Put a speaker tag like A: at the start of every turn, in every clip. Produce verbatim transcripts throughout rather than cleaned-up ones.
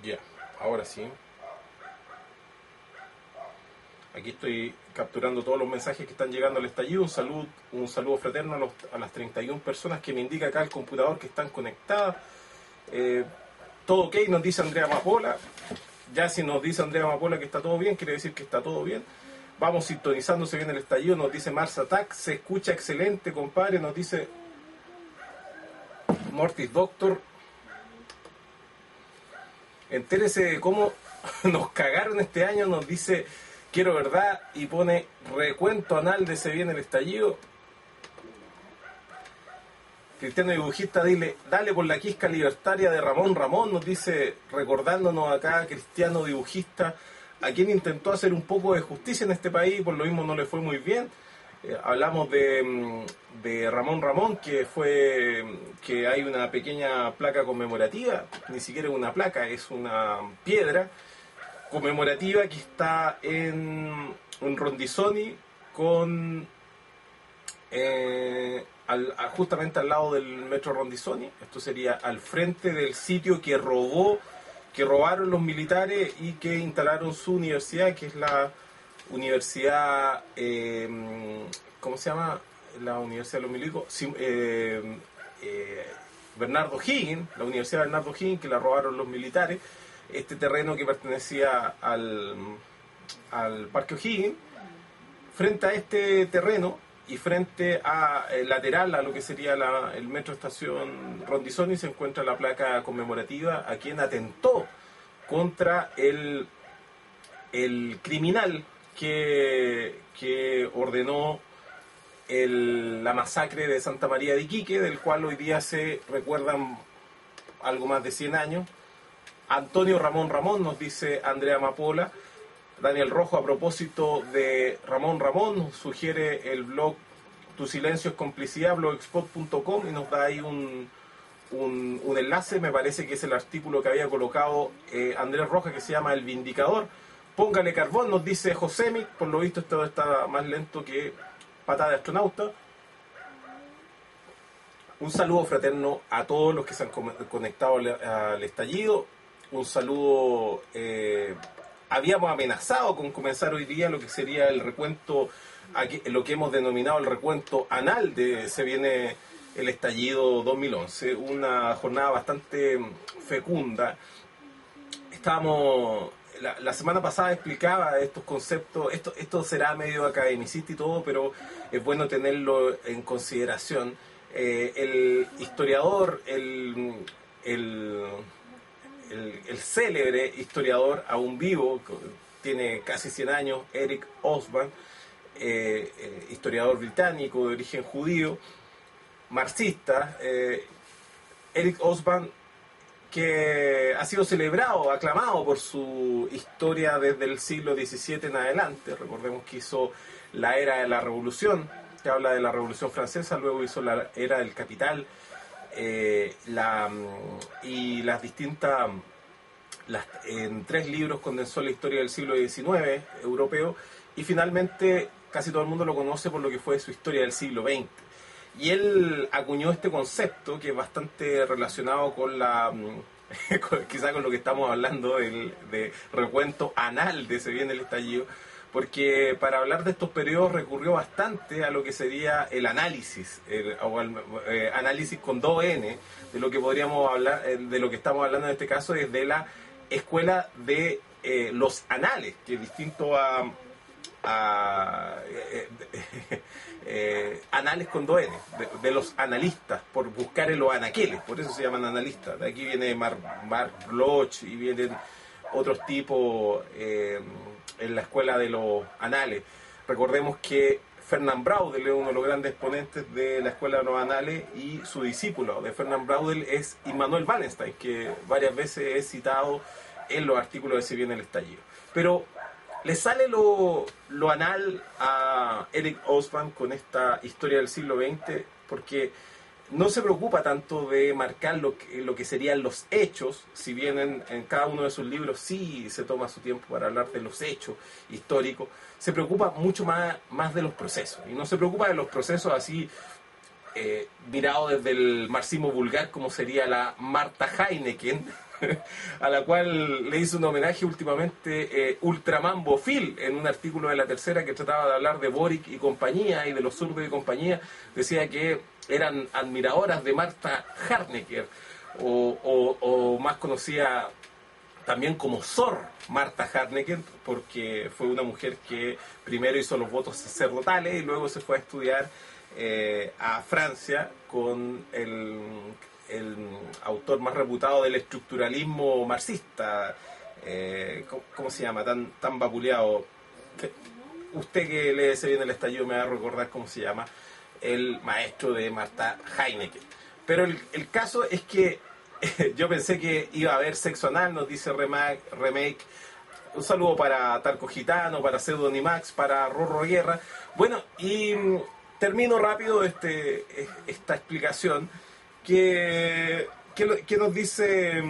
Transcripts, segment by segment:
A: Ya, ahora sí. Aquí estoy capturando todos los mensajes que están llegando al estallido. Un saludo, un saludo fraterno a, los, a las treinta y una personas que me indica acá el computador que están conectadas. Eh, todo ok, nos dice Andrea Mapola. Ya si nos dice Andrea Mapola que está todo bien, quiere decir que está todo bien. Vamos sintonizándose bien el estallido, nos dice Mars Attack. Se escucha excelente, compadre, nos dice Mortis Doctor. Entérese de cómo nos cagaron este año, nos dice Quiero Verdad, y pone recuento anal de Se Viene el Estallido. Cristiano Dibujista, dile, dale por la quisca libertaria de Ramón Ramón, nos dice, recordándonos acá, Cristiano Dibujista, a quien intentó hacer un poco de justicia en este país, por lo mismo no le fue muy bien. Eh, hablamos de, de Ramón Ramón, que fue que hay una pequeña placa conmemorativa, ni siquiera es una placa, es una piedra conmemorativa que está en, en Rondizoni, con eh, al, justamente al lado del metro Rondizoni. Esto sería al frente del sitio que robó, que robaron los militares y que instalaron su universidad, que es la Universidad, eh, ¿cómo se llama? La Universidad de los Milicos, eh, eh, Bernardo Higgins, la Universidad Bernardo Higgins, que la robaron los militares. Este terreno que pertenecía al, al Parque O'Higgins. Frente a este terreno y frente a eh, lateral a lo que sería la, el metro estación Rondizoni se encuentra la placa conmemorativa a quien atentó contra el, el criminal que, que ordenó el, la masacre de Santa María de Iquique, del cual hoy día se recuerdan algo más de cien años. Antonio Ramón Ramón, nos dice Andrea Mapola. Daniel Rojo, a propósito de Ramón Ramón, nos sugiere el blog Tu Silencio es Complicidad, blogspot punto com, y nos da ahí un, un, un enlace. Me parece que es el artículo que había colocado eh, Andrés Rojas, que se llama El Vindicador. Póngale carbón, nos dice Josemi. Por lo visto esto está más lento que patada de astronauta. Un saludo fraterno a todos los que se han conectado al, al estallido. Un saludo, eh, habíamos amenazado con comenzar hoy día lo que sería el recuento, aquí, lo que hemos denominado el recuento anal de Se Viene el Estallido dos mil once, una jornada bastante fecunda. Estábamos, la, la semana pasada explicaba estos conceptos, esto, esto será medio academicista y todo, pero es bueno tenerlo en consideración. Eh, el historiador, el... el El, el célebre historiador aún vivo, tiene casi cien años, Eric Hobsbawm, eh, eh, historiador británico de origen judío, marxista, eh, Eric Hobsbawm, que ha sido celebrado, aclamado por su historia desde el siglo diecisiete en adelante. Recordemos que hizo la era de la Revolución, que habla de la Revolución Francesa, luego hizo la era del Capital, Eh, la, y las distintas, las, en tres libros condensó la historia del siglo diecinueve europeo, y finalmente casi todo el mundo lo conoce por lo que fue su historia del siglo veinte. Y él acuñó este concepto que es bastante relacionado con la quizá con lo que estamos hablando del, de recuento anal de Se Viene el Estallido, porque para hablar de estos periodos recurrió bastante a lo que sería el análisis, el, o el eh, análisis con dos N, de lo que podríamos hablar, de lo que estamos hablando en este caso, es de la escuela de eh, los anales, que es distinto a, a eh, eh, eh, anales con dos N, de, de los analistas, por buscar en los anaqueles, por eso se llaman analistas. De aquí viene Mark, Mark Bloch y vienen otros tipos eh, en la escuela de los anales. Recordemos que Fernand Braudel es uno de los grandes exponentes de la escuela de los anales, y su discípulo de Fernand Braudel es Immanuel Wallenstein, que varias veces es citado en los artículos de Se Viene el Estallido. Pero le sale lo, lo anal a Eric Hobsbawm con esta historia del siglo veinte, porque no se preocupa tanto de marcar lo que, lo que serían los hechos, si bien en, en cada uno de sus libros sí se toma su tiempo para hablar de los hechos históricos. Se preocupa mucho más, más de los procesos, y no se preocupa de los procesos así eh, mirado desde el marxismo vulgar, como sería la Marta Heineken, a la cual le hizo un homenaje últimamente eh, Ultraman Bofil en un artículo de La Tercera que trataba de hablar de Boric y compañía y de los zurdos y compañía. Decía que eran admiradoras de Marta Harnecker, o, o, o más conocida también como Sor Marta Harnecker, porque fue una mujer que primero hizo los votos sacerdotales y luego se fue a estudiar eh, a Francia con el, el autor más reputado del estructuralismo marxista. Eh, ¿cómo, ¿Cómo se llama? Tan, tan vapuleado. Usted que lee ese bien el estallido me va a recordar cómo se llama. El maestro de Marta Heineken. Pero el, el caso es que yo pensé que iba a haber sexo anal, nos dice Remake. remake. Un saludo para Tarco Gitano, para Pseudonimax, para Rorro Guerra. Bueno, y termino rápido este, esta explicación que, que, que nos dice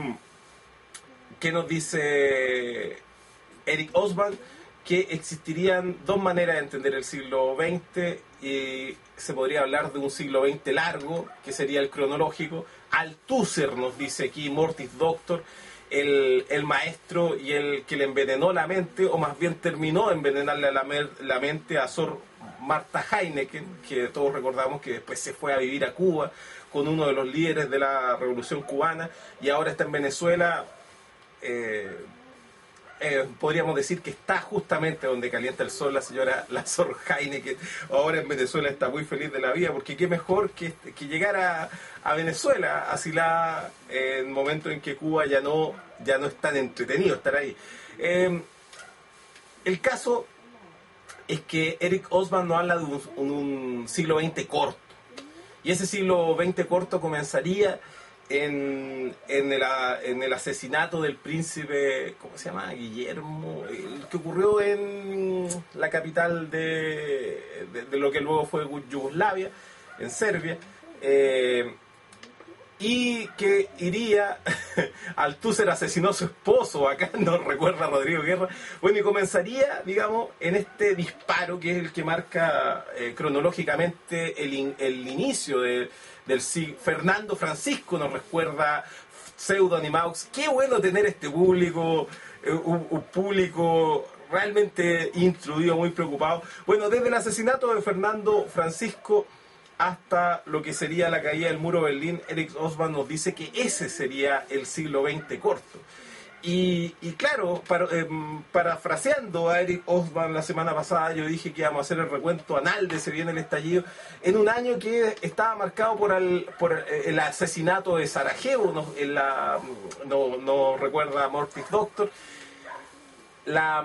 A: que nos dice Eric Hobsbawm, que existirían dos maneras de entender el siglo veinte, y se podría hablar de un siglo veinte largo, que sería el cronológico. Althusser, nos dice aquí Mortis Doctor, el, el maestro y el que le envenenó la mente, o más bien terminó de envenenarle la, la mente a Sor Marta Heineken, que todos recordamos que después se fue a vivir a Cuba con uno de los líderes de la Revolución Cubana, y ahora está en Venezuela. eh, Eh, podríamos decir que está justamente donde calienta el sol la señora la Sor Heineken. Ahora en Venezuela está muy feliz de la vida, porque qué mejor que, que llegar a, a Venezuela, así la eh, en el momento en que Cuba ya no, ya no es tan entretenido estar ahí. Eh, el caso es que Eric Hobsbawm nos habla de un, un siglo veinte corto, y ese siglo veinte corto comenzaría En, en, el, en el asesinato del príncipe, ¿cómo se llama? Guillermo, el que ocurrió en la capital de, de, de lo que luego fue Yugoslavia, en Serbia, eh, y que iría, Althusser asesinó a su esposo, acá nos recuerda Rodrigo Guerra. Bueno, y comenzaría, digamos, en este disparo que es el que marca eh, cronológicamente el, in, el inicio de del siglo. Fernando Francisco nos recuerda Pseudonimax. Qué bueno tener este público, eh, un, un público realmente instruido, muy preocupado. Bueno, desde el asesinato de Fernando Francisco hasta lo que sería la caída del muro de Berlín, Eric Hobsbawm nos dice que ese sería el siglo veinte corto. Y, y claro, para, eh, parafraseando a Eric Hobsbawm la semana pasada, yo dije que íbamos a hacer el recuento anal de Se viene el estallido, en un año que estaba marcado por el, por el asesinato de Sarajevo, no, en la, no, no recuerda Mortis Doctor. La,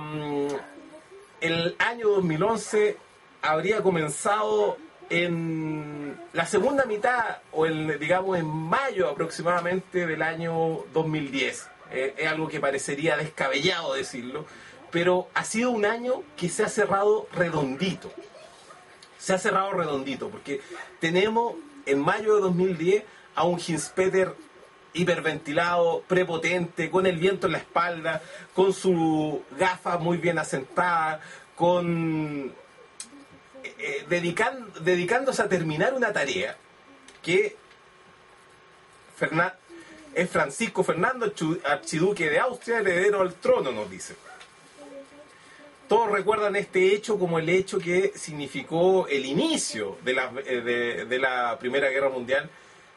A: el año dos mil once habría comenzado en la segunda mitad, o en, digamos en mayo aproximadamente del año dos mil diez. Eh, es algo que parecería descabellado decirlo, pero ha sido un año que se ha cerrado redondito. Se ha cerrado redondito, porque tenemos en mayo de dos mil diez a un Hinspeter hiperventilado, prepotente, con el viento en la espalda, con su gafa muy bien asentada, con eh, dedican, dedicándose a terminar una tarea que Fernando es Francisco Fernando, archiduque de Austria, heredero al trono, nos dice. Todos recuerdan este hecho como el hecho que significó el inicio de la, de, de la Primera Guerra Mundial.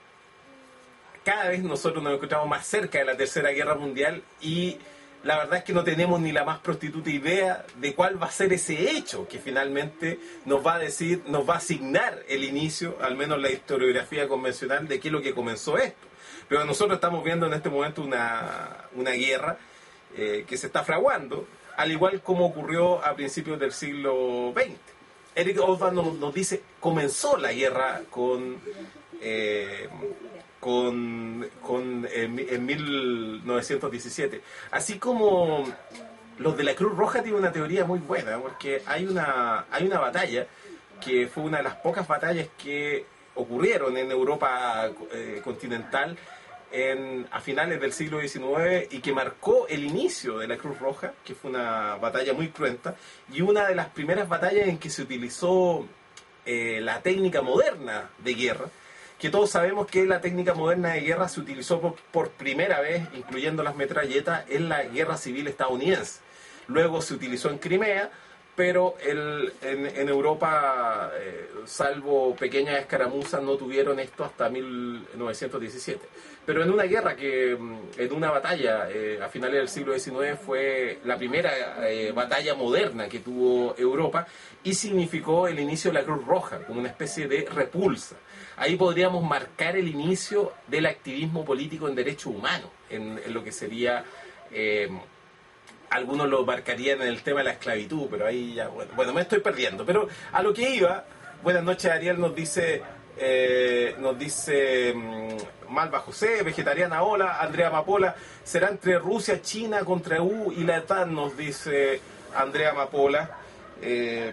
A: Cada vez nosotros nos encontramos más cerca de la Tercera Guerra Mundial, y la verdad es que no tenemos ni la más prostituta idea de cuál va a ser ese hecho que finalmente nos va a decir, nos va a asignar el inicio, al menos la historiografía convencional, de qué es lo que comenzó esto. Pero nosotros estamos viendo en este momento una, una guerra eh, que se está fraguando, al igual como ocurrió a principios del siglo veinte. Eric Hobsbawm nos, nos dice, comenzó la guerra con, eh, con, con en, en mil novecientos diecisiete. Así como los de la Cruz Roja tienen una teoría muy buena, porque hay una, hay una batalla que fue una de las pocas batallas que ocurrieron en Europa eh, continental en, a finales del siglo diecinueve, y que marcó el inicio de la Cruz Roja, que fue una batalla muy cruenta, y una de las primeras batallas en que se utilizó eh, la técnica moderna de guerra, que todos sabemos que la técnica moderna de guerra se utilizó por, por primera vez, incluyendo las metralletas, en la guerra civil estadounidense. Luego se utilizó en Crimea, pero el, en, en Europa, eh, salvo pequeñas escaramuzas, no tuvieron esto hasta mil novecientos diecisiete. Pero en una guerra que, en una batalla eh, a finales del siglo diecinueve, fue la primera eh, batalla moderna que tuvo Europa y significó el inicio de la Cruz Roja, como una especie de repulsa. Ahí podríamos marcar el inicio del activismo político en derechos humanos, en, en lo que sería... Eh, algunos lo marcarían en el tema de la esclavitud, pero ahí ya, bueno, bueno, me estoy perdiendo. Pero a lo que iba, buenas noches, Ariel nos dice, eh, nos dice um, Malva José, vegetariana, hola, Andrea Mapola, será entre Rusia, China contra E U y la OTAN, nos dice Andrea Mapola. Eh,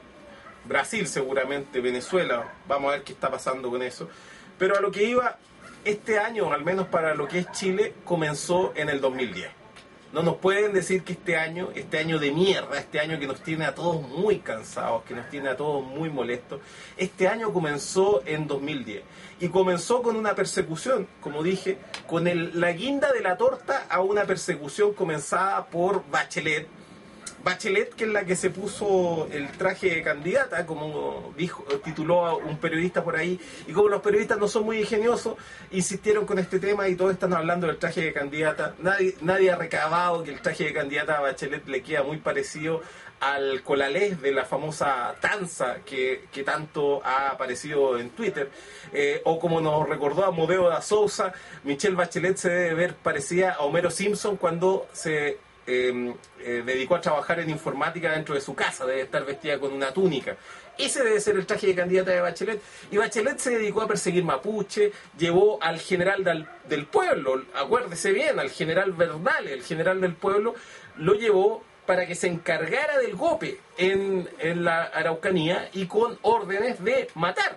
A: Brasil seguramente, Venezuela, vamos a ver qué está pasando con eso. Pero a lo que iba, este año, al menos para lo que es Chile, comenzó en el dos mil diez. No nos pueden decir que este año, este año de mierda, este año que nos tiene a todos muy cansados, que nos tiene a todos muy molestos, este año comenzó en dos mil diez. Y comenzó con una persecución, como dije, con el, la guinda de la torta a una persecución comenzada por Bachelet. Bachelet, que es la que se puso el traje de candidata, como dijo, tituló a un periodista por ahí, y como los periodistas no son muy ingeniosos, insistieron con este tema y todos están hablando del traje de candidata. Nadie, nadie ha recabado que el traje de candidata a Bachelet le queda muy parecido al colalés de la famosa tanza que, que tanto ha aparecido en Twitter, eh, o como nos recordó Amodeo da Sousa, Michelle Bachelet se debe ver parecida a Homero Simpson cuando se eh, eh, dedicó a trabajar en informática dentro de su casa, debe estar vestida con una túnica. Ese debe ser el traje de candidata de Bachelet. Y Bachelet se dedicó a perseguir mapuche, llevó al general del, del pueblo, acuérdese bien, al general Bernal, el general del pueblo, lo llevó para que se encargara del golpe en, en la Araucanía y con órdenes de matar.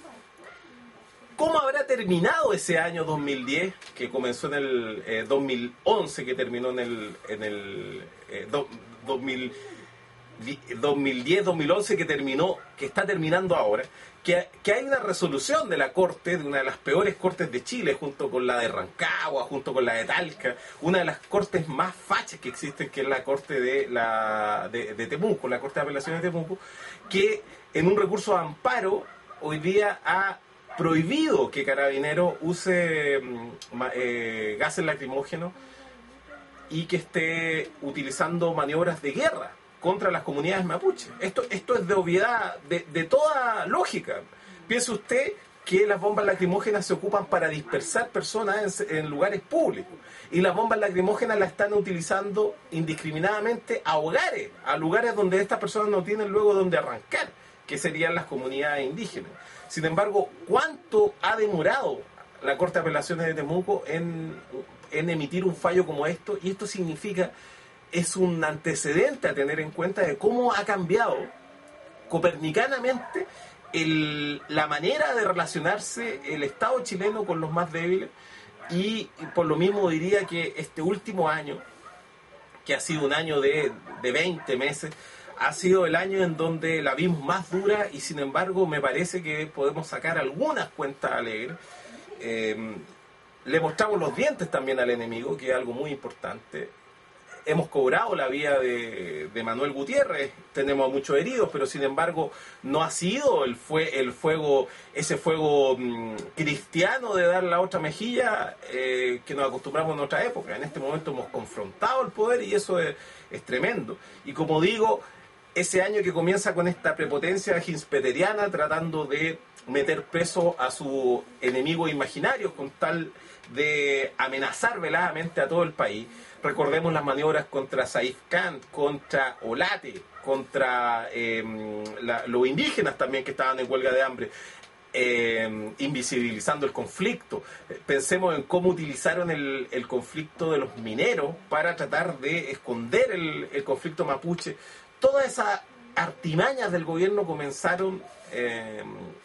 A: ¿Cómo habrá terminado ese año dos mil diez, que comenzó en el eh, dos mil once, que terminó en el, en el eh, do, dos mil, dos mil diez, dos mil once, que terminó, que está terminando ahora? Que, que hay una resolución de la Corte, de una de las peores cortes de Chile, junto con la de Rancagua, junto con la de Talca, una de las cortes más fachas que existen, que es la Corte de, la, de, de Temuco, la Corte de Apelaciones de Temuco, que en un recurso de amparo hoy día ha prohibido que Carabineros use eh, gases lacrimógenos y que esté utilizando maniobras de guerra contra las comunidades mapuches. Esto, esto es de obviedad, de, de toda lógica. Piense usted que las bombas lacrimógenas se ocupan para dispersar personas en, en lugares públicos, y las bombas lacrimógenas las están utilizando indiscriminadamente a hogares, a lugares donde estas personas no tienen luego donde arrancar, que serían las comunidades indígenas. Sin embargo, ¿cuánto ha demorado la Corte de Apelaciones de Temuco en, en emitir un fallo como esto? Y esto significa, es un antecedente a tener en cuenta de cómo ha cambiado copernicanamente el, la manera de relacionarse el Estado chileno con los más débiles. Y, y por lo mismo diría que este último año, que ha sido un año de, de veinte meses, ha sido el año en donde la vimos más dura, y sin embargo me parece que podemos sacar algunas cuentas alegres. Eh, le mostramos los dientes también al enemigo, que es algo muy importante. Hemos cobrado la vida de, de Manuel Gutiérrez, tenemos muchos heridos, pero sin embargo no ha sido el, fue, el fuego, ese fuego mmm, cristiano de dar la otra mejilla eh, que nos acostumbramos en otra época. En este momento hemos confrontado el poder y eso es, es tremendo. Y como digo, ese año que comienza con esta prepotencia hinspeteriana tratando de meter preso a su enemigo imaginario con tal de amenazar veladamente a todo el país. Recordemos las maniobras contra Saif Khan, contra Olate, contra eh, la, los indígenas también que estaban en huelga de hambre, eh, invisibilizando el conflicto. Pensemos en cómo utilizaron el, el conflicto de los mineros para tratar de esconder el, el conflicto mapuche. Todas esas artimañas del gobierno comenzaron, eh,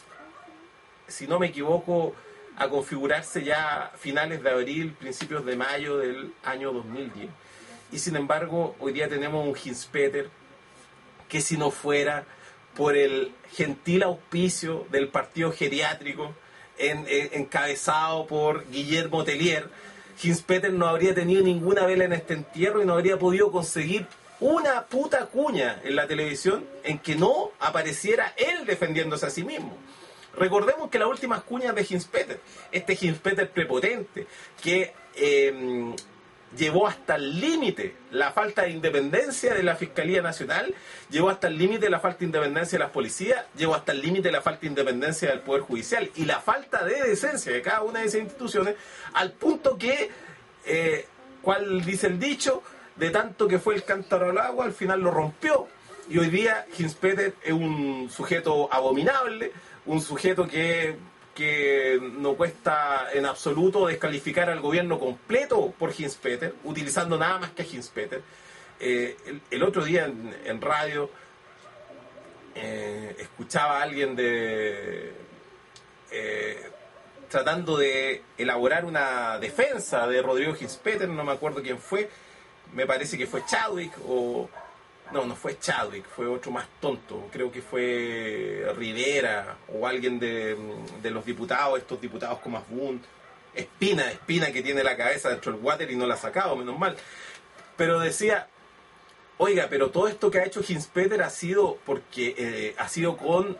A: si no me equivoco, a configurarse ya a finales de abril, principios de mayo del año dos mil diez. Y sin embargo, hoy día tenemos un Hinspeter que, si no fuera por el gentil auspicio del partido geriátrico en, en, encabezado por Guillermo Tellier, Hinspeter no habría tenido ninguna vela en este entierro y no habría podido conseguir una puta cuña en la televisión en que no apareciera él defendiéndose a sí mismo. Recordemos que las últimas cuñas de Hinspeter, este Hinspeter prepotente, que eh, llevó hasta el límite la falta de independencia de la Fiscalía Nacional, llevó hasta el límite la falta de independencia de las policías, llevó hasta el límite la falta de independencia del Poder Judicial y la falta de decencia de cada una de esas instituciones, al punto que, eh, ¿cuál dice el dicho? De tanto que fue el cántaro al agua, al final lo rompió. Y hoy día Hinspeter es un sujeto abominable, un sujeto que, que no cuesta en absoluto descalificar al gobierno completo por Hinspeter, utilizando nada más que a Hinspeter. Eh, el, el otro día en, en radio eh, escuchaba a alguien de eh, tratando de elaborar una defensa de Rodrigo Hinspeter, no me acuerdo quién fue, me parece que fue Chadwick o... No, no fue Chadwick, fue otro más tonto. Creo que fue Rivera o alguien de, de los diputados, estos diputados como Asbun. Espina, Espina que tiene la cabeza dentro del water y no la ha sacado, menos mal. Pero decía, oiga, pero todo esto que ha hecho Hinspeter ha sido porque eh, ha sido con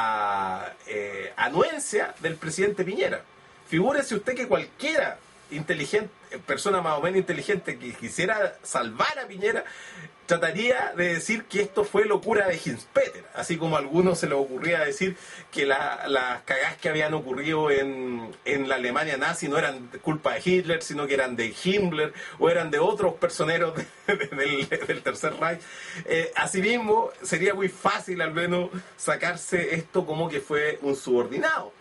A: la eh, anuencia del presidente Piñera. Figúrese usted que cualquiera inteligente, persona más o menos inteligente que quisiera salvar a Piñera, trataría de decir que esto fue locura de Hinspeter, así como a algunos se les ocurría decir que la, las cagás que habían ocurrido en, en la Alemania nazi no eran culpa de Hitler, sino que eran de Himmler o eran de otros personeros de, de, del, del Tercer Reich. Eh, asimismo, sería muy fácil al menos sacarse esto como que fue un subordinado.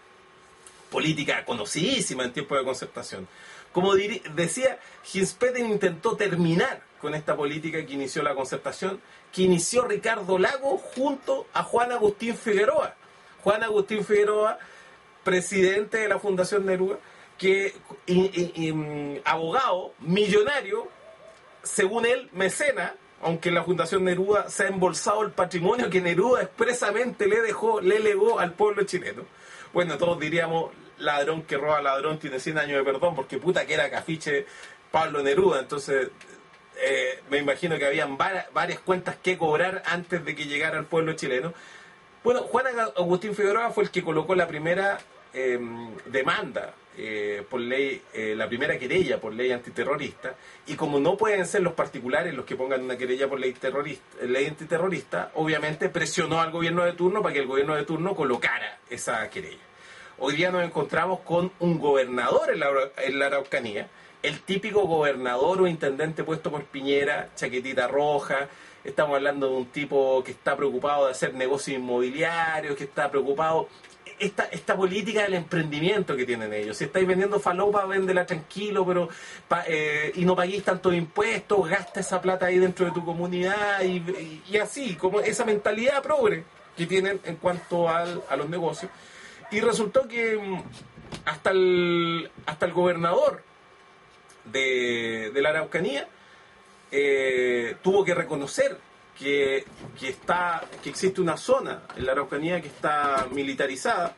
A: Política conocidísima en tiempos de concertación. Como dir- decía, Hinspeter intentó terminar con esta política que inició la concertación, que inició Ricardo Lago junto a Juan Agustín Figueroa. Juan Agustín Figueroa, presidente de la Fundación Neruda, que y, y, y, abogado, millonario, según él, mecena, aunque la Fundación Neruda se ha embolsado el patrimonio que Neruda expresamente le dejó, le legó al pueblo chileno. Bueno, todos diríamos, ladrón que roba ladrón tiene cien años de perdón, porque puta que era cafiche Pablo Neruda. Entonces, eh, me imagino que habían var- varias cuentas que cobrar antes de que llegara al pueblo chileno. Bueno, Juan Agustín Figueroa fue el que colocó la primera eh, demanda eh, por ley, eh, la primera querella por ley antiterrorista, y como no pueden ser los particulares los que pongan una querella por ley terrorista, ley antiterrorista, obviamente presionó al gobierno de turno para que el gobierno de turno colocara esa querella. Hoy día nos encontramos con un gobernador en la, en la Araucanía, el típico gobernador o intendente puesto por Piñera, chaquetita roja. Estamos hablando de un tipo que está preocupado de hacer negocios inmobiliarios, que está preocupado... Esta, esta política del emprendimiento que tienen ellos. Si estáis vendiendo falopa, véndela tranquilo, pero pa, eh, y no paguéis tantos impuestos, gasta esa plata ahí dentro de tu comunidad y, y, y así, como esa mentalidad progre que tienen en cuanto al, a los negocios. Y resultó que hasta el, hasta el gobernador de, de la Araucanía eh, tuvo que reconocer que, que, está, que existe una zona en la Araucanía que está militarizada,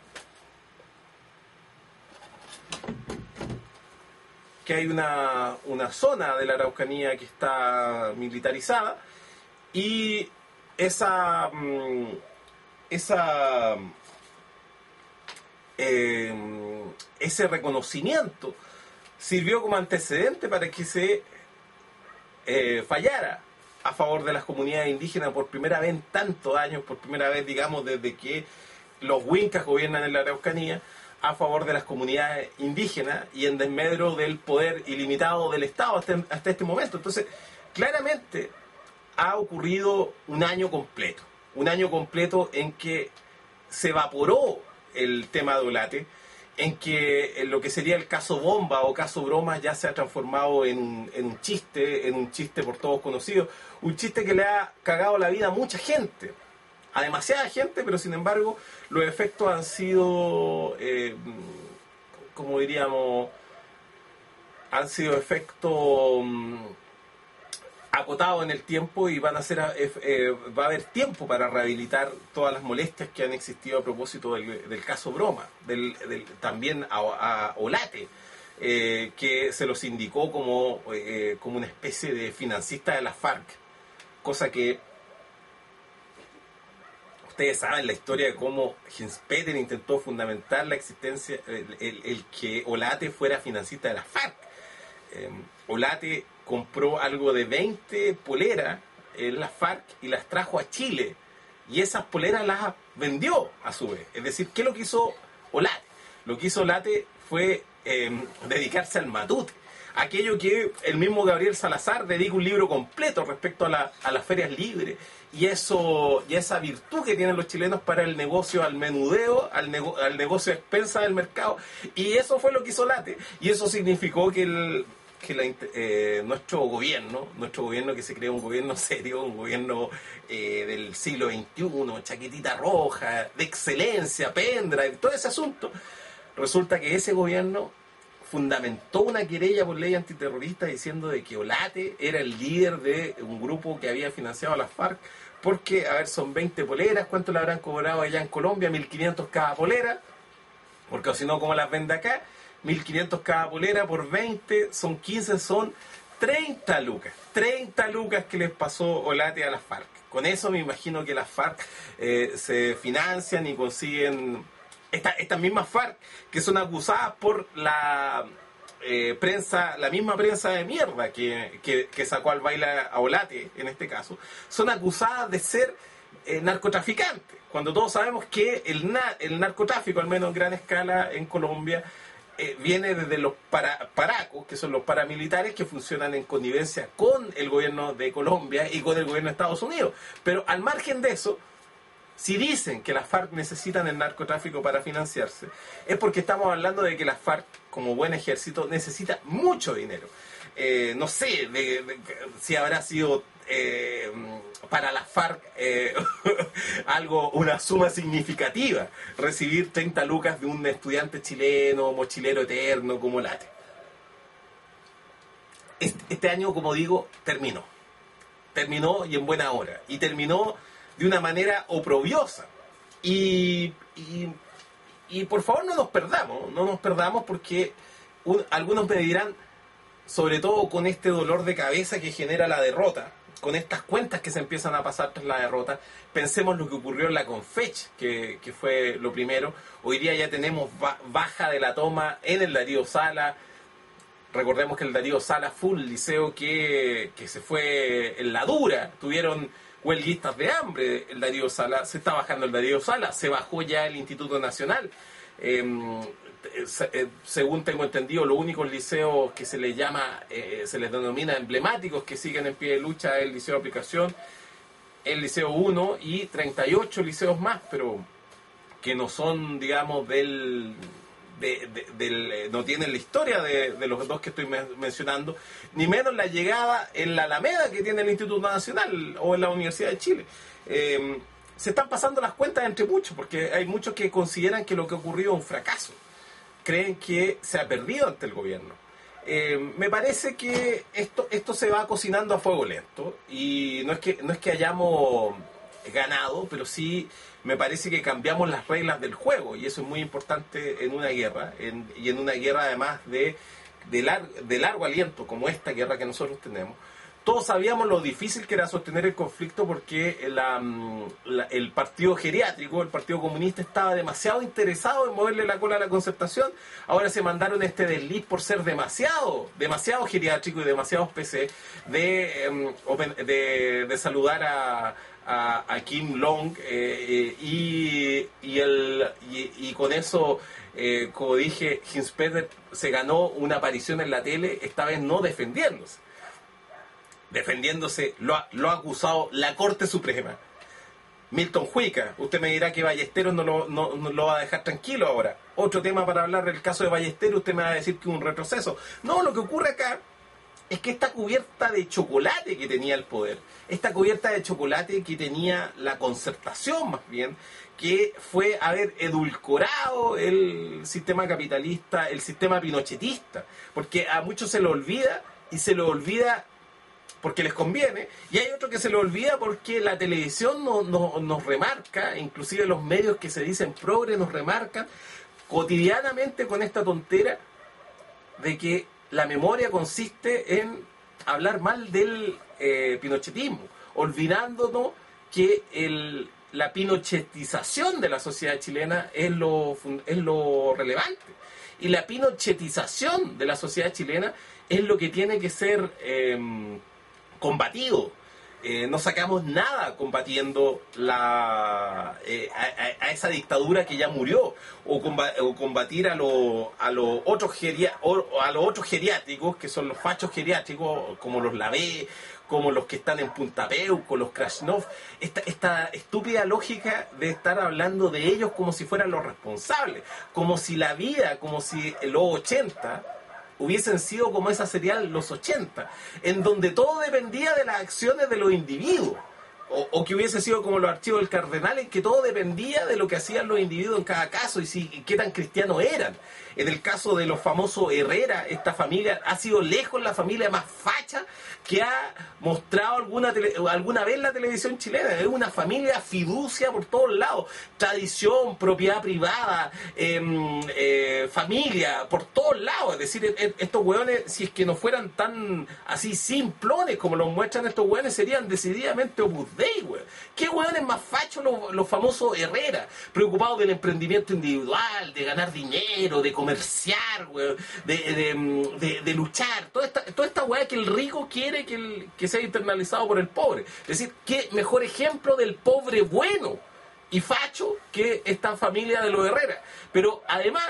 A: que hay una, una zona de la Araucanía que está militarizada, y esa esa eh, ese reconocimiento sirvió como antecedente para que se eh, fallara a favor de las comunidades indígenas por primera vez en tantos años, por primera vez, digamos, desde que los Wincas gobiernan en la Araucanía, a favor de las comunidades indígenas y en desmedro del poder ilimitado del Estado hasta, hasta este momento. Entonces, claramente ha ocurrido un año completo, un año completo en que se evaporó el tema de Olate, en que en lo que sería el caso bomba o caso broma ya se ha transformado en un, en un chiste, en un chiste por todos conocido, un chiste que le ha cagado la vida a mucha gente, a demasiada gente, pero sin embargo los efectos han sido, eh, como diríamos, han sido efectos, acotado en el tiempo y van a ser eh, eh, va a haber tiempo para rehabilitar todas las molestias que han existido a propósito del, del caso Broma, del, del, también a, a Olate, eh, que se los indicó como, eh, como una especie de financista de la FARC, cosa que ustedes saben la historia de cómo Hinspeter intentó fundamentar la existencia, el, el, el que Olate fuera financista de la FARC. Eh, Olate compró algo de veinte poleras en la FARC y las trajo a Chile. Y esas poleras las vendió a su vez. Es decir, ¿qué es lo que hizo Olate? Lo que hizo Olate fue eh, dedicarse al matute. Aquello que el mismo Gabriel Salazar dedica un libro completo respecto a, la, a las ferias libres y eso y esa virtud que tienen los chilenos para el negocio al menudeo, al, nego, al negocio a expensa del mercado. Y eso fue lo que hizo Olate. Y eso significó que, el, que la, eh, nuestro gobierno, nuestro gobierno que se crea un gobierno serio, un gobierno eh, del siglo veintiuno, chaquetita roja, de excelencia, pendrive, todo ese asunto, resulta que ese gobierno fundamentó una querella por ley antiterrorista diciendo de que Olate era el líder de un grupo que había financiado a las FARC, porque, a ver, son veinte poleras, ¿cuánto le habrán cobrado allá en Colombia? mil quinientos cada polera, porque si no, ¿cómo las vende acá? mil quinientos cada polera por veinte, son quince, son treinta lucas, treinta lucas que les pasó Olate a las FARC. Con eso me imagino que las FARC eh, se financian y consiguen... Estas esta mismas FARC que son acusadas por la eh, prensa, la misma prensa de mierda que, que, que sacó al baile a Olate, en este caso, son acusadas de ser eh, narcotraficantes, cuando todos sabemos que el, na, el narcotráfico, al menos en gran escala en Colombia, eh, viene desde los para, paracos, que son los paramilitares que funcionan en connivencia con el gobierno de Colombia y con el gobierno de Estados Unidos. Pero al margen de eso, si dicen que las FARC necesitan el narcotráfico para financiarse, es porque estamos hablando de que las FARC, como buen ejército, necesita mucho dinero. Eh, no sé de, de, si habrá sido eh, para las FARC eh, algo, una suma significativa, recibir treinta lucas de un estudiante chileno, mochilero eterno como Olate. Este, este año, como digo, terminó. Terminó y en buena hora. Y terminó de una manera oprobiosa. Y, y, y por favor no nos perdamos, no nos perdamos porque un, algunos me dirán, sobre todo con este dolor de cabeza que genera la derrota, con estas cuentas que se empiezan a pasar tras la derrota, pensemos lo que ocurrió en la Confech, que, que fue lo primero. Hoy día ya tenemos baja de la toma en el Darío Sala. Recordemos que el Darío Sala fue un liceo que, que se fue en la dura, tuvieron huelguistas de hambre. El Darío Sala, se está bajando el Darío Sala, se bajó ya el Instituto Nacional. Eh, eh, según tengo entendido, los únicos liceos que se les llama, eh, se les denomina emblemáticos, que siguen en pie de lucha, es el Liceo de Aplicación, el Liceo uno y treinta y ocho liceos más, pero que no son, digamos, del... De, de, del, no tienen la historia de, de los dos que estoy men- mencionando, ni menos la llegada en la Alameda que tiene el Instituto Nacional o en la Universidad de Chile. Eh, se están pasando las cuentas entre muchos, porque hay muchos que consideran que lo que ocurrió es un fracaso. Creen que se ha perdido ante el gobierno. Eh, me parece que esto, esto se va cocinando a fuego lento, y no es que, no es que hayamos ganado, pero sí me parece que cambiamos las reglas del juego, y eso es muy importante en una guerra, en, y en una guerra además de, de, lar, de largo aliento, como esta guerra que nosotros tenemos. Todos sabíamos lo difícil que era sostener el conflicto, porque la, la, el partido geriátrico, el Partido Comunista, estaba demasiado interesado en moverle la cola a la Concertación. Ahora se mandaron este desliz por ser demasiado, demasiado geriátrico y demasiado P C, de, de, de saludar a A, a Kim Long eh, y, y, el, y, y con eso, eh, como dije, Hinspeter se ganó una aparición en la tele, esta vez no defendiéndose. Defendiéndose lo ha, lo ha acusado la Corte Suprema. Milton Huica, usted me dirá que Ballesteros no lo, no, no lo va a dejar tranquilo ahora. Otro tema para hablar del caso de Ballesteros, usted me va a decir que es un retroceso. No, lo que ocurre acá es que esta cubierta de chocolate que tenía el poder, esta cubierta de chocolate que tenía la Concertación más bien, que fue haber edulcorado el sistema capitalista, el sistema pinochetista, porque a muchos se lo olvida, y se lo olvida porque les conviene, y hay otro que se le olvida porque la televisión no, no, nos remarca, inclusive los medios que se dicen progre nos remarcan cotidianamente con esta tontera de que la memoria consiste en hablar mal del eh, pinochetismo, olvidándonos que el, la pinochetización de la sociedad chilena es lo, es lo relevante. Y la pinochetización de la sociedad chilena es lo que tiene que ser eh, combatido. Eh, no sacamos nada combatiendo la, eh, a, a esa dictadura que ya murió, o, comba, o combatir a los a los otros geria, o, a los otros geriátricos, que son los fachos geriátricos, como los Lavé, como los que están en Punta Peuco, los Krasnov, esta, esta estúpida lógica de estar hablando de ellos como si fueran los responsables, como si la vida, como si los ochenta hubiesen sido como esa serial Los ochenta, en donde todo dependía de las acciones de los individuos, o, o que hubiese sido como los archivos del Cardenal, en que todo dependía de lo que hacían los individuos en cada caso y, si, y qué tan cristianos eran. En el caso de los famosos Herrera, esta familia ha sido lejos la familia más facha que ha mostrado alguna, tele, alguna vez la televisión chilena. Es una familia fiducia por todos lados, tradición, propiedad privada, eh, eh, familia, por todos lados. Es decir, estos hueones, si es que no fueran tan así simplones como los muestran estos hueones, serían decididamente Opus Dei, hueón. ¿Qué hueones más fachos los, los famosos Herrera? Preocupados del emprendimiento individual, de ganar dinero, de comerciar, hueón, de, de, de, de luchar. Toda esta, toda esta hueá que el rico quiere Que, el, que sea internalizado por el pobre. Es decir, qué mejor ejemplo del pobre bueno y facho que esta familia de los Herrera. Pero además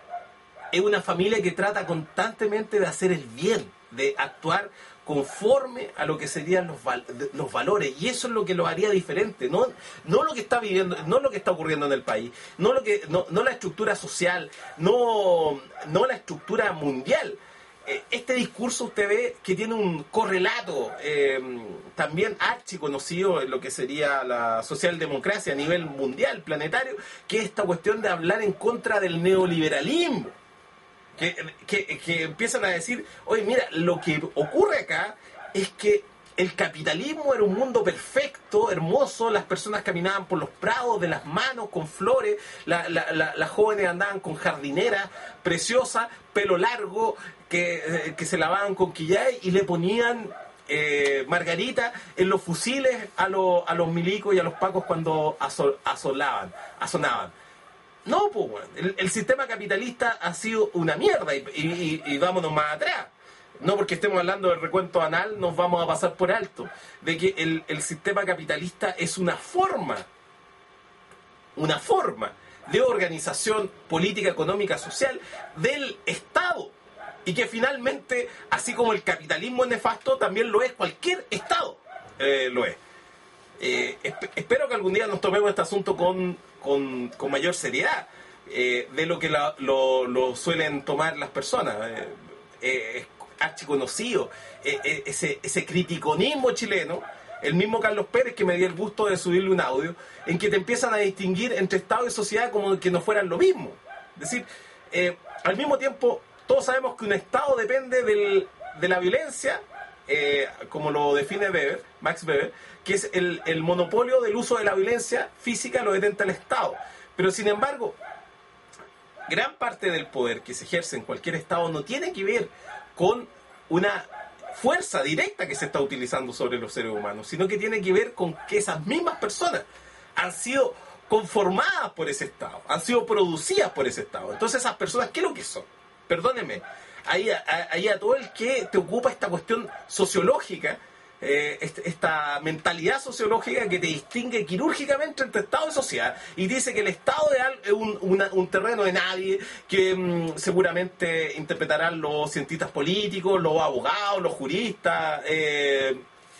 A: es una familia que trata constantemente de hacer el bien, de actuar conforme a lo que serían los, val los valores, y eso es lo que lo haría diferente, no, no lo que está viviendo, no lo que está ocurriendo en el país, no lo que, no, no la estructura social, no, no la estructura mundial. Este discurso usted ve que tiene un correlato eh, también archiconocido en lo que sería la socialdemocracia a nivel mundial, planetario, que es esta cuestión de hablar en contra del neoliberalismo. Que, que, que empiezan a decir, oye, mira, lo que ocurre acá es que el capitalismo era un mundo perfecto, hermoso, las personas caminaban por los prados de las manos con flores, la, la, la, las jóvenes andaban con jardineras preciosas, pelo largo, que, eh, que se lavaban con quillay y le ponían eh, margarita en los fusiles a, lo, a los milicos y a los pacos cuando asol, asolaban, asonaban. No, pues, bueno, el, el sistema capitalista ha sido una mierda y, y, y, y vámonos más atrás. No porque estemos hablando del recuento anal nos vamos a pasar por alto de que el, el sistema capitalista es una forma, una forma de organización política, económica, social del Estado, y que finalmente, así como el capitalismo es nefasto, también lo es cualquier Estado, eh, lo es. Eh, esp espero que algún día nos tomemos este asunto con, con, con mayor seriedad eh, de lo que la, lo, lo suelen tomar las personas. Eh, eh, archiconocido, eh, eh, ese, ese criticonismo chileno, el mismo Carlos Pérez, que me dio el gusto de subirle un audio, en que te empiezan a distinguir entre Estado y sociedad como que no fueran lo mismo. Es decir, eh, al mismo tiempo, todos sabemos que un Estado depende del, de la violencia, eh, como lo define Weber, Max Weber, que es el, el monopolio del uso de la violencia física, lo detenta el Estado. Pero sin embargo, gran parte del poder que se ejerce en cualquier Estado no tiene que ver con una fuerza directa que se está utilizando sobre los seres humanos, sino que tiene que ver con que esas mismas personas han sido conformadas por ese Estado, han sido producidas por ese Estado. Entonces esas personas, ¿qué es lo que son? Perdóneme, ahí a, ahí a todo el que te ocupa esta cuestión sociológica, eh, esta mentalidad sociológica que te distingue quirúrgicamente entre Estado y sociedad, y dice que el Estado es un, una, un terreno de nadie, que mmm, seguramente interpretarán los cientistas políticos, los abogados, los juristas, eh,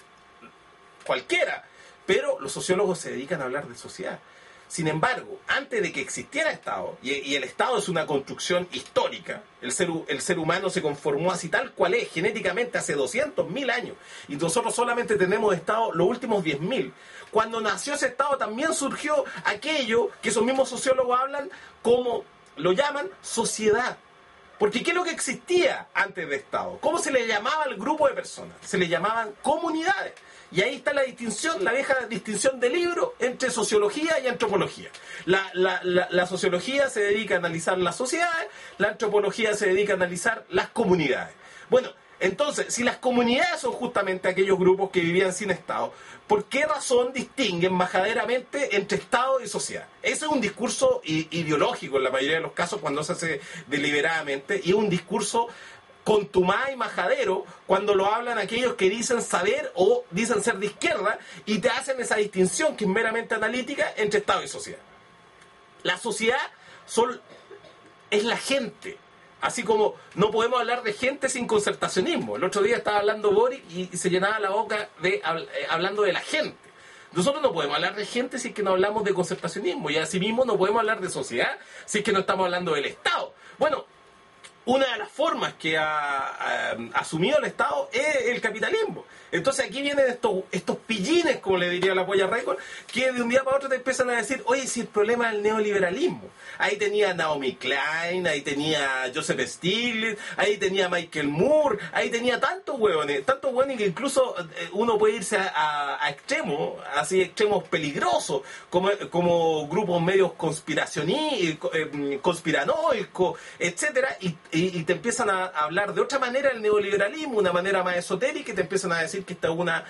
A: cualquiera, pero los sociólogos se dedican a hablar de sociedad. Sin embargo, antes de que existiera Estado, y, y el Estado es una construcción histórica, el ser, el ser humano se conformó así tal cual es, genéticamente hace doscientos mil años, y nosotros solamente tenemos Estado los últimos diez mil. Cuando nació ese Estado también surgió aquello que esos mismos sociólogos hablan como, lo llaman sociedad. Porque ¿qué es lo que existía antes de Estado? ¿Cómo se le llamaba al grupo de personas? Se le llamaban comunidades. Y ahí está la distinción, la vieja distinción de libro entre sociología y antropología. La, la, la, la sociología se dedica a analizar las sociedades, la antropología se dedica a analizar las comunidades. Bueno, entonces, si las comunidades son justamente aquellos grupos que vivían sin Estado, ¿por qué razón distinguen majaderamente entre Estado y sociedad? Ese es un discurso ideológico en la mayoría de los casos cuando se hace deliberadamente, y es un discurso contumaz y majadero cuando lo hablan aquellos que dicen saber o dicen ser de izquierda y te hacen esa distinción que es meramente analítica entre Estado y sociedad. La sociedad son, es la gente. Así como no podemos hablar de gente sin concertacionismo. El otro día estaba hablando Boric y, y se llenaba la boca de, eh, hablando de la gente. Nosotros no podemos hablar de gente si es que no hablamos de concertacionismo. Y asimismo no podemos hablar de sociedad si es que no estamos hablando del Estado. Bueno, una de las formas que ha, ha asumido el Estado es el capitalismo. Entonces aquí vienen estos, estos pillines, como le diría la Polla Record, que de un día para otro te empiezan a decir, oye, si el problema es el neoliberalismo. Ahí tenía Naomi Klein, ahí tenía Joseph Stiglitz, ahí tenía Michael Moore, ahí tenía tantos huevones, tantos huevones que incluso uno puede irse a, a, a extremos, así extremos peligrosos, como, como grupos medios conspiracionistas, conspiranoicos, etcétera, y, y, y te empiezan a hablar de otra manera el neoliberalismo, una manera más esotérica, y te empiezan a decir que esta es una,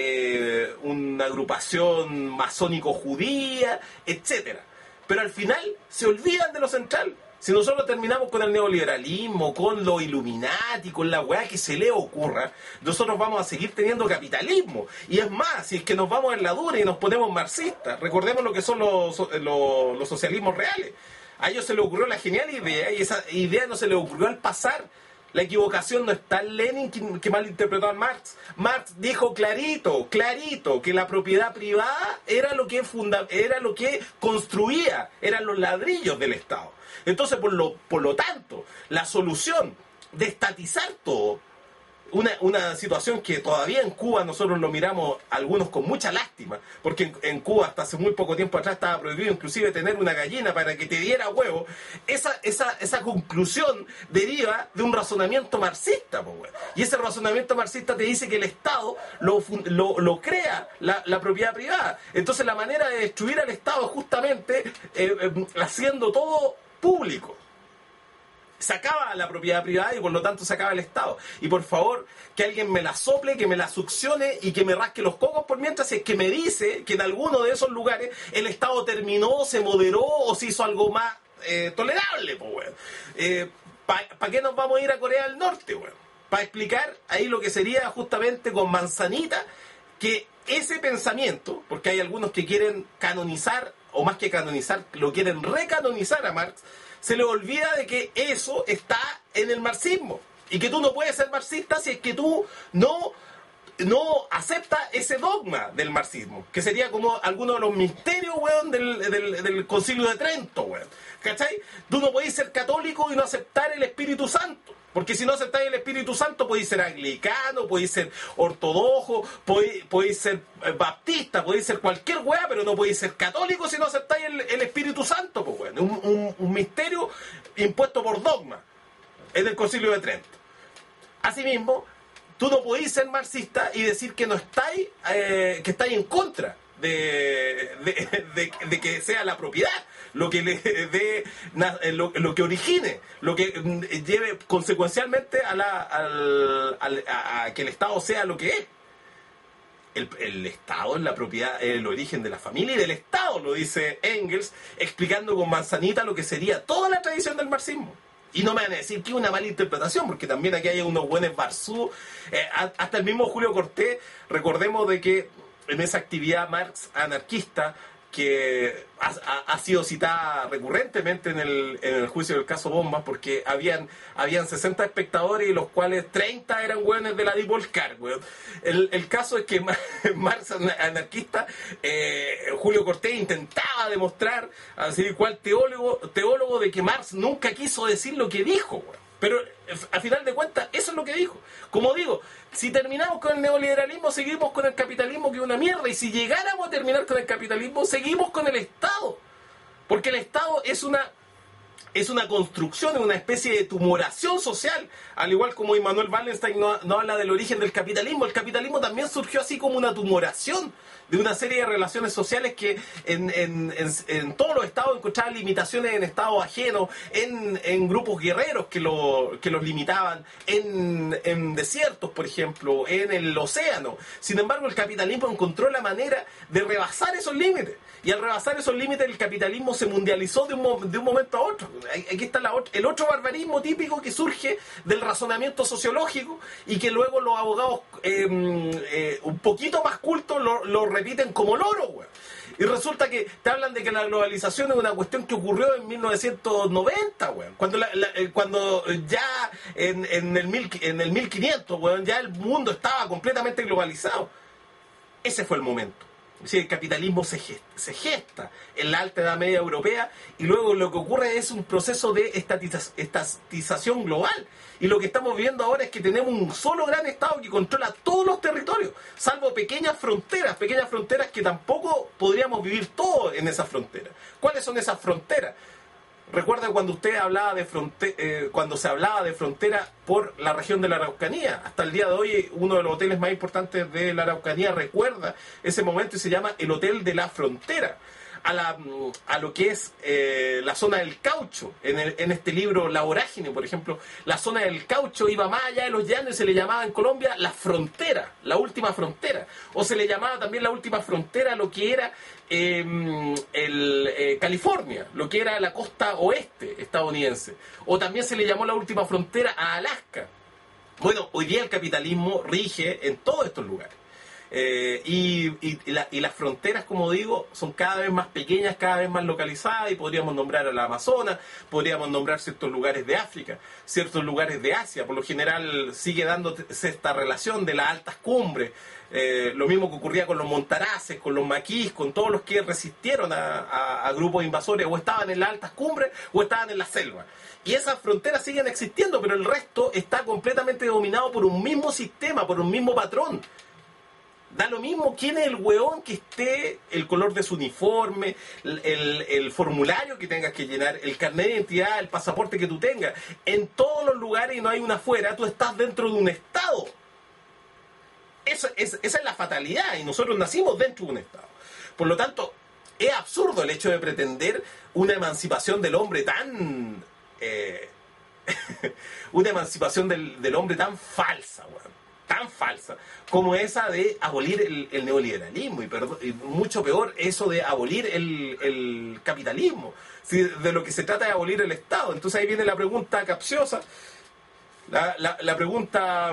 A: eh, una agrupación masónico-judía, etcétera. Pero al final se olvidan de lo central. Si nosotros terminamos con el neoliberalismo, con lo Illuminati, con la weá que se le ocurra, nosotros vamos a seguir teniendo capitalismo. Y es más, si es que nos vamos en la dura y nos ponemos marxistas, recordemos lo que son los, los, los socialismos reales. A ellos se les ocurrió la genial idea, y esa idea no se les ocurrió al pasar. La equivocación no está en Lenin, que, que malinterpretó a Marx. Marx dijo clarito, clarito, que la propiedad privada era lo que funda, era lo que construía, eran los ladrillos del Estado. Entonces, por lo, por lo tanto, la solución de estatizar todo, una, una situación que todavía en Cuba nosotros lo miramos algunos con mucha lástima, porque en, en Cuba hasta hace muy poco tiempo atrás estaba prohibido inclusive tener una gallina para que te diera huevo. Esa, esa, esa conclusión deriva de un razonamiento marxista, pues, bueno. Y ese razonamiento marxista te dice que el Estado lo, lo, lo crea la, la propiedad privada. Entonces la manera de destruir al Estado es justamente eh, eh, haciendo todo público. Se acaba la propiedad privada y por lo tanto se acaba el Estado. Y por favor, que alguien me la sople, que me la succione y que me rasque los cocos por mientras, si es que me dice que en alguno de esos lugares el Estado terminó, se moderó o se hizo algo más eh, tolerable, pues, weón. Eh, ¿Para pa qué nos vamos a ir a Corea del Norte, weón? Para explicar ahí lo que sería justamente con manzanita, que ese pensamiento, porque hay algunos que quieren canonizar, o más que canonizar, lo quieren recanonizar a Marx, se le olvida de que eso está en el marxismo. Y que tú no puedes ser marxista si es que tú no, no aceptas ese dogma del marxismo. Que sería como alguno de los misterios, weón, del, del, del Concilio de Trento, weón. ¿Cachai? Tú no podés ser católico y no aceptar el Espíritu Santo. Porque si no aceptáis el Espíritu Santo, podéis ser anglicano, podéis ser ortodoxo, podéis, podéis ser baptista, podéis ser cualquier weá, pero no podéis ser católico si no aceptáis el, el Espíritu Santo, pues bueno. Un, un, un misterio impuesto por dogma. Es del Concilio de Trento. Asimismo, tú no podéis ser marxista y decir que no estáis, eh, que estáis en contra de, de, de, de que sea la propiedad lo que le dé, lo, lo que origine, lo que lleve consecuencialmente a, la, al, al, a, a que el Estado sea lo que es. El, el Estado es la propiedad, el origen de la familia y del Estado, lo dice Engels, explicando con manzanita lo que sería toda la tradición del marxismo. Y no me van a decir que es una mala interpretación, porque también aquí hay unos buenos barzú, eh, hasta el mismo Julio Cortés, recordemos de que en esa actividad Marx anarquista, que ha, ha, ha sido citada recurrentemente en el, en el juicio del caso Bombas, porque habían, habían sesenta espectadores y los cuales treinta eran hueones de la Dipolcar, weón. El, el caso es que Marx anarquista, eh, Julio Cortés intentaba demostrar, así cual teólogo, teólogo de que Marx nunca quiso decir lo que dijo, weón. Pero a final de cuentas, eso es lo que dijo. Como digo, si terminamos con el neoliberalismo, seguimos con el capitalismo, que es una mierda. Y si llegáramos a terminar con el capitalismo, seguimos con el Estado. Porque el Estado es una es una construcción, es una especie de tumoración social, al igual como Immanuel Wallenstein no, no habla del origen del capitalismo. El capitalismo también surgió así como una tumoración de una serie de relaciones sociales que en, en, en, en todos los estados encontraban limitaciones en estados ajenos, en, en grupos guerreros que, lo, que los limitaban, en, en desiertos, por ejemplo, en el océano. Sin embargo, el capitalismo encontró la manera de rebasar esos límites. Y al rebasar esos límites, el capitalismo se mundializó de un, de un momento a otro. Aquí está la, el otro barbarismo típico que surge del razonamiento sociológico y que luego los abogados eh, eh, un poquito más cultos lo, lo repiten como loro, güey. Y resulta que te hablan de que la globalización es una cuestión que ocurrió en mil novecientos noventa, güey. Cuando, la, la, cuando ya en, en, el mil, en el mil quinientos, güey, ya el mundo estaba completamente globalizado. Ese fue el momento. Sí, el capitalismo se gesta, se gesta en la alta edad media europea y luego lo que ocurre es un proceso de estatiza, estatización global. Y lo que estamos viendo ahora es que tenemos un solo gran Estado que controla todos los territorios, salvo pequeñas fronteras, pequeñas fronteras que tampoco podríamos vivir todos en esas fronteras. ¿Cuáles son esas fronteras? Recuerda cuando usted hablaba de fronte eh, cuando se hablaba de frontera por la región de la Araucanía. Hasta el día de hoy, uno de los hoteles más importantes de la Araucanía recuerda ese momento y se llama el Hotel de la Frontera. A, la, a lo que es eh, la zona del caucho. En, el, en este libro La Vorágine, por ejemplo, la zona del caucho iba más allá de los llanos y se le llamaba en Colombia la frontera, la última frontera. O se le llamaba también la última frontera a lo que era eh, el, eh, California, lo que era la costa oeste estadounidense. O también se le llamó la última frontera a Alaska. Bueno, hoy día el capitalismo rige en todos estos lugares. Eh, y, y, y, la, y las fronteras, como digo, son cada vez más pequeñas, cada vez más localizadas, y podríamos nombrar a la Amazonas, podríamos nombrar ciertos lugares de África, ciertos lugares de Asia. Por lo general sigue dándose esta relación de las altas cumbres, eh, lo mismo que ocurría con los montaraces, con los maquis, con todos los que resistieron a, a, a grupos invasores, o estaban en las altas cumbres o estaban en la selva. Y esas fronteras siguen existiendo, pero el resto está completamente dominado por un mismo sistema, por un mismo patrón. Da lo mismo quién es el hueón que esté, el color de su uniforme, el, el, el formulario que tengas que llenar, el carnet de identidad, el pasaporte que tú tengas. En todos los lugares, y no hay una afuera, tú estás dentro de un Estado. Eso, es, esa es la fatalidad, y nosotros nacimos dentro de un Estado. Por lo tanto, es absurdo el hecho de pretender una emancipación del hombre tan... Eh, una emancipación del, del hombre tan falsa, weón. Tan falsa como esa de abolir el, el neoliberalismo y, perdón, y mucho peor eso de abolir el, el capitalismo. Si de lo que se trata es abolir el Estado. Entonces ahí viene la pregunta capciosa, la, la, la pregunta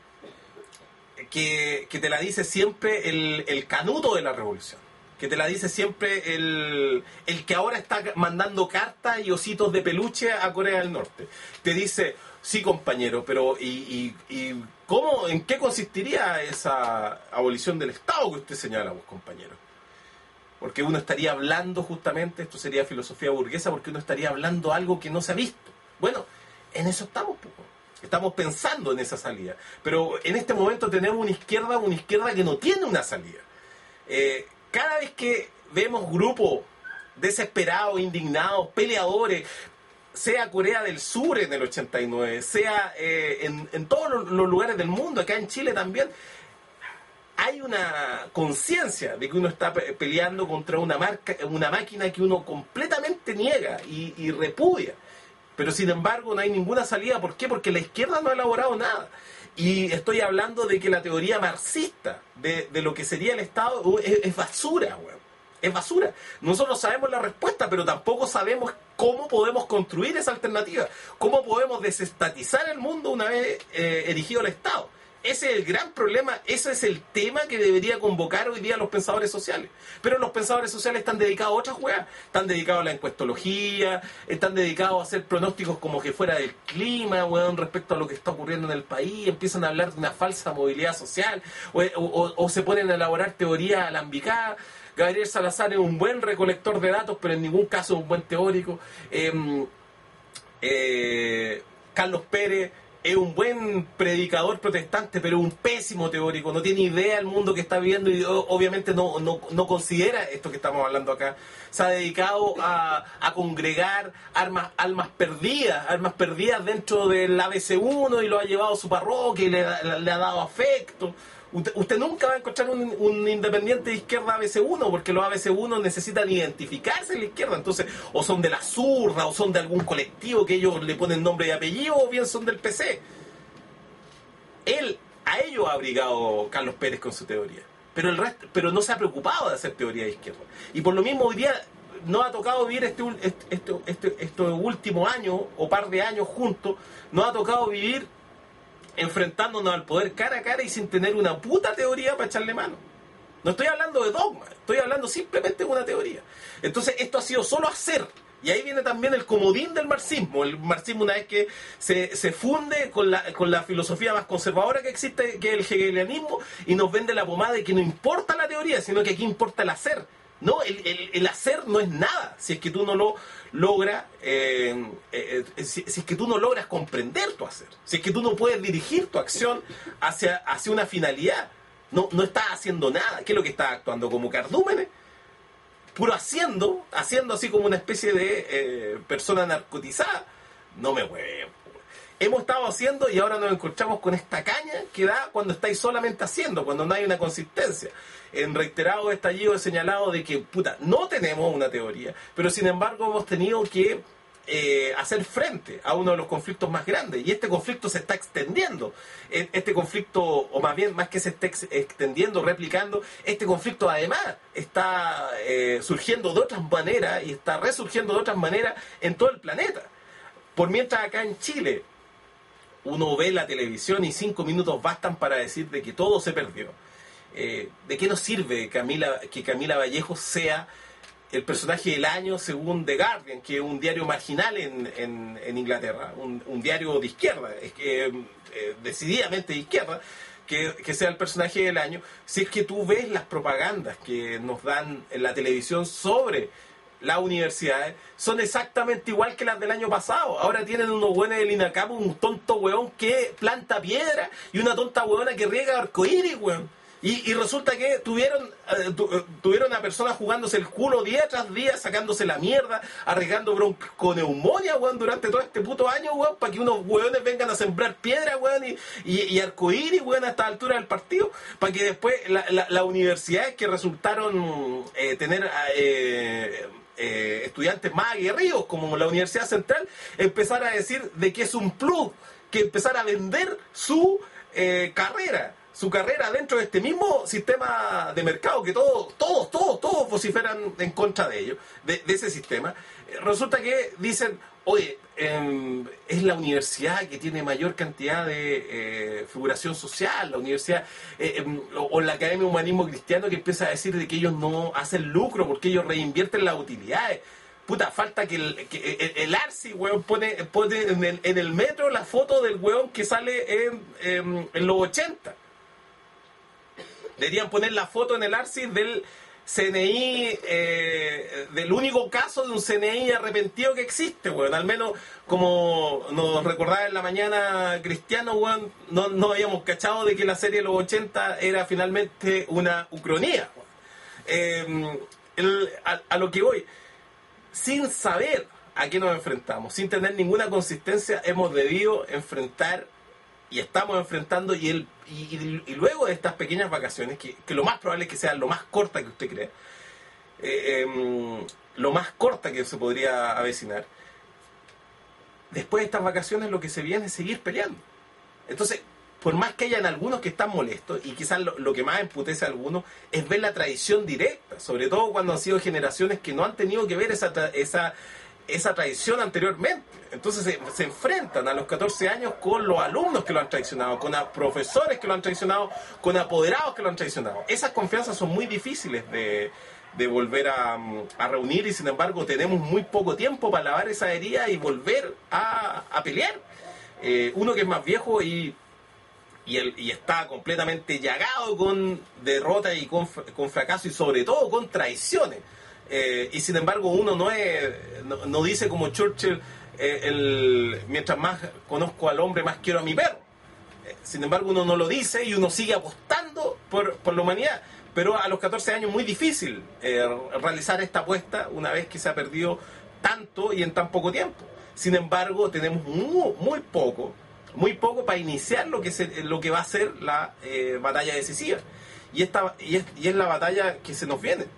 A: que, que te la dice siempre el, el canuto de la revolución, que te la dice siempre el, el que ahora está mandando cartas y ositos de peluche a Corea del Norte. Te dice, sí, compañero, pero ¿y, y, y cómo, en qué consistiría esa abolición del Estado que usted señala, vos, compañero? Porque uno estaría hablando justamente, esto sería filosofía burguesa, porque uno estaría hablando algo que no se ha visto. Bueno, en eso estamos, poco. Estamos pensando en esa salida. Pero en este momento tenemos una izquierda, una izquierda que no tiene una salida. Eh, cada vez que vemos grupos desesperados, indignados, peleadores, sea Corea del Sur en el ochenta y nueve, sea eh, en, en todos los, los lugares del mundo, acá en Chile también, hay una conciencia de que uno está pe peleando contra una, marca, una máquina que uno completamente niega y, y repudia. Pero sin embargo no hay ninguna salida. ¿Por qué? Porque la izquierda no ha elaborado nada. Y estoy hablando de que la teoría marxista de, de lo que sería el Estado es, es basura, weón. Es basura. Nosotros sabemos la respuesta, pero tampoco sabemos cómo podemos construir esa alternativa. Cómo podemos desestatizar el mundo una vez eh, erigido el Estado. Ese es el gran problema, ese es el tema que debería convocar hoy día a los pensadores sociales. Pero los pensadores sociales están dedicados a otras weas. Están dedicados a la encuestología, están dedicados a hacer pronósticos como que fuera del clima, weón, respecto a lo que está ocurriendo en el país. Empiezan a hablar de una falsa movilidad social, o, o, o se ponen a elaborar teorías alambicadas. Gabriel Salazar es un buen recolector de datos, pero en ningún caso un buen teórico. Eh, eh, Carlos Pérez es un buen predicador protestante, pero es un pésimo teórico, no tiene idea del mundo que está viviendo y obviamente no, no, no considera esto que estamos hablando acá. Se ha dedicado a, a congregar armas, almas perdidas, almas perdidas dentro del A B C uno y lo ha llevado a su parroquia y le, le, le ha dado afecto. Usted, usted nunca va a encontrar un, un independiente de izquierda A B C uno, porque los A B C uno necesitan identificarse en la izquierda. Entonces, o son de la zurda, o son de algún colectivo que ellos le ponen nombre y apellido, o bien son del P C. Él, a ellos ha abrigado Carlos Pérez con su teoría. Pero el resto, pero no se ha preocupado de hacer teoría de izquierda. Y por lo mismo hoy día nos ha tocado vivir este, este, este, este, estos últimos años, o par de años juntos, nos ha tocado vivir enfrentándonos al poder cara a cara y sin tener una puta teoría para echarle mano. No estoy hablando de dogma, estoy hablando simplemente de una teoría. Entonces esto ha sido solo hacer. Y ahí viene también el comodín del marxismo. El marxismo, una vez que se, se funde con la, con la filosofía más conservadora que existe, que es el hegelianismo, y nos vende la pomada de que no importa la teoría, sino que aquí importa el hacer. No, el, el, el hacer no es nada si es que tú no lo logras, eh, eh, si, si es que tú no logras comprender tu hacer, si es que tú no puedes dirigir tu acción hacia, hacia una finalidad. No, no estás haciendo nada. ¿Qué es lo que estás actuando? Como cardúmenes, puro haciendo, haciendo así como una especie de eh, persona narcotizada. No me huevo. Hemos estado haciendo y ahora nos encontramos con esta caña que da cuando estáis solamente haciendo, cuando no hay una consistencia. En reiterados estallidos he señalado de que, puta, no tenemos una teoría, pero sin embargo hemos tenido que eh, hacer frente a uno de los conflictos más grandes, y este conflicto se está extendiendo. Este conflicto, o más bien, más que se esté ex extendiendo, replicando, este conflicto además está eh, surgiendo de otras maneras y está resurgiendo de otras maneras en todo el planeta. Por mientras acá en Chile uno ve la televisión y cinco minutos bastan para decir de que todo se perdió. Eh, ¿De qué nos sirve Camila, que Camila Vallejo sea el personaje del año según The Guardian, que es un diario marginal en, en, en Inglaterra, un, un diario de izquierda, es que, eh, decididamente de izquierda, que, que sea el personaje del año, si es que tú ves las propagandas que nos dan en la televisión sobre las universidades, son exactamente igual que las del año pasado. Ahora tienen unos buenos del INACAP, un tonto weón que planta piedra y una tonta weona que riega arcoíris, weón. Y, y resulta que tuvieron eh, tu, eh, tuvieron a personas jugándose el culo día tras día, sacándose la mierda, arriesgando bronconeumonía, weón, durante todo este puto año, weón, para que unos weones vengan a sembrar piedra, weón, y, y, y arcoíris, weón, a esta altura del partido, para que después las la, la universidades que resultaron eh, tener eh, eh, estudiantes más aguerridos, como la Universidad Central, empezar a decir de que es un plus, que empezar a vender su eh, carrera. su carrera dentro de este mismo sistema de mercado que todos, todos, todos, todos vociferan en contra de ello, de, de ese sistema. Resulta que dicen, oye, eh, es la universidad que tiene mayor cantidad de eh, figuración social, la universidad, eh, eh, o, o la Academia de Humanismo Cristiano, que empieza a decir de que ellos no hacen lucro porque ellos reinvierten las utilidades. Puta, falta que el, que el, el Arci, weón, pone, pone en, el, en el metro la foto del weón que sale en, en, en los ochenta. Deberían poner la foto en el Arci del C N I, eh, del único caso de un C N I arrepentido que existe, weón. Al menos, como nos recordaba en la mañana Cristiano, weón, no, no habíamos cachado de que la serie de los ochenta era finalmente una ucronía. Eh, el, a, a lo que voy, sin saber a qué nos enfrentamos, sin tener ninguna consistencia, hemos debido enfrentar y estamos enfrentando, y, el, y, y luego de estas pequeñas vacaciones, que, que lo más probable es que sean lo más corta que usted cree, eh, eh, lo más corta que se podría avecinar, después de estas vacaciones lo que se viene es seguir peleando. Entonces, por más que hayan algunos que están molestos, y quizás lo, lo que más emputece a algunos es ver la traición directa, sobre todo cuando han sido generaciones que no han tenido que ver esa, esa, esa traición anteriormente. Entonces se, se enfrentan a los catorce años con los alumnos que lo han traicionado, con a profesores que lo han traicionado, con apoderados que lo han traicionado. Esas confianzas son muy difíciles de, de volver a, a reunir, y sin embargo tenemos muy poco tiempo para lavar esa herida y volver a, a pelear. Eh, uno que es más viejo y, y, el, y está completamente llagado con derrota y con, con fracaso, y sobre todo con traiciones. Eh, y sin embargo uno no, es, no, no dice como Churchill, eh, el, mientras más conozco al hombre, más quiero a mi perro. Eh, sin embargo, uno no lo dice y uno sigue apostando por, por la humanidad. Pero a los catorce años es muy difícil eh, realizar esta apuesta una vez que se ha perdido tanto y en tan poco tiempo. Sin embargo, tenemos muy, muy poco, muy poco para iniciar lo que, se, lo que va a ser la eh, batalla decisiva. Y, esta, y, es, y es la batalla que se nos viene.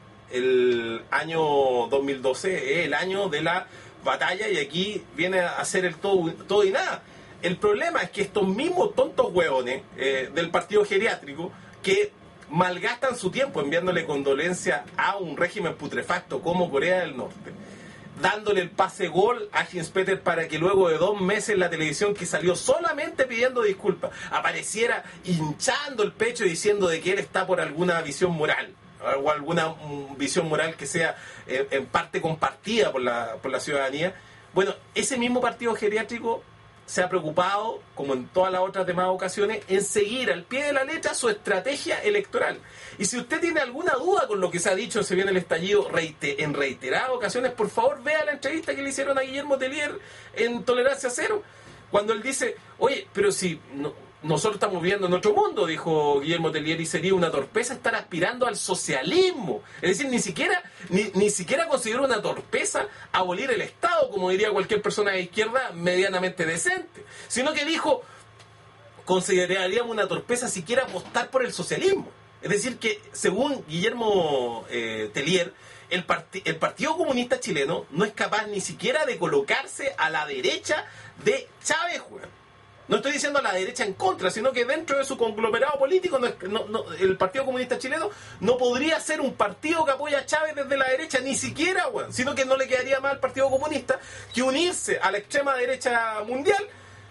A: El año dos mil doce es el año de la batalla y aquí viene a ser el todo, todo y nada. El problema es que estos mismos tontos hueones eh, del partido geriátrico que malgastan su tiempo enviándole condolencias a un régimen putrefacto como Corea del Norte, dándole el pase gol a Hinspeter para que luego de dos meses en la televisión, que salió solamente pidiendo disculpas, apareciera hinchando el pecho diciendo de que él está por alguna visión moral o alguna um, visión moral que sea eh, en parte compartida por la, por la ciudadanía. Bueno, ese mismo partido geriátrico se ha preocupado, como en todas las otras demás ocasiones, en seguir al pie de la letra su estrategia electoral. Y si usted tiene alguna duda con lo que se ha dicho, se viene el estallido reite, en reiteradas ocasiones, por favor vea la entrevista que le hicieron a Guillermo Tellier en Tolerancia Cero, cuando él dice, oye, pero si no, nosotros estamos viviendo en otro mundo, dijo Guillermo Tellier, y sería una torpeza estar aspirando al socialismo. Es decir, ni siquiera, ni, ni siquiera considero una torpeza abolir el Estado, como diría cualquier persona de izquierda medianamente decente, sino que dijo, consideraríamos una torpeza siquiera apostar por el socialismo. Es decir, que según Guillermo eh, Tellier, el, part el Partido Comunista Chileno no es capaz ni siquiera de colocarse a la derecha de Chávez, güey. No estoy diciendo a la derecha en contra, sino que dentro de su conglomerado político no, no, no, el Partido Comunista Chileno no podría ser un partido que apoya a Chávez desde la derecha, ni siquiera, bueno, sino que no le quedaría más al Partido Comunista que unirse a la extrema derecha mundial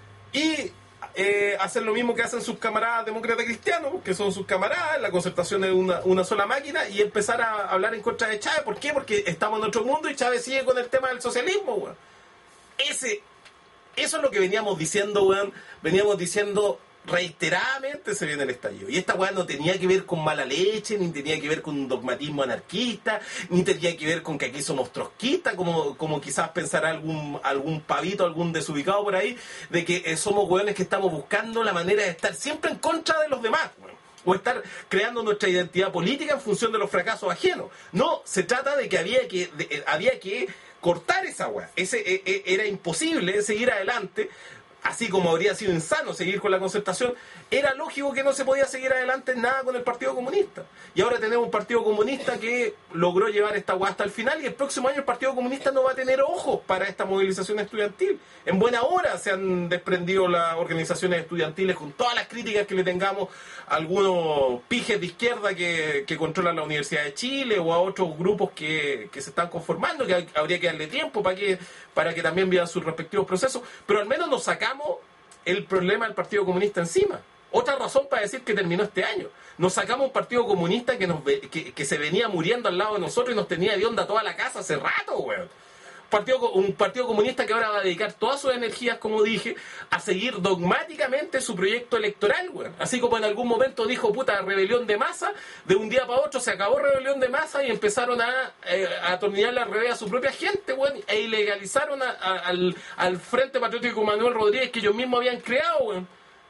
A: y eh, hacer lo mismo que hacen sus camaradas demócratas cristianos, que son sus camaradas, la concertación es una, una sola máquina, y empezar a hablar en contra de Chávez. ¿Por qué? Porque estamos en otro mundo y Chávez sigue con el tema del socialismo, bueno. Ese... Eso es lo que veníamos diciendo, weón. Veníamos diciendo reiteradamente se viene el estallido. Y esta weá no tenía que ver con mala leche, ni tenía que ver con un dogmatismo anarquista, ni tenía que ver con que aquí somos trotskistas, como, como quizás pensará algún, algún pavito, algún desubicado por ahí, de que eh, somos weones que estamos buscando la manera de estar siempre en contra de los demás, weón. O estar creando nuestra identidad política en función de los fracasos ajenos. No, se trata de que había que, de, eh, había que cortar esa weá. Ese, eh, eh, era imposible seguir adelante, así como habría sido insano seguir con la concertación. Era lógico que no se podía seguir adelante en nada con el Partido Comunista. Y ahora tenemos un Partido Comunista que logró llevar esta weá hasta el final, y el próximo año el Partido Comunista no va a tener ojos para esta movilización estudiantil. En buena hora se han desprendido las organizaciones estudiantiles, con todas las críticas que le tengamos a algunos pijes de izquierda que, que controlan la Universidad de Chile, o a otros grupos que, que se están conformando, que habría que darle tiempo para que, para que también vivan sus respectivos procesos. Pero al menos nos sacamos el problema del Partido Comunista encima. Otra razón para decir que terminó este año. Nos sacamos un Partido Comunista que, nos, que, que se venía muriendo al lado de nosotros y nos tenía de onda toda la casa hace rato, weón. Partido, un Partido Comunista que ahora va a dedicar todas sus energías, como dije, a seguir dogmáticamente su proyecto electoral, weón. Así como en algún momento dijo, puta, rebelión de masa, de un día para otro se acabó rebelión de masa y empezaron a, eh, a atornillarle al revés a su propia gente, weón, e ilegalizaron a, a, al, al Frente Patriótico Manuel Rodríguez que ellos mismos habían creado, weón.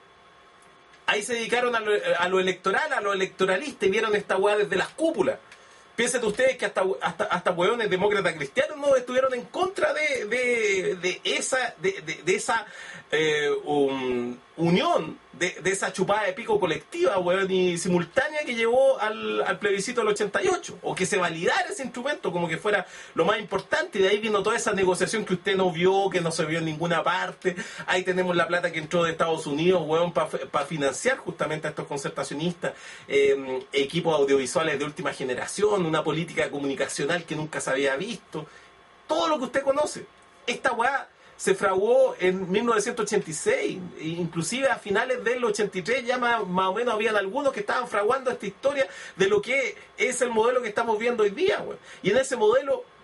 A: Ahí se dedicaron a lo, a lo electoral, a lo electoralista, y vieron esta weá desde las cúpulas. Piensen ustedes que hasta hasta hasta hueones demócratas cristianos no estuvieron en contra de, de, de esa de, de, de esa eh, um, unión, de, de esa chupada de pico colectiva, hueón, y simultánea que llevó al, al plebiscito del ochenta y ocho, o que se validara ese instrumento como que fuera lo más importante. Y de ahí vino toda esa negociación que usted no vio, que no se vio en ninguna parte. Ahí tenemos la plata que entró de Estados Unidos, hueón, para pa financiar justamente a estos concertacionistas, eh, equipos audiovisuales de última generación, una política comunicacional que nunca se había visto. Todo lo que usted conoce. Esta weá se fraguó en mil novecientos ochenta y seis, inclusive a finales del ochenta y tres ya más, más o menos habían algunos que estaban fraguando esta historia de lo que es el modelo que estamos viendo hoy día, güey. Y en ese modelo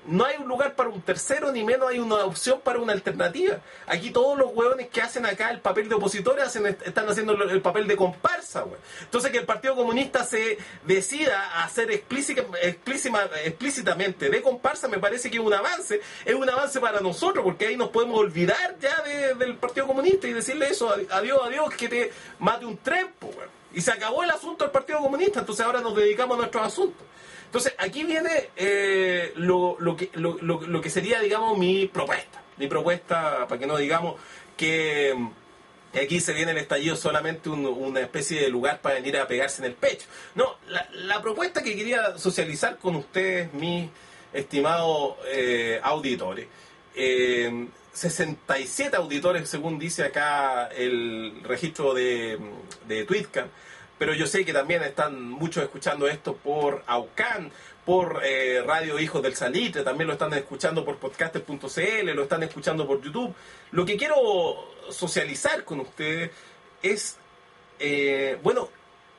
A: no hay un lugar para un tercero, ni menos hay una opción para una alternativa. Aquí todos los hueones que hacen acá el papel de opositores hacen, están haciendo el papel de comparsa, weón. Entonces que el Partido Comunista se decida a hacer explícita, explícita, explícitamente de comparsa me parece que es un avance, es un avance para nosotros, porque ahí nos podemos olvidar ya de, del Partido Comunista y decirle eso, adiós, adiós, que te mate un tren, weón. Y se acabó el asunto del Partido Comunista, entonces ahora nos dedicamos a nuestros asuntos. Entonces, aquí viene eh, lo, lo, que, lo, lo, lo que sería, digamos, mi propuesta. Mi propuesta, para que no digamos que aquí se viene el estallido solamente un, una especie de lugar para venir a pegarse en el pecho. No, la, la propuesta que quería socializar con ustedes, mis estimados eh, auditores, eh, sesenta y siete auditores, según dice acá el registro de, de Tweetcam, pero yo sé que también están muchos escuchando esto por Aucan, por eh, Radio Hijos del Salitre, también lo están escuchando por podcaster punto c l, lo están escuchando por YouTube. Lo que quiero socializar con ustedes es, eh, bueno,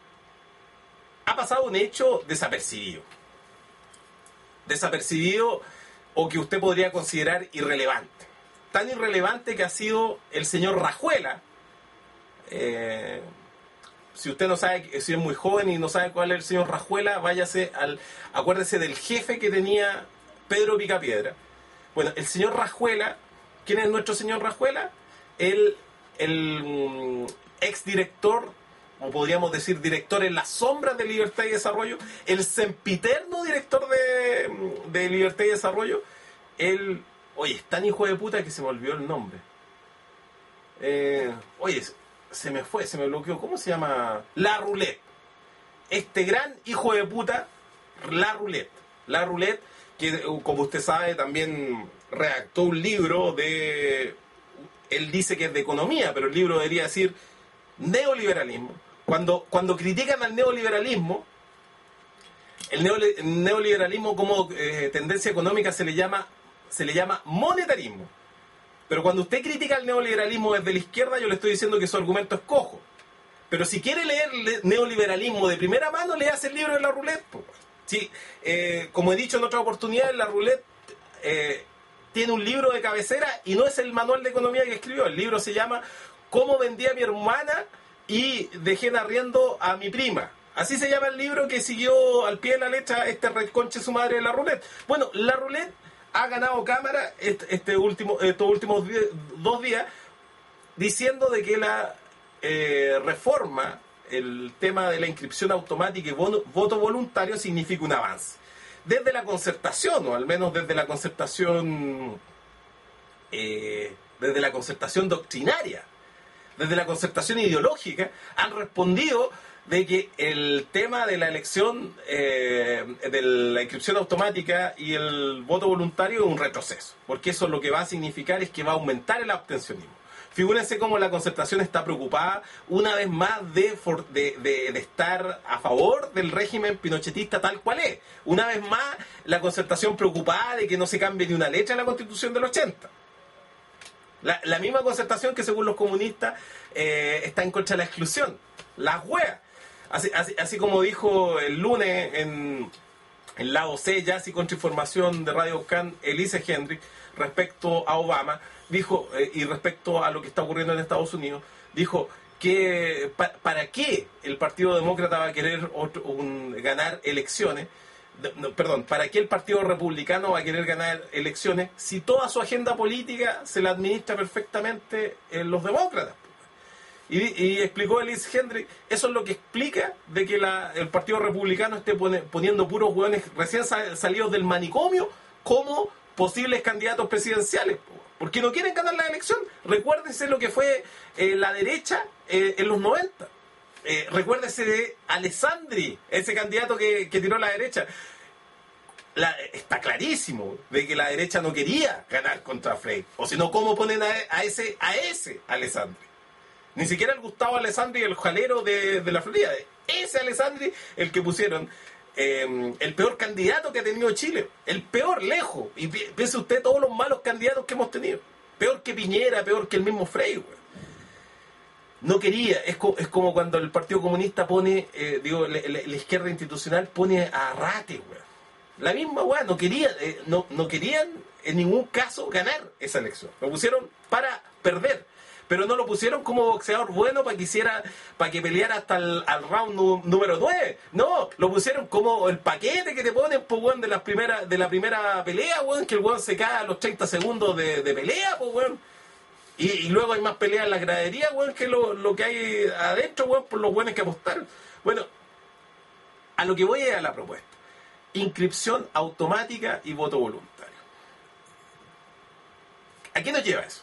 A: ha pasado un hecho desapercibido. Desapercibido o que usted podría considerar irrelevante. Tan irrelevante que ha sido el señor Rajuela. Eh, si usted no sabe, si es muy joven y no sabe cuál es el señor Rajuela, váyase al, acuérdese del jefe que tenía Pedro Picapiedra. Bueno, el señor Rajuela, ¿quién es nuestro señor Rajuela? El, el exdirector, o podríamos decir director en las sombras de Libertad y Desarrollo, el sempiterno director de, de Libertad y Desarrollo, el... Oye, es tan hijo de puta que se me olvidó el nombre. Eh, oye, se me fue, se me bloqueó. ¿Cómo se llama? La Roulette. Este gran hijo de puta, La Roulette. La Roulette, que como usted sabe también redactó un libro de... Él dice que es de economía, pero el libro debería decir neoliberalismo. Cuando, cuando critican al neoliberalismo, el, neole, el neoliberalismo como eh, tendencia económica se le llama... se le llama monetarismo. Pero cuando usted critica el neoliberalismo desde la izquierda, yo le estoy diciendo que su argumento es cojo. Pero si quiere leer neoliberalismo de primera mano, le hace el libro de La Roulette. Sí, eh, como he dicho en otra oportunidad, La Roulette eh, tiene un libro de cabecera y no es el manual de economía que escribió. El libro se llama Cómo vendí a mi hermana y dejé en arriendo a mi prima. Así se llama el libro que siguió al pie de la letra este reconche su madre de La Roulette. Bueno, La Roulette ha ganado cámara este, este último, estos últimos días, dos días diciendo de que la eh, reforma, el tema de la inscripción automática y voto, voto voluntario significa un avance. Desde la concertación, o al menos desde la concertación, eh, desde la concertación doctrinaria, desde la concertación ideológica, han respondido de que el tema de la elección, eh, de la inscripción automática y el voto voluntario es un retroceso, porque eso lo que va a significar es que va a aumentar el abstencionismo. Figúrense cómo la concertación está preocupada una vez más de, de, de, de estar a favor del régimen pinochetista tal cual es. Una vez más la concertación preocupada de que no se cambie ni una letra en la Constitución del ochenta. La, la misma concertación que según los comunistas eh, está en contra de la exclusión. Las hueas. Así, así, así como dijo el lunes en, en la O C, Jazz y Contrainformación de Radio Can, Elise Hendrix, respecto a Obama, dijo, eh, y respecto a lo que está ocurriendo en Estados Unidos, dijo que pa, para qué el Partido Demócrata va a querer otro, un, ganar elecciones, de, no, perdón, para qué el Partido Republicano va a querer ganar elecciones si toda su agenda política se la administra perfectamente en los demócratas. Y, y explicó Elise Hendrix, eso es lo que explica de que la, el Partido Republicano esté pone, poniendo puros hueones recién sal, salidos del manicomio como posibles candidatos presidenciales. Porque no quieren ganar la elección. Recuérdense lo que fue eh, la derecha eh, en los noventa. Eh, recuérdese de Alessandri, ese candidato que, que tiró la derecha. La, está clarísimo de que la derecha no quería ganar contra Frey. O si no, ¿cómo ponen a, a ese a ese Alessandri? Ni siquiera el Gustavo Alessandri, el jalero de, de la Florida. Ese Alessandri, el que pusieron, eh, el peor candidato que ha tenido Chile. El peor, lejos. Y piense usted todos los malos candidatos que hemos tenido. Peor que Piñera, peor que el mismo Frey, güey. No quería. Es, co es como cuando el Partido Comunista pone, eh, digo, la, la, la izquierda institucional pone a Arrate, güey. La misma weá, no, quería, eh, no, no querían en ningún caso ganar esa elección. Lo pusieron para perder. Pero no lo pusieron como boxeador bueno para que hiciera, para que peleara hasta el al round nu, número nueve. No, lo pusieron como el paquete que te ponen, pues, weón, de la primera, de la primera pelea, weón, que el weón se cae a los treinta segundos de, de pelea, pues, weón. Y, y luego hay más peleas en la gradería, weón, que lo, lo que hay adentro, weón, por los weones que apostaron. Bueno, a lo que voy es a la propuesta. Inscripción automática y voto voluntario. ¿A qué nos lleva eso?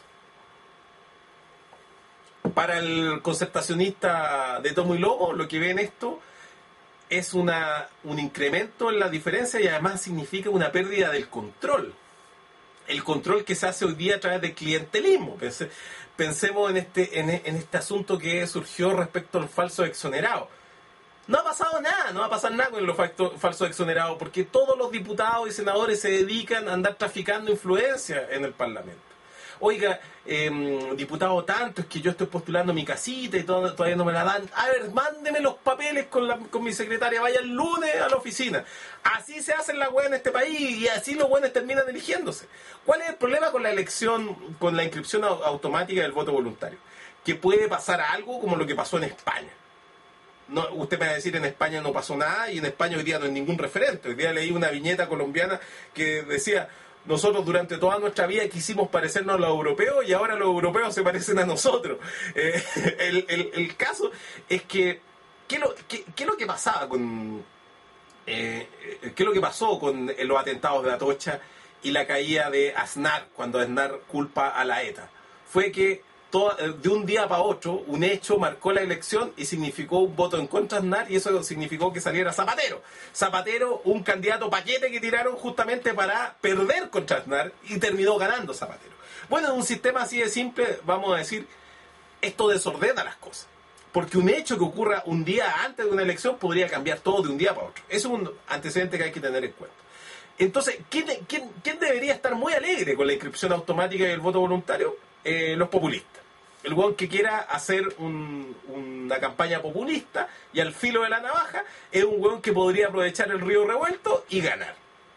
A: Para el concertacionista de tomo y lomo, lo que ve en esto es una, un incremento en la diferencia y además significa una pérdida del control. El control que se hace hoy día a través del clientelismo. Pense, pensemos en este, en, en este asunto que surgió respecto al falso exonerado. No ha pasado nada, no va a pasar nada con los falsos exonerados, porque todos los diputados y senadores se dedican a andar traficando influencia en el Parlamento. Oiga, eh, diputado tanto, es que yo estoy postulando mi casita y todo, todavía no me la dan. A ver, mándeme los papeles con, la, con mi secretaria, vaya el lunes a la oficina. Así se hacen las weas en este país y así los buenos terminan eligiéndose. ¿Cuál es el problema con la elección, con la inscripción automática del voto voluntario? Que puede pasar algo como lo que pasó en España. No, usted me va a decir, en España no pasó nada y en España hoy día no hay ningún referente. Hoy día leí una viñeta colombiana que decía: nosotros durante toda nuestra vida quisimos parecernos a los europeos y ahora los europeos se parecen a nosotros. Eh, el, el, el caso es que, ¿qué, lo, qué, qué es lo que pasaba con... Eh, ¿Qué es lo que pasó con los atentados de Atocha y la caída de Aznar, cuando Aznar culpa a la ETA? Fue que todo, de un día para otro, un hecho marcó la elección y significó un voto en contra de Aznar, y eso significó que saliera Zapatero. Zapatero, un candidato paquete que tiraron justamente para perder contra Aznar, y terminó ganando Zapatero. Bueno, en un sistema así de simple, vamos a decir, esto desordena las cosas. Porque un hecho que ocurra un día antes de una elección podría cambiar todo de un día para otro. Eso es un antecedente que hay que tener en cuenta. Entonces, ¿quién, quién, quién debería estar muy alegre con la inscripción automática y el voto voluntario? Eh, los populistas. El hueón que quiera hacer un, una campaña populista y al filo de la navaja es un hueón que podría aprovechar el río revuelto y ganar.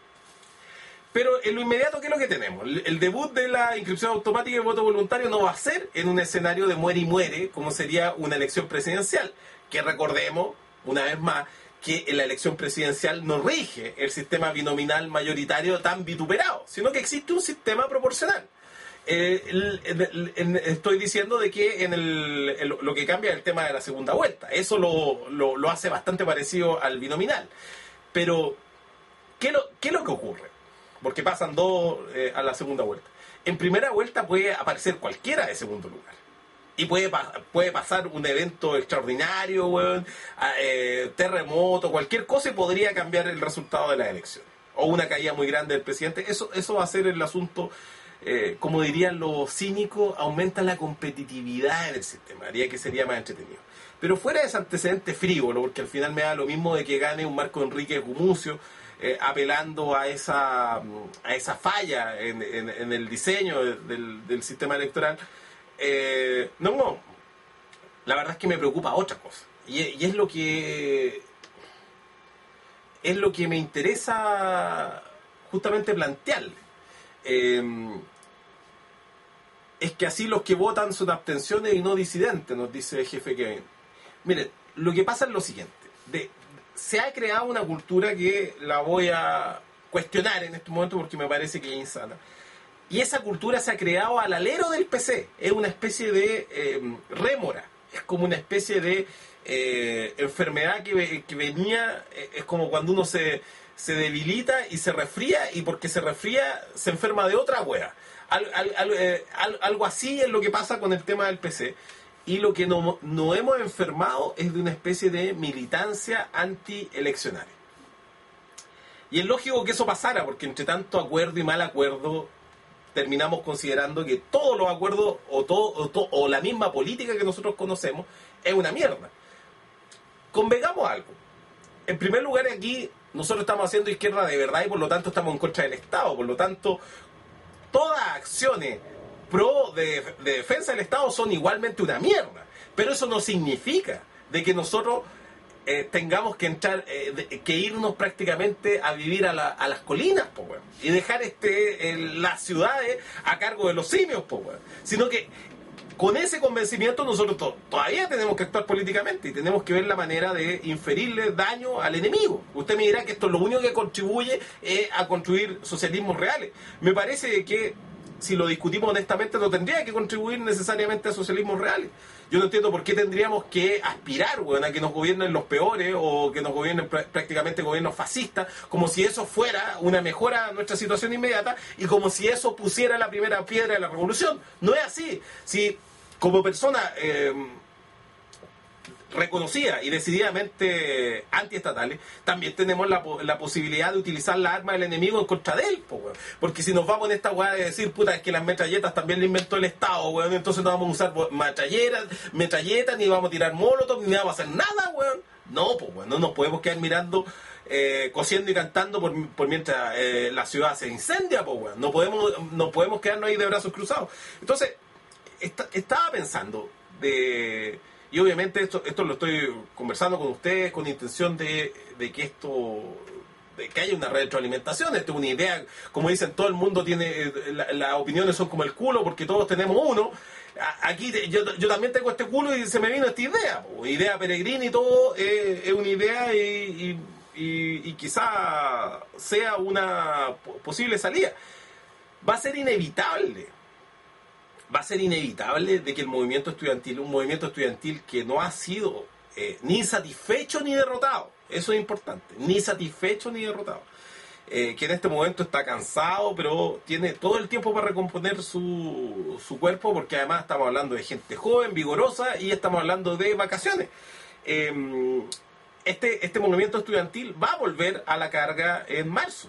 A: Pero en lo inmediato, ¿qué es lo que tenemos? El, el debut de la inscripción automática y el voto voluntario no va a ser en un escenario de muere y muere, como sería una elección presidencial. Que recordemos, una vez más, que en la elección presidencial no rige el sistema binominal mayoritario tan vituperado, sino que existe un sistema proporcional. Eh, el, el, el, estoy diciendo de que en el, el, lo que cambia es el tema de la segunda vuelta. Eso lo, lo, lo hace bastante parecido al binominal. Pero, ¿qué, lo, qué es lo que ocurre? Porque pasan dos eh, a la segunda vuelta. En primera vuelta puede aparecer cualquiera de segundo lugar. Y puede, puede pasar un evento extraordinario, weón, eh, terremoto, cualquier cosa, y podría cambiar el resultado de la elección. O una caída muy grande del presidente. Eso, eso va a ser el asunto. Eh, como dirían los cínicos, aumenta la competitividad en el sistema, haría que sería más entretenido. Pero fuera de ese antecedente frívolo, porque al final me da lo mismo de que gane un Marco Enrique Gumucio, eh, apelando a esa a esa falla en, en, en el diseño del, del sistema electoral, eh, no, no, la verdad es que me preocupa otra cosa, y, y es lo que es lo que me interesa justamente plantearle. Eh, es que así los que votan son abstenciones y no disidentes, nos dice el jefe Kevin. Miren, lo que pasa es lo siguiente: de, se ha creado una cultura que la voy a cuestionar en este momento porque me parece que es insana. Y esa cultura se ha creado al alero del P C. Es una especie de eh, rémora, es como una especie de eh, enfermedad que, que venía, es como cuando uno se, se debilita y se resfría, y porque se resfría se enferma de otra wea. Al, al, al, eh, al, algo así es lo que pasa con el tema del P C. Y lo que no, no hemos enfermado es de una especie de militancia antieleccionaria. Y es lógico que eso pasara, porque entre tanto acuerdo y mal acuerdo terminamos considerando que todos los acuerdos o, todo, o, to, o la misma política que nosotros conocemos es una mierda. Convengamos algo. En primer lugar, aquí nosotros estamos haciendo izquierda de verdad y por lo tanto estamos en contra del Estado. Por lo tanto, todas acciones pro de, de defensa del Estado son igualmente una mierda. Pero eso no significa de que nosotros eh, tengamos que entrar, eh, de, que irnos prácticamente a vivir a, la, a las colinas, po, weón, y dejar este, el, las ciudades a cargo de los simios, po, weón. Sino que con ese convencimiento nosotros to todavía tenemos que actuar políticamente y tenemos que ver la manera de inferirle daño al enemigo. Usted me dirá que esto es lo único que contribuye eh, a construir socialismos reales. Me parece que si lo discutimos honestamente no tendría que contribuir necesariamente a socialismos reales. Yo no entiendo por qué tendríamos que aspirar, bueno, a que nos gobiernen los peores o que nos gobiernen pr prácticamente gobiernos fascistas, como si eso fuera una mejora a nuestra situación inmediata y como si eso pusiera la primera piedra de la revolución. No es así. Si como persona eh, reconocida y decididamente antiestatales, también tenemos la, la posibilidad de utilizar la arma del enemigo en contra de él, po, weón. Porque si nos vamos en esta weá de decir, puta, es que las metralletas también le inventó el Estado, weón, entonces no vamos a usar metralletas, metralletas, ni vamos a tirar molotov, ni vamos a hacer nada, weón. No, pues, weón, no nos podemos quedar mirando, eh, cosiendo y cantando por, por mientras eh, la ciudad se incendia, pues, weón. No podemos, no podemos quedarnos ahí de brazos cruzados. Entonces, Está, estaba pensando de, y obviamente esto, esto lo estoy conversando con ustedes con intención de, de que esto, de que haya una retroalimentación. Esto es una idea, como dicen, todo el mundo tiene, la, las opiniones son como el culo porque todos tenemos uno. Aquí yo, yo también tengo este culo y se me vino esta idea, idea peregrina y todo, eh, es una idea y, y, y, y quizá sea una posible salida. Va a ser inevitable. Va a ser inevitable de que el movimiento estudiantil, un movimiento estudiantil que no ha sido eh, ni satisfecho ni derrotado, eso es importante, ni satisfecho ni derrotado, eh, que en este momento está cansado, pero tiene todo el tiempo para recomponer su, su cuerpo, porque además estamos hablando de gente joven, vigorosa, y estamos hablando de vacaciones. Eh, este, este movimiento estudiantil va a volver a la carga en marzo.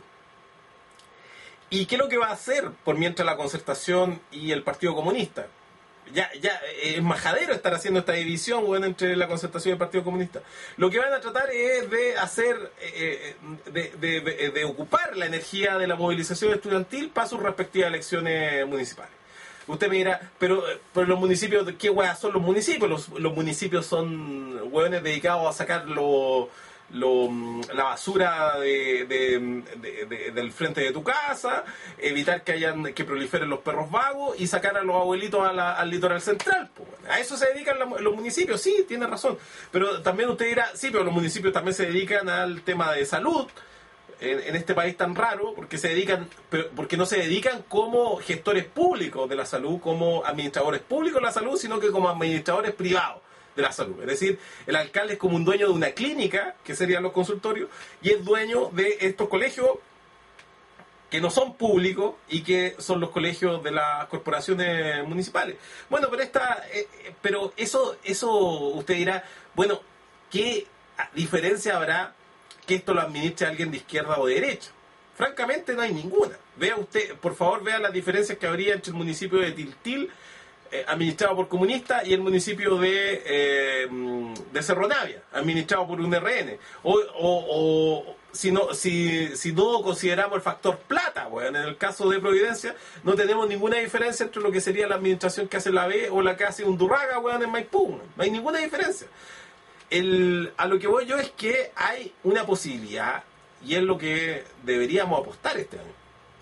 A: ¿Y qué es lo que va a hacer por mientras la Concertación y el Partido Comunista? Ya, ya es majadero estar haciendo esta división, bueno, entre la Concertación y el Partido Comunista. Lo que van a tratar es de hacer, eh, de, de, de, de ocupar la energía de la movilización estudiantil para sus respectivas elecciones municipales. Usted me dirá, pero, pero los municipios, ¿qué hueá son los municipios? Los, los municipios son hueones dedicados a sacar los... Lo, la basura de, de, de, de, del frente de tu casa, evitar que hayan que proliferen los perros vagos y sacar a los abuelitos a la, al litoral central. Pues, a eso se dedican la, los municipios, sí, tiene razón. Pero también usted dirá, sí, pero los municipios también se dedican al tema de salud, en, en este país tan raro, porque se dedican, porque no se dedican como gestores públicos de la salud, como administradores públicos de la salud, sino que como administradores privados de la salud. Es decir, el alcalde es como un dueño de una clínica, que serían los consultorios, y es dueño de estos colegios que no son públicos y que son los colegios de las corporaciones municipales. Bueno, pero esta, eh, pero eso, eso usted dirá, bueno, ¿qué diferencia habrá que esto lo administre alguien de izquierda o de derecha? Francamente no hay ninguna. Vea usted, por favor, vea las diferencias que habría entre el municipio de Tiltil, Eh, administrado por comunistas, y el municipio de, eh, de Cerro Navia, administrado por un R N. O, o, o si, no, si, si no consideramos el factor plata, bueno, en el caso de Providencia, no tenemos ninguna diferencia entre lo que sería la administración que hace la B o la que hace Undurraga, bueno, en Maipú. No hay ninguna diferencia. El, a lo que voy yo es que hay una posibilidad, y es lo que deberíamos apostar este año.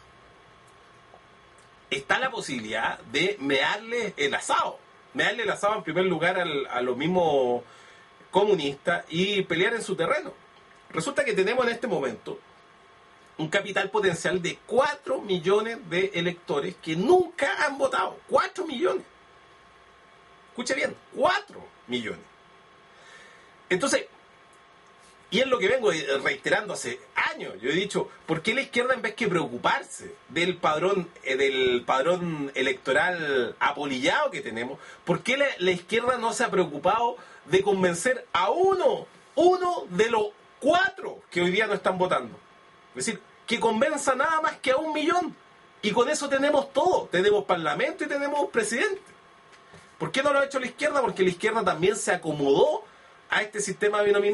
A: Está la posibilidad de mearle el asado. Mearle el asado en primer lugar al, a los mismos comunistas y pelear en su terreno. Resulta que tenemos en este momento un capital potencial de cuatro millones de electores que nunca han votado. cuatro millones. Escuche bien, cuatro millones. Entonces, y es lo que vengo reiterando hace años. Yo he dicho, ¿por qué la izquierda, en vez que preocuparse del padrón, eh, del padrón electoral apolillado que tenemos, por qué la, la izquierda no se ha preocupado de convencer a uno, uno de los cuatro que hoy día no están votando? Es decir, que convenza nada más que a un millón. Y con eso tenemos todo. Tenemos parlamento y tenemos presidente. ¿Por qué no lo ha hecho la izquierda? Porque la izquierda también se acomodó a este sistema binominal.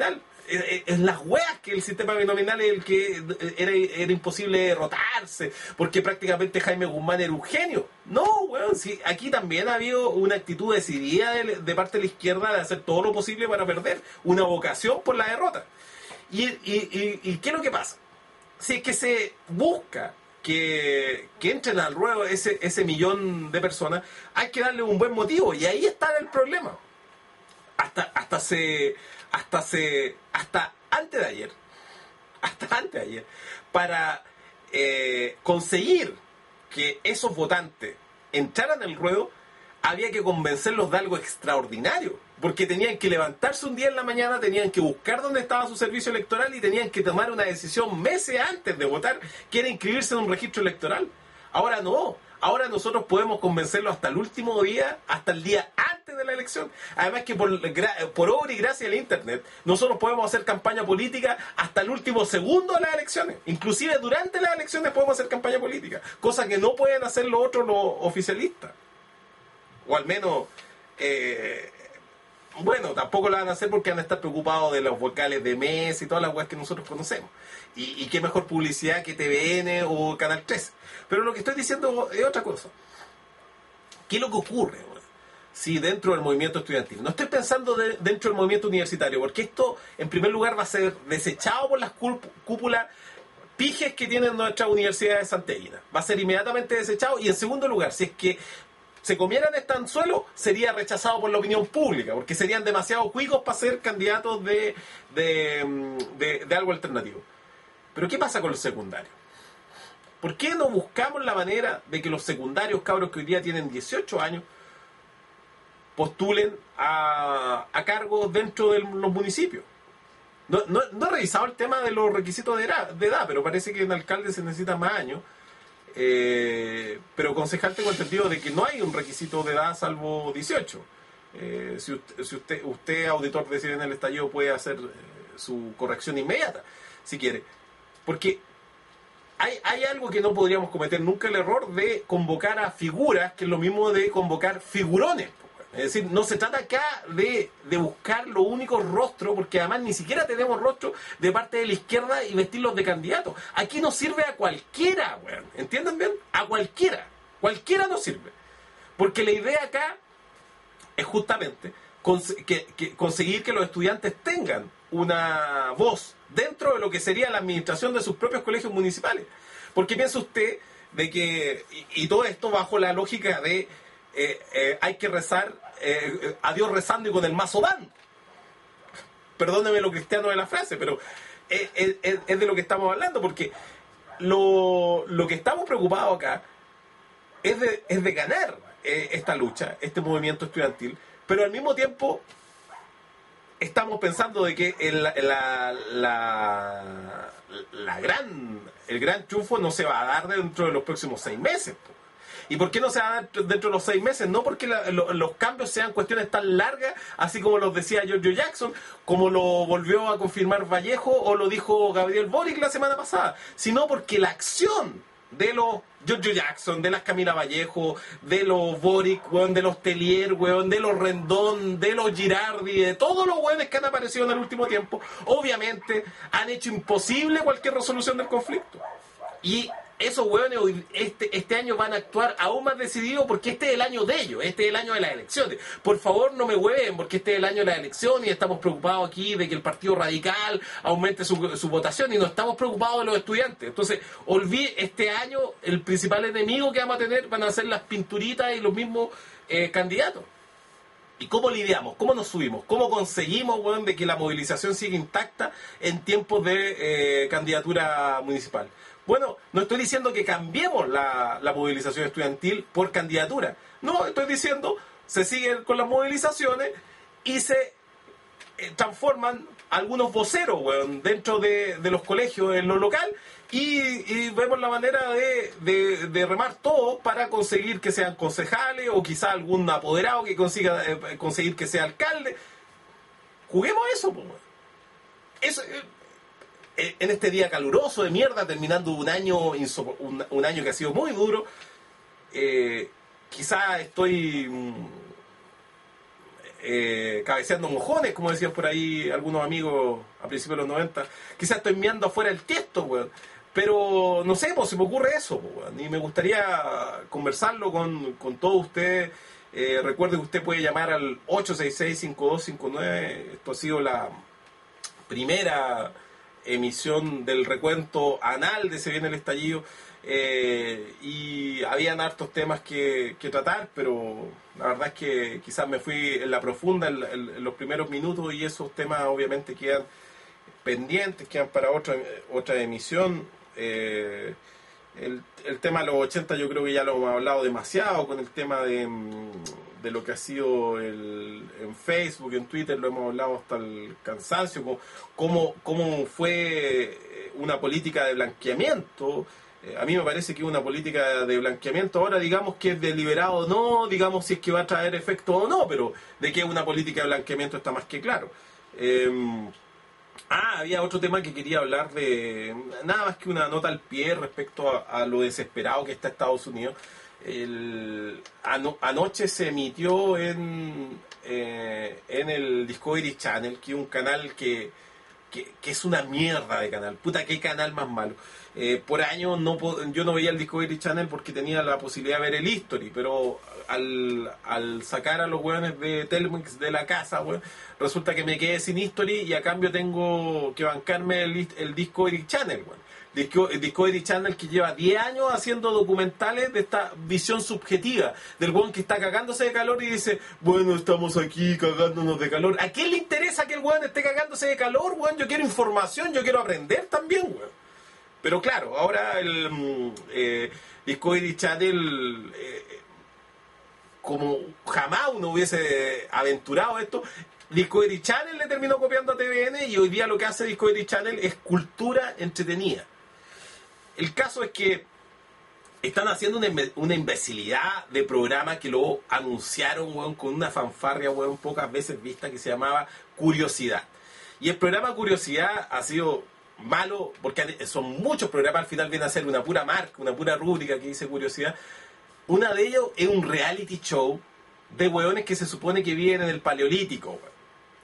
A: es, es las weas que el sistema binominal es el que era, era imposible rotarse, porque prácticamente Jaime Guzmán era un genio. No, weón, sí, aquí también ha habido una actitud decidida de, de parte de la izquierda de hacer todo lo posible para perder, una vocación por la derrota. ¿Y, y, y, y qué es lo que pasa? Si es que se busca que, que entren al ruedo ese, ese millón de personas, hay que darle un buen motivo, y ahí está el problema. Hasta, hasta se, hasta se, hasta antes de ayer, hasta antes de ayer, para eh, conseguir que esos votantes entraran al ruedo, había que convencerlos de algo extraordinario, porque tenían que levantarse un día en la mañana, tenían que buscar dónde estaba su servicio electoral y tenían que tomar una decisión meses antes de votar, que era inscribirse en un registro electoral. Ahora no, ahora nosotros podemos convencerlos hasta el último día, hasta el día antes de la elección. Además que por, por obra y gracia del internet, nosotros podemos hacer campaña política hasta el último segundo de las elecciones. Inclusive durante las elecciones podemos hacer campaña política, cosa que no pueden hacer los otros, los oficialistas. O al menos, eh, bueno, tampoco lo van a hacer porque van a estar preocupados de los vocales de Messi y todas las weas que nosotros conocemos. Y, y qué mejor publicidad que T V N o Canal tres. Pero lo que estoy diciendo es otra cosa. ¿Qué es lo que ocurre, weón? Si dentro del movimiento estudiantil, no estoy pensando de, dentro del movimiento universitario, porque esto en primer lugar va a ser desechado por las cúpulas pijes que tienen nuestras universidades santellinas. Va a ser inmediatamente desechado. Y en segundo lugar, si es que se comieran este anzuelo, sería rechazado por la opinión pública, porque serían demasiado cuicos para ser candidatos de, de, de, de algo alternativo. Pero ¿qué pasa con los secundarios? ¿Por qué no buscamos la manera de que los secundarios, cabros que hoy día tienen dieciocho años, postulen a, a cargos dentro de los municipios? No, no, no he revisado el tema de los requisitos de edad, de edad, pero parece que en alcalde se necesita más años. Eh, pero concejal tengo entendido de que no hay un requisito de edad salvo dieciocho. Eh, si usted, si usted, usted, auditor de Cine en el Estallido, puede hacer eh, su corrección inmediata, si quiere. Porque hay, hay algo que no podríamos cometer nunca, el error de convocar a figuras, que es lo mismo de convocar figurones. Es decir, no se trata acá de, de buscar los únicos rostros, porque además ni siquiera tenemos rostros de parte de la izquierda y vestirlos de candidatos. Aquí nos sirve a cualquiera, weón. ¿Entienden bien? A cualquiera. Cualquiera nos sirve. Porque la idea acá es justamente cons que, que conseguir que los estudiantes tengan una voz dentro de lo que sería la administración de sus propios colegios municipales. Porque piensa usted de que, y, y todo esto bajo la lógica de eh, eh, hay que rezar eh, a Dios rezando y con el mazo dan. Perdóneme lo cristiano de la frase, pero es, es, es de lo que estamos hablando, porque lo, lo que estamos preocupados acá es de, es de ganar eh, esta lucha, este movimiento estudiantil, pero al mismo tiempo estamos pensando de que el, la, la, la gran, el gran triunfo no se va a dar dentro de los próximos seis meses. ¿Y por qué no se va a dar dentro de los seis meses? No porque la, lo, los cambios sean cuestiones tan largas, así como los decía Giorgio Jackson, como lo volvió a confirmar Vallejo o lo dijo Gabriel Boric la semana pasada, sino porque la acción de los Giorgio Jackson, de las Camila Vallejo, de los Boric, weón, de los Telier, weón, de los Rendón, de los Girardi, de todos los weones que han aparecido en el último tiempo, obviamente han hecho imposible cualquier resolución del conflicto. Y esos hueones este, este año van a actuar aún más decididos, porque este es el año de ellos, este es el año de las elecciones. Por favor, no me hueven, porque este es el año de las elecciones y estamos preocupados aquí de que el Partido Radical aumente su, su votación y no estamos preocupados de los estudiantes. Entonces, olvide, este año el principal enemigo que vamos a tener van a ser las pinturitas y los mismos eh, candidatos. ¿Y cómo lidiamos? ¿Cómo nos subimos? ¿Cómo conseguimos, weón, de que la movilización siga intacta en tiempos de eh, candidatura municipal? Bueno, no estoy diciendo que cambiemos la, la movilización estudiantil por candidatura. No, estoy diciendo se siguen con las movilizaciones y se eh, transforman algunos voceros, weón, dentro de, de los colegios en lo local y, y vemos la manera de, de, de remar todo para conseguir que sean concejales o quizá algún apoderado que consiga eh, conseguir que sea alcalde. Juguemos eso, weón. Eso... Eh, en este día caluroso de mierda, terminando un año un, un año que ha sido muy duro, eh, quizá estoy eh, cabeceando mojones, como decían por ahí algunos amigos a principios de los noventa. Quizás estoy meando afuera el tiesto, weón. Pero no sé, pues se me ocurre eso, pues, weón. Y me gustaría conversarlo con, con todos ustedes. Eh, recuerde que usted puede llamar al ocho seis seis, cinco dos cinco nueve. Esto ha sido la primera emisión del recuento anal de Se Viene el Estallido. Eh, y habían hartos temas que, que tratar, pero la verdad es que quizás me fui en la profunda en, en, en los primeros minutos, y esos temas obviamente quedan pendientes, quedan para otra, otra emisión. Eh, el, el tema de los ochenta yo creo que ya lo hemos hablado demasiado, con el tema de, de lo que ha sido el, en Facebook, en Twitter lo hemos hablado hasta el cansancio, cómo, cómo fue una política de blanqueamiento. A mí me parece que una política de blanqueamiento ahora, digamos que es deliberado o no, digamos si es que va a traer efecto o no, pero de que es una política de blanqueamiento está más que claro. Eh, ah, había otro tema que quería hablar de, nada más que una nota al pie respecto a, a lo desesperado que está Estados Unidos. El, ano, anoche se emitió en, eh, en el Discovery Channel, que es un canal que, que, que es una mierda de canal. Puta, qué canal más malo. Eh, por años no, yo no veía el Discovery Channel porque tenía la posibilidad de ver el History, pero al, al sacar a los weones de Telmex de la casa, weón, resulta que me quedé sin History y a cambio tengo que bancarme el, el Discovery Channel, weón. El Discovery Channel que lleva diez años haciendo documentales de esta visión subjetiva del weón que está cagándose de calor y dice, bueno, estamos aquí cagándonos de calor. ¿A quién le interesa que el weón esté cagándose de calor, weón? Yo quiero información, yo quiero aprender también, weón. Pero claro, ahora el eh, Discovery Channel, eh, como jamás uno hubiese aventurado esto, Discovery Channel le terminó copiando a T V N y hoy día lo que hace Discovery Channel es cultura entretenida. El caso es que están haciendo una, una imbecilidad de programa que lo anunciaron, weón, con una fanfarria, weón, pocas veces vista, que se llamaba Curiosidad. Y el programa Curiosidad ha sido malo, porque son muchos programas, al final viene a ser una pura marca, una pura rúbrica que dice Curiosidad. Una de ellos es un reality show de hueones que se supone que viven en el Paleolítico, weón.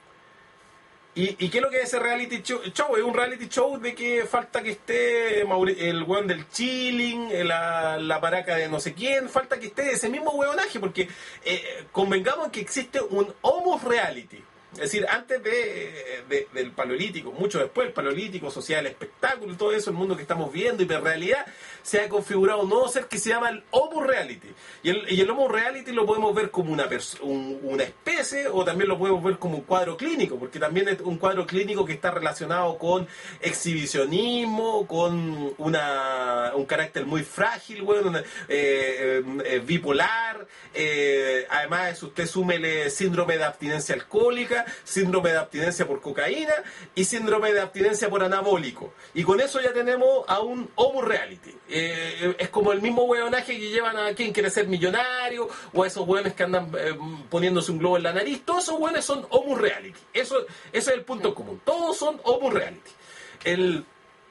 A: ¿Y, ¿Y qué es lo que es ese reality show? show? Es un reality show de que falta que esté el hueón del chilling, la, la paraca de no sé quién, falta que esté ese mismo hueonaje, porque eh, convengamos que existe un homo reality. Es decir, antes de, de, del Paleolítico, mucho después del Paleolítico, social, espectáculo y todo eso, el mundo que estamos viendo, hiperrealidad, se ha configurado un nuevo ser que se llama el Homo Reality. Y el, y el Homo Reality lo podemos ver como una, un, una especie, o también lo podemos ver como un cuadro clínico, porque también es un cuadro clínico que está relacionado con exhibicionismo, con una, un carácter muy frágil, bueno, una, eh, eh, bipolar, eh, además usted súmele síndrome de abstinencia alcohólica, síndrome de abstinencia por cocaína y síndrome de abstinencia por anabólico. Y con eso ya tenemos a un Homo Reality. Eh, es como el mismo hueonaje que llevan a quien quiere ser millonario, o a esos hueones que andan eh, poniéndose un globo en la nariz. Todos esos hueones son Homo Reality. Eso, ese es el punto común. Todos son Homo Reality. El...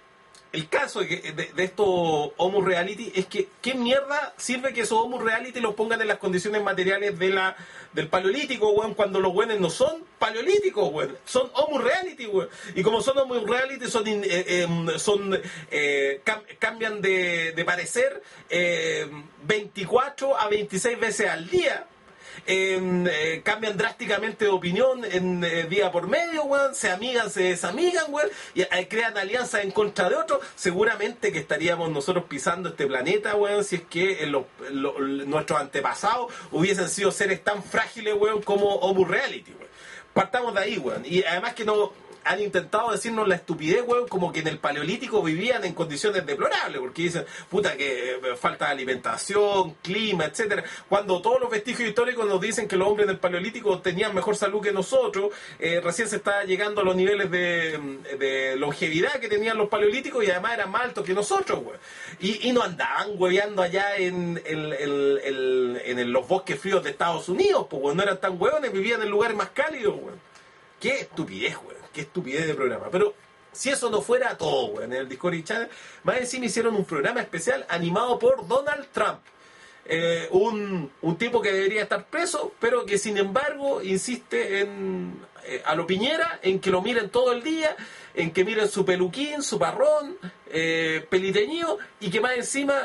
A: El caso de, que, de, de estos Homo Reality es que ¿qué mierda sirve que esos Homo Reality los pongan en las condiciones materiales de la, del Paleolítico, weón, cuando los buenos no son paleolíticos, weón? Son Homo Reality, weón. Y como son Homo Reality, son, eh, eh, son eh, cam, cambian de, de parecer eh, veinticuatro a veintiséis veces al día. Eh, eh, cambian drásticamente de opinión en eh, día por medio, weón, se amigan, se desamigan, weón, y eh, crean alianzas en contra de otros. Seguramente que estaríamos nosotros pisando este planeta, weón, si es que en lo, lo, nuestros antepasados hubiesen sido seres tan frágiles, weón, como Homo Reality, weón. Partamos de ahí, weón. Y además que no han intentado decirnos la estupidez, weón, como que en el Paleolítico vivían en condiciones deplorables, porque dicen, puta, que eh, falta de alimentación, clima, etcétera, cuando todos los vestigios históricos nos dicen que los hombres del Paleolítico tenían mejor salud que nosotros. Eh, recién se está llegando a los niveles de, de longevidad que tenían los Paleolíticos, y además eran más altos que nosotros, weón. Y, y no andaban hueveando allá en, en, en, en, en, en los bosques fríos de Estados Unidos, pues, weón, no eran tan hueones, vivían en lugares más cálidos, weón. Qué estupidez, weón. Qué estupidez de programa. Pero si eso no fuera todo, weón, en el Discovery Channel, más encima hicieron un programa especial animado por Donald Trump. eh, un, un tipo que debería estar preso, pero que sin embargo insiste en eh, a lo Piñera, en que lo miren todo el día, en que miren su peluquín, su parrón, eh, peliteñido, y que más encima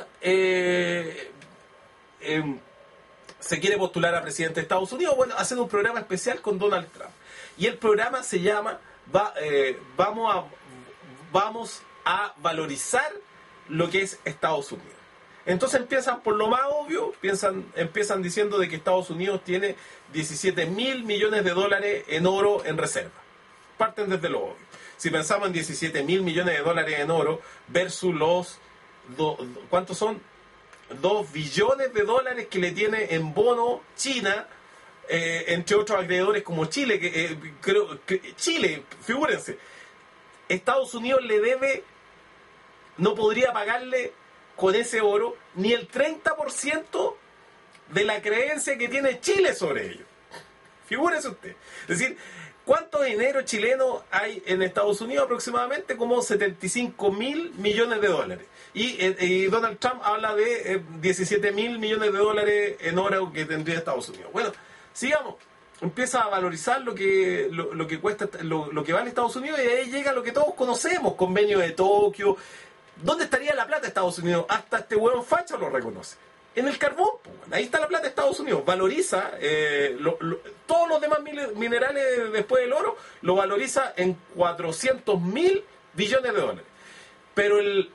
A: eh, eh, se quiere postular a presidente de Estados Unidos, bueno, haciendo un programa especial con Donald Trump. Y el programa se llama va, eh, vamos a vamos a valorizar lo que es Estados Unidos. Entonces empiezan por lo más obvio, piensan, empiezan diciendo de que Estados Unidos tiene diecisiete mil millones de dólares en oro en reserva. Parten desde lo obvio. Si pensamos en diecisiete mil millones de dólares en oro versus los, do, ¿cuántos son? dos billones de dólares que le tiene en bono China, eh, entre otros acreedores como Chile, que eh, creo que Chile, figúrense, Estados Unidos le debe, no podría pagarle con ese oro ni el treinta por ciento de la creencia que tiene Chile sobre ello. Figúrese usted. Es decir, ¿cuánto dinero chileno hay en Estados Unidos? Aproximadamente como setenta y cinco mil millones de dólares. Y, eh, y Donald Trump habla de eh, diecisiete mil millones de dólares en oro que tendría Estados Unidos. Bueno, sigamos. Empieza a valorizar lo que lo, lo que cuesta lo, lo que vale Estados Unidos, y ahí llega lo que todos conocemos, convenio de Tokio. ¿Dónde estaría la plata de Estados Unidos? Hasta este hueón facho lo reconoce. En el carbón, pues, ahí está la plata de Estados Unidos. Valoriza eh, lo, lo, todos los demás minerales después del oro, lo valoriza en cuatrocientos mil billones de dólares. Pero el,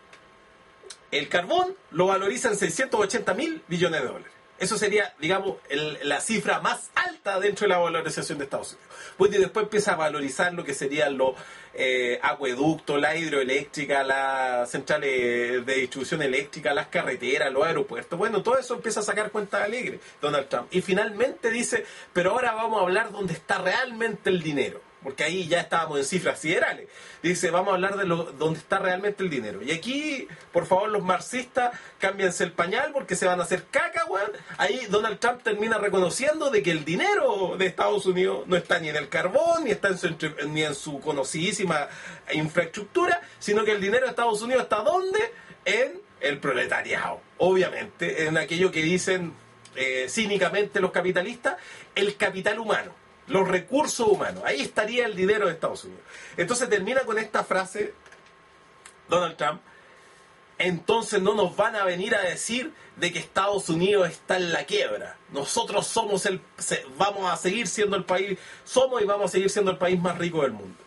A: el carbón lo valoriza en seiscientos ochenta mil billones de dólares. Eso sería, digamos, el, la cifra más alta dentro de la valorización de Estados Unidos. Pues y después empieza a valorizar lo que serían los eh, acueductos, la hidroeléctrica, las centrales de distribución eléctrica, las carreteras, los aeropuertos. Bueno, todo eso empieza a sacar cuenta alegre Donald Trump. Y finalmente dice, pero ahora vamos a hablar dónde está realmente el dinero. Porque ahí ya estábamos en cifras siderales. Dice, vamos a hablar de lo, dónde está realmente el dinero. Y aquí, por favor, los marxistas, cámbiense el pañal porque se van a hacer caca, weón. Ahí Donald Trump termina reconociendo de que el dinero de Estados Unidos no está ni en el carbón, ni está en su, ni en su conocidísima infraestructura, sino que el dinero de Estados Unidos está ¿dónde? En el proletariado. Obviamente, en aquello que dicen eh, cínicamente los capitalistas, el capital humano. Los recursos humanos, ahí estaría el dinero de Estados Unidos. Entonces termina con esta frase Donald Trump: entonces no nos van a venir a decir de que Estados Unidos está en la quiebra. Nosotros somos el, vamos a seguir siendo el país, somos y vamos a seguir siendo el país más rico del mundo.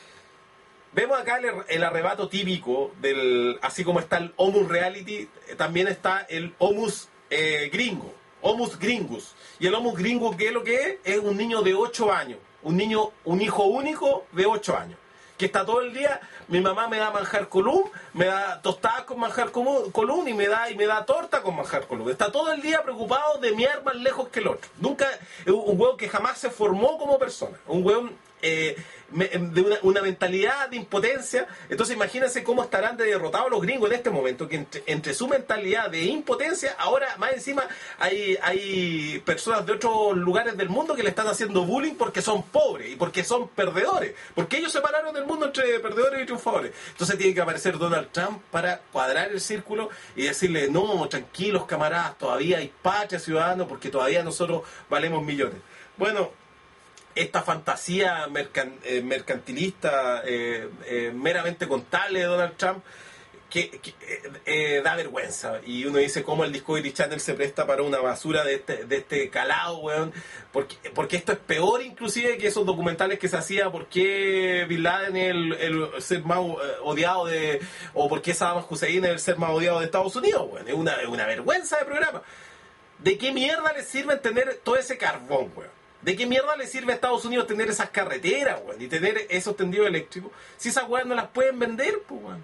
A: Vemos acá el, el arrebato típico del, así como está el Homus Reality, también está el Homus eh, Gringo. Homus Gringus. Y el Homus Gringus, ¿qué es lo que es? Es un niño de ocho años. Un niño, un hijo único de ocho años. Que está todo el día, mi mamá me da manjar column, me da tostadas con manjar column y me da y me da torta con manjar column. Está todo el día preocupado de mirar más lejos que el otro. Nunca, un hueón que jamás se formó como persona. Un hueón eh, de una, una mentalidad de impotencia. Entonces imagínense cómo estarán de derrotados los gringos en este momento, que entre, entre su mentalidad de impotencia, ahora más encima hay, hay personas de otros lugares del mundo que le están haciendo bullying porque son pobres y porque son perdedores, porque ellos separaron el mundo entre perdedores y triunfadores. Entonces tiene que aparecer Donald Trump para cuadrar el círculo y decirle, no, tranquilos camaradas, todavía hay patria, ciudadanos, porque todavía nosotros valemos millones. Bueno, esta fantasía mercan, eh, mercantilista, eh, eh, meramente contable de Donald Trump, que, que eh, eh, da vergüenza. Y uno dice cómo el Discovery Channel se presta para una basura de este, de este calado, weón. Porque, porque esto es peor inclusive que esos documentales que se hacía por qué Bin Laden es el, el ser más odiado de... o por qué Saddam Hussein es el ser más odiado de Estados Unidos, weón. Es una, es una vergüenza de programa. ¿De qué mierda les sirve tener todo ese carbón, weón? ¿De qué mierda le sirve a Estados Unidos tener esas carreteras, weón? Y tener esos tendidos eléctricos, si esas weas no las pueden vender, pues, weón.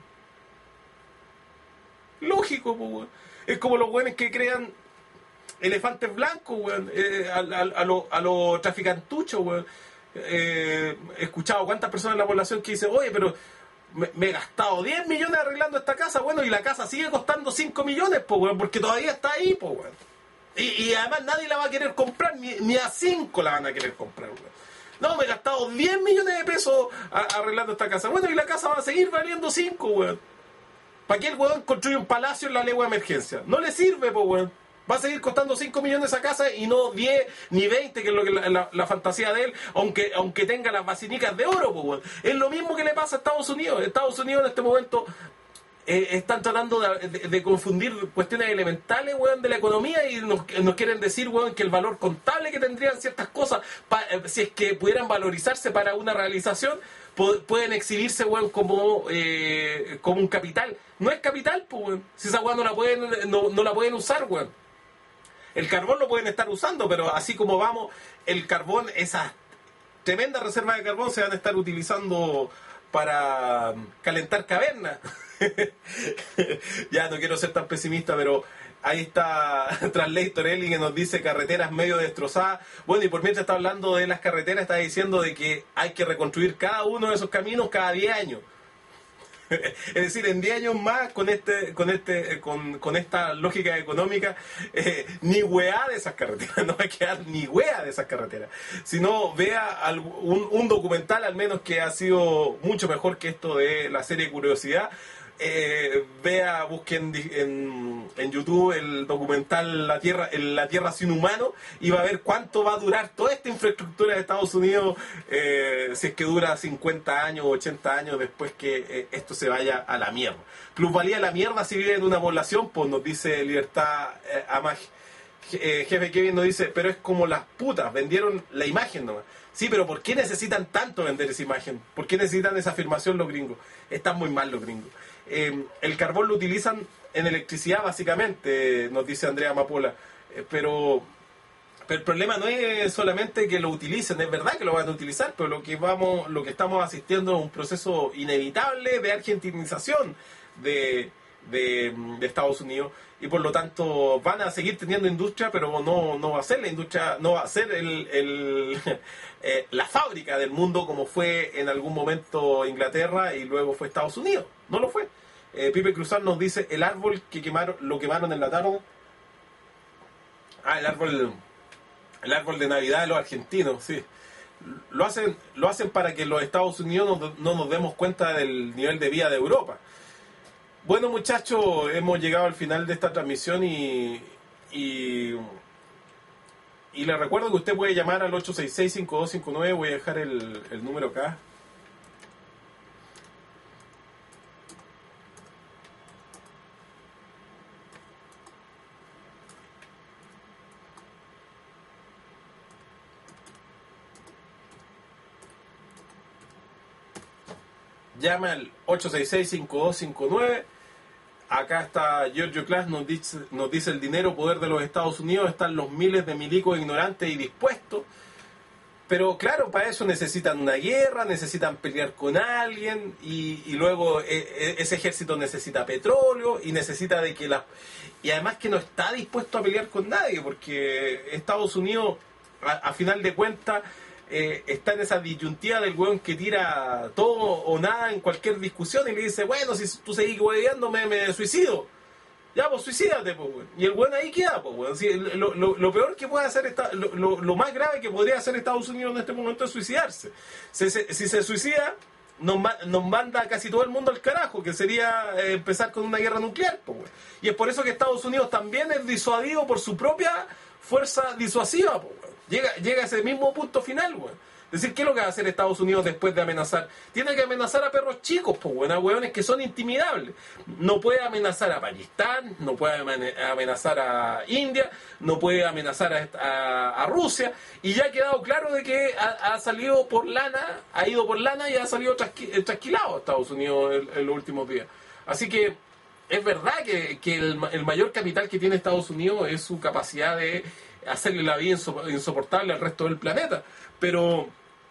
A: Lógico, pues, weón. Es como los weones que crean elefantes blancos, weón, eh, a, a, a los a lo traficantuchos, weón. Eh, he escuchado cuántas personas en la población que dicen, oye, pero me, me he gastado diez millones arreglando esta casa, bueno, y la casa sigue costando cinco millones, pues, weón, porque todavía está ahí, pues, weón. Y, y además nadie la va a querer comprar, ni, ni a cinco la van a querer comprar, weón. No, me he gastado diez millones de pesos a, arreglando esta casa. Bueno, y la casa va a seguir valiendo cinco, weón. ¿Para qué el weón construye un palacio en la legua de emergencia? No le sirve, pues, weón. Va a seguir costando cinco millones esa casa y no diez ni veinte, que es lo que la, la, la fantasía de él, aunque aunque tenga las basinicas de oro, pues, weón. Es lo mismo que le pasa a Estados Unidos. Estados Unidos en este momento eh, están tratando de, de, de confundir cuestiones elementales, weón, de la economía y nos, nos quieren decir, weón, que el valor contable que tendrían ciertas cosas, pa, eh, si es que pudieran valorizarse para una realización, pueden exhibirse, weón, como, eh, como un capital. No es capital, pues, weón. Si esa weón no la pueden, no, no la pueden usar, weón. El carbón lo pueden estar usando, pero así como vamos, el carbón, esas tremendas reservas de carbón se van a estar utilizando para calentar cavernas. Ya no quiero ser tan pesimista, pero ahí está Translator Eli, que nos dice carreteras medio destrozadas. Bueno, y por mientras está hablando de las carreteras, está diciendo de que hay que reconstruir cada uno de esos caminos cada diez años. Es decir, en diez años más, con este con este con, con esta lógica económica, eh, ni weá de esas carreteras, no va a quedar ni weá de esas carreteras. Si no, vea un, un documental al menos que ha sido mucho mejor que esto de la serie Curiosidad. Eh, vea, busquen en, en YouTube el documental La Tierra, La Tierra sin humano, y va a ver cuánto va a durar toda esta infraestructura de Estados Unidos, eh, si es que dura cincuenta años, ochenta años después que eh, esto se vaya a la mierda. Plusvalía a la mierda si vive en una población, pues nos dice Libertad eh, Amag. Eh, jefe Kevin nos dice, pero es como las putas, vendieron la imagen nomás. Sí, pero ¿por qué necesitan tanto vender esa imagen? ¿Por qué necesitan esa afirmación los gringos? Están muy mal los gringos. Eh, el carbón lo utilizan en electricidad básicamente, nos dice Andrea Amapola, eh, pero, pero el problema no es solamente que lo utilicen, es verdad que lo van a utilizar, pero lo que vamos, lo que estamos asistiendo es un proceso inevitable de argentinización de, de, de Estados Unidos, y por lo tanto van a seguir teniendo industria, pero no, no va a ser la industria, no va a ser el, el eh, la fábrica del mundo como fue en algún momento Inglaterra y luego fue Estados Unidos. No lo fue. Eh, Pipe Cruzán nos dice, el árbol que quemaron, lo quemaron en la tarde. Ah, el árbol, el árbol de Navidad de los argentinos, sí. Lo hacen, lo hacen para que los Estados Unidos no, no nos demos cuenta del nivel de vida de Europa. Bueno, muchachos, hemos llegado al final de esta transmisión y, y, y les recuerdo que usted puede llamar al ocho seis seis, cinco dos cinco nueve, voy a dejar el, el número acá. Llama al ocho seis seis, cinco dos cinco nueve. Acá está Giorgio Class, nos dice, nos dice el dinero, poder de los Estados Unidos, están los miles de milicos ignorantes y dispuestos. Pero claro, para eso necesitan una guerra, necesitan pelear con alguien, y, y luego eh, ese ejército necesita petróleo, y necesita de que la... Y además que no está dispuesto a pelear con nadie, porque Estados Unidos, a, a final de cuentas, Eh, está en esa disyuntiva del weón que tira todo o nada en cualquier discusión y le dice, bueno, si tú seguís hueveando me, me suicido. Ya, pues suicídate, pues, weón. Y el weón ahí queda, pues, weón. Si, lo, lo, lo peor que puede hacer, esta, lo, lo, lo más grave que podría hacer Estados Unidos en este momento es suicidarse. Si, si, si se suicida, nos, nos manda a casi todo el mundo al carajo, que sería eh, empezar con una guerra nuclear, pues, weón. Y es por eso que Estados Unidos también es disuadido por su propia fuerza disuasiva, pues, weón. Llega, llega a ese mismo punto final, weón. Es decir, ¿qué es lo que va a hacer Estados Unidos después de amenazar? Tiene que amenazar a perros chicos, pues, weón, a weones que son intimidables. No puede amenazar a Pakistán, no puede amenazar a India, no puede amenazar a, a, a Rusia, y ya ha quedado claro de que ha, ha salido por lana, ha ido por lana y ha salido trasqui, trasquilado a Estados Unidos en, en los últimos días. Así que es verdad que, que el, el mayor capital que tiene Estados Unidos es su capacidad de hacerle la vida insoportable al resto del planeta, pero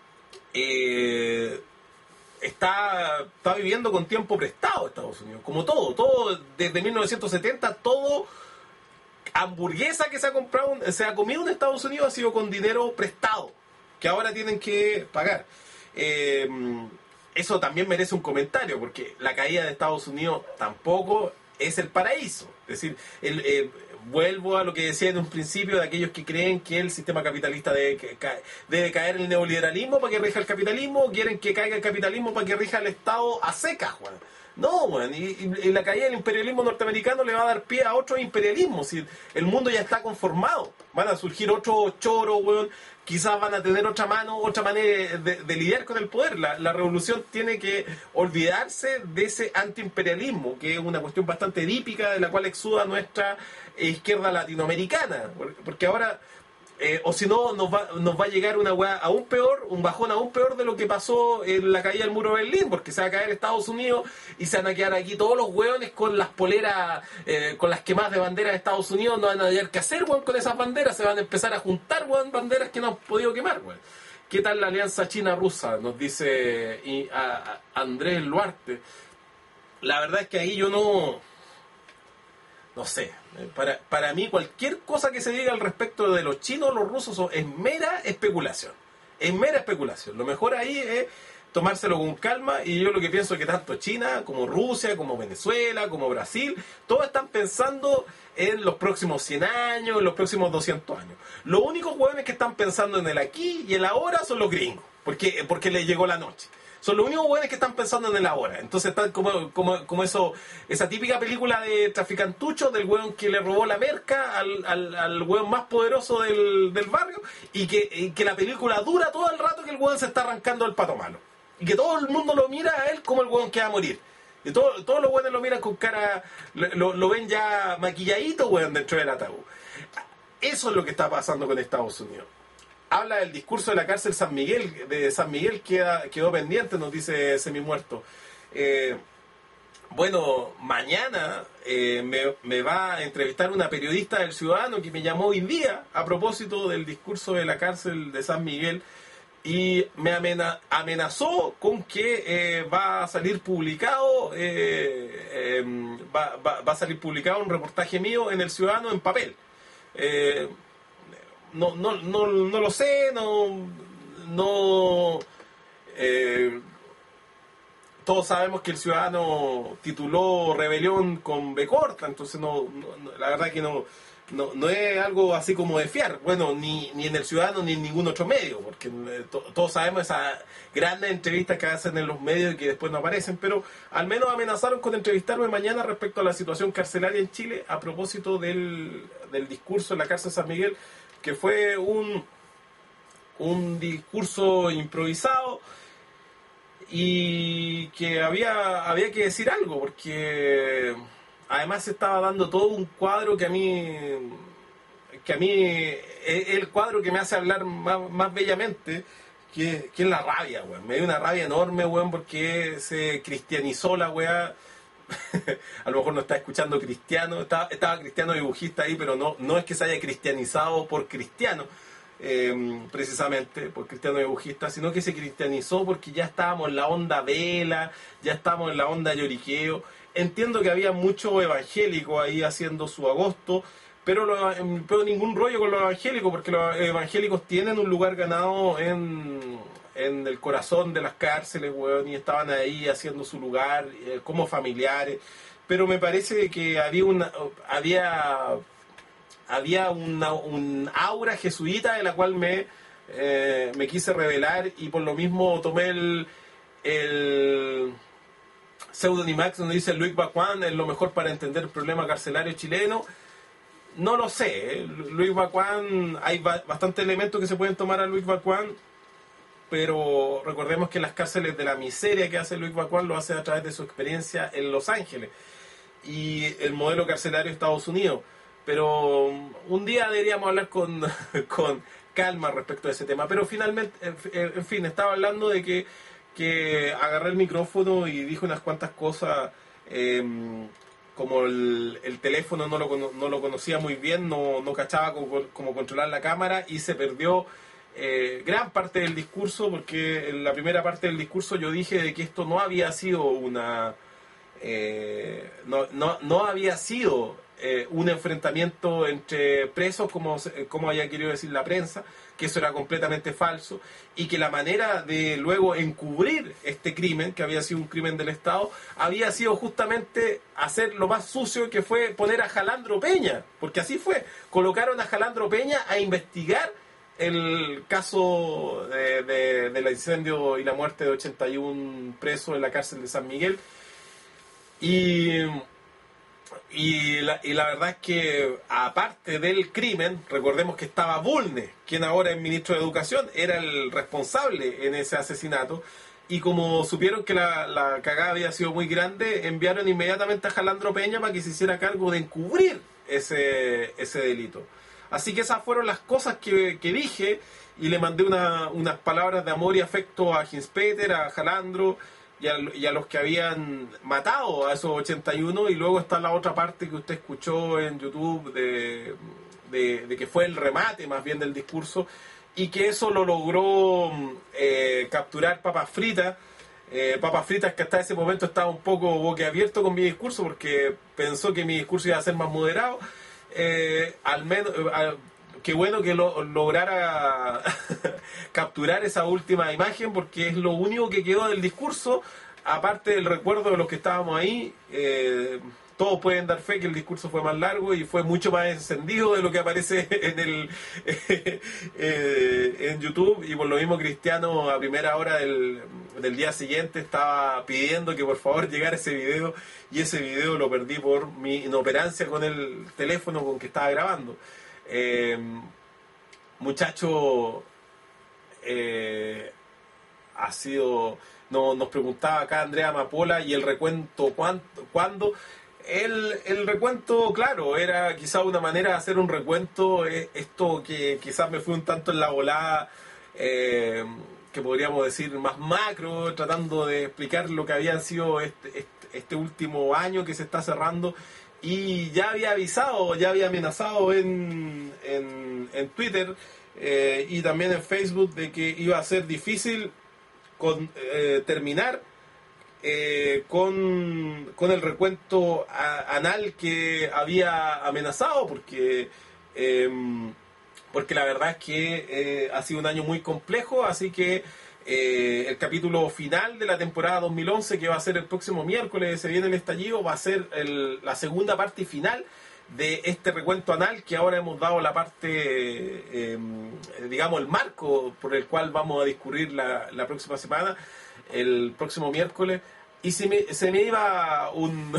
A: eh, está, está viviendo con tiempo prestado Estados Unidos, como todo, todo desde mil novecientos setenta, todo hamburguesa que se ha comprado, se ha comido en Estados Unidos ha sido con dinero prestado, que ahora tienen que pagar. Eh, eso también merece un comentario, porque la caída de Estados Unidos tampoco es el paraíso, es decir, el... el vuelvo a lo que decía en un principio de aquellos que creen que el sistema capitalista debe, ca debe caer el neoliberalismo para que rija el capitalismo, o quieren que caiga el capitalismo para que rija el Estado a secas, Juan. No, weón, y, y- y la caída del imperialismo norteamericano le va a dar pie a otro imperialismo. Si el mundo ya está conformado, van a surgir otros choros, weón, quizás van a tener otra mano, otra manera de, de lidiar con el poder. La, la revolución tiene que olvidarse de ese antiimperialismo, que es una cuestión bastante edípica de la cual exuda nuestra izquierda latinoamericana, porque ahora... Eh, o si no, nos va, nos va a llegar una weá aún peor, un bajón aún peor de lo que pasó en la caída del muro de Berlín, porque se va a caer Estados Unidos y se van a quedar aquí todos los hueones con las poleras, eh, con las quemadas de banderas de Estados Unidos, no van a hallar qué hacer, weón, con esas banderas, se van a empezar a juntar, weón, banderas que no han podido quemar, weón. ¿Qué tal la alianza china-rusa? Nos dice y, a, a Andrés Luarte. La verdad es que ahí yo no... No sé, para, para mí cualquier cosa que se diga al respecto de los chinos o los rusos es mera especulación. Es mera especulación. Lo mejor ahí es tomárselo con calma y yo lo que pienso es que tanto China como Rusia, como Venezuela, como Brasil, todos están pensando en los próximos cien años, en los próximos doscientos años. Los únicos hueones que están pensando en el aquí y el ahora son los gringos, porque, porque les llegó la noche. Son los únicos hueones que están pensando en el ahora. Entonces están como, como, como eso, esa típica película de traficantucho del hueón que le robó la merca al, al, al hueón más poderoso del, del barrio y que, y que la película dura todo el rato que el hueón se está arrancando el pato malo. Y que todo el mundo lo mira a él como el hueón que va a morir. Y todo, todos los hueones lo miran con cara, lo, lo ven ya maquilladito, hueón, dentro del ataúd. Eso es lo que está pasando con Estados Unidos. Habla del discurso de la cárcel San Miguel, de San Miguel queda, quedó pendiente, nos dice Semimuerto. Eh, bueno, mañana eh, me, me va a entrevistar una periodista del Ciudadano que me llamó hoy día a propósito del discurso de la cárcel de San Miguel y me amena, amenazó con que eh, va a salir publicado eh, eh, va, va, va a salir publicado un reportaje mío en el Ciudadano en papel. Eh, No, no, no, no lo sé, no, no eh, todos sabemos que el Ciudadano tituló Rebelión con B corta, entonces no, no, no la verdad que no, no, no es algo así como de fiar, bueno, ni, ni en el Ciudadano ni en ningún otro medio, porque eh, to, todos sabemos esas grandes entrevistas que hacen en los medios y que después no aparecen, pero al menos amenazaron con entrevistarme mañana respecto a la situación carcelaria en Chile a propósito del, del discurso en la cárcel San Miguel, que fue un, un discurso improvisado y que había, había que decir algo, porque además se estaba dando todo un cuadro que a mí, que a mí es el cuadro que me hace hablar más, más bellamente, que, que es la rabia, weón. Me dio una rabia enorme, weón, porque se cristianizó la weá. A lo mejor no está escuchando cristiano, estaba, estaba cristiano dibujista ahí, pero no, no es que se haya cristianizado por cristiano, eh, precisamente por cristiano dibujista, sino que se cristianizó porque ya estábamos en la onda vela, ya estábamos en la onda lloriqueo. Entiendo que había mucho evangélico ahí haciendo su agosto, pero, lo, pero ningún rollo con los evangélicos, porque los evangélicos tienen un lugar ganado en... en el corazón de las cárceles, weón, y estaban ahí haciendo su lugar eh, como familiares, pero me parece que había una había había una un aura jesuita de la cual me eh, me quise revelar y por lo mismo tomé el el pseudonimax donde dice Luis Bacuán es lo mejor para entender el problema carcelario chileno. No lo sé, ¿eh? Luis Bacuán, hay ba- bastantes elementos que se pueden tomar a Luis Bacuán, pero recordemos que las cárceles de la miseria que hace Luis Bacuán lo hace a través de su experiencia en Los Ángeles y el modelo carcelario de Estados Unidos. Pero un día deberíamos hablar con, con calma respecto a ese tema. Pero finalmente, en fin, estaba hablando de que, que agarré el micrófono y dije unas cuantas cosas, eh, como el, el teléfono no lo, no lo conocía muy bien, no, no cachaba cómo, cómo controlar la cámara y se perdió Eh, gran parte del discurso, porque en la primera parte del discurso yo dije de que esto no había sido una eh, no, no, no había sido eh, un enfrentamiento entre presos como, como había querido decir la prensa, que eso era completamente falso y que la manera de luego encubrir este crimen, que había sido un crimen del Estado, había sido justamente hacer lo más sucio, que fue poner a Jalandro Peña, porque así fue, colocaron a Jalandro Peña a investigar el caso de, de, del incendio y la muerte de ochenta y uno presos en la cárcel de San Miguel. Y, y, la, y la verdad es que, aparte del crimen, recordemos que estaba Bulnes, quien ahora es ministro de Educación, era el responsable en ese asesinato. Y como supieron que la, la cagada había sido muy grande, enviaron inmediatamente a Jalandro Peña para que se hiciera cargo de encubrir ese, ese delito. Así que esas fueron las cosas que, que dije, y le mandé una, unas palabras de amor y afecto a Hinspeter, a Jalandro y a, y a los que habían matado a esos ochenta y uno. Y luego está la otra parte que usted escuchó en YouTube de, de, de que fue el remate más bien del discurso, y que eso lo logró eh, capturar Papas Fritas. Eh, Papas Fritas, que hasta ese momento estaba un poco boquiabierto con mi discurso porque pensó que mi discurso iba a ser más moderado. Eh, al menos, eh, qué bueno que lo, lograra capturar esa última imagen, porque es lo único que quedó del discurso, aparte del recuerdo de los que estábamos ahí. Eh, todos pueden dar fe que el discurso fue más largo y fue mucho más encendido de lo que aparece en el eh, en YouTube, y por lo mismo Cristiano a primera hora del, del día siguiente estaba pidiendo que por favor llegara ese video, y ese video lo perdí por mi inoperancia con el teléfono con que estaba grabando. Eh, muchacho eh, ha sido... No, nos preguntaba acá Andrea Amapola, y el recuento, ¿cuánto, ¿cuándo? El, el recuento, claro, era quizá una manera de hacer un recuento, eh, esto que quizás me fue un tanto en la volada, eh, que podríamos decir más macro, tratando de explicar lo que había sido este, este, este último año que se está cerrando, y ya había avisado, ya había amenazado en, en, en Twitter eh, y también en Facebook de que iba a ser difícil con, eh, terminar Eh, con, con el recuento a, anal que había amenazado, porque eh, porque la verdad es que eh, ha sido un año muy complejo. Así que eh, el capítulo final de la temporada dos mil once, que va a ser el próximo miércoles, se viene el estallido, va a ser el, la segunda parte y final de este recuento anal, que ahora hemos dado la parte, eh, digamos, el marco por el cual vamos a discurrir la, la próxima semana, el próximo miércoles. Y se me, se me iba un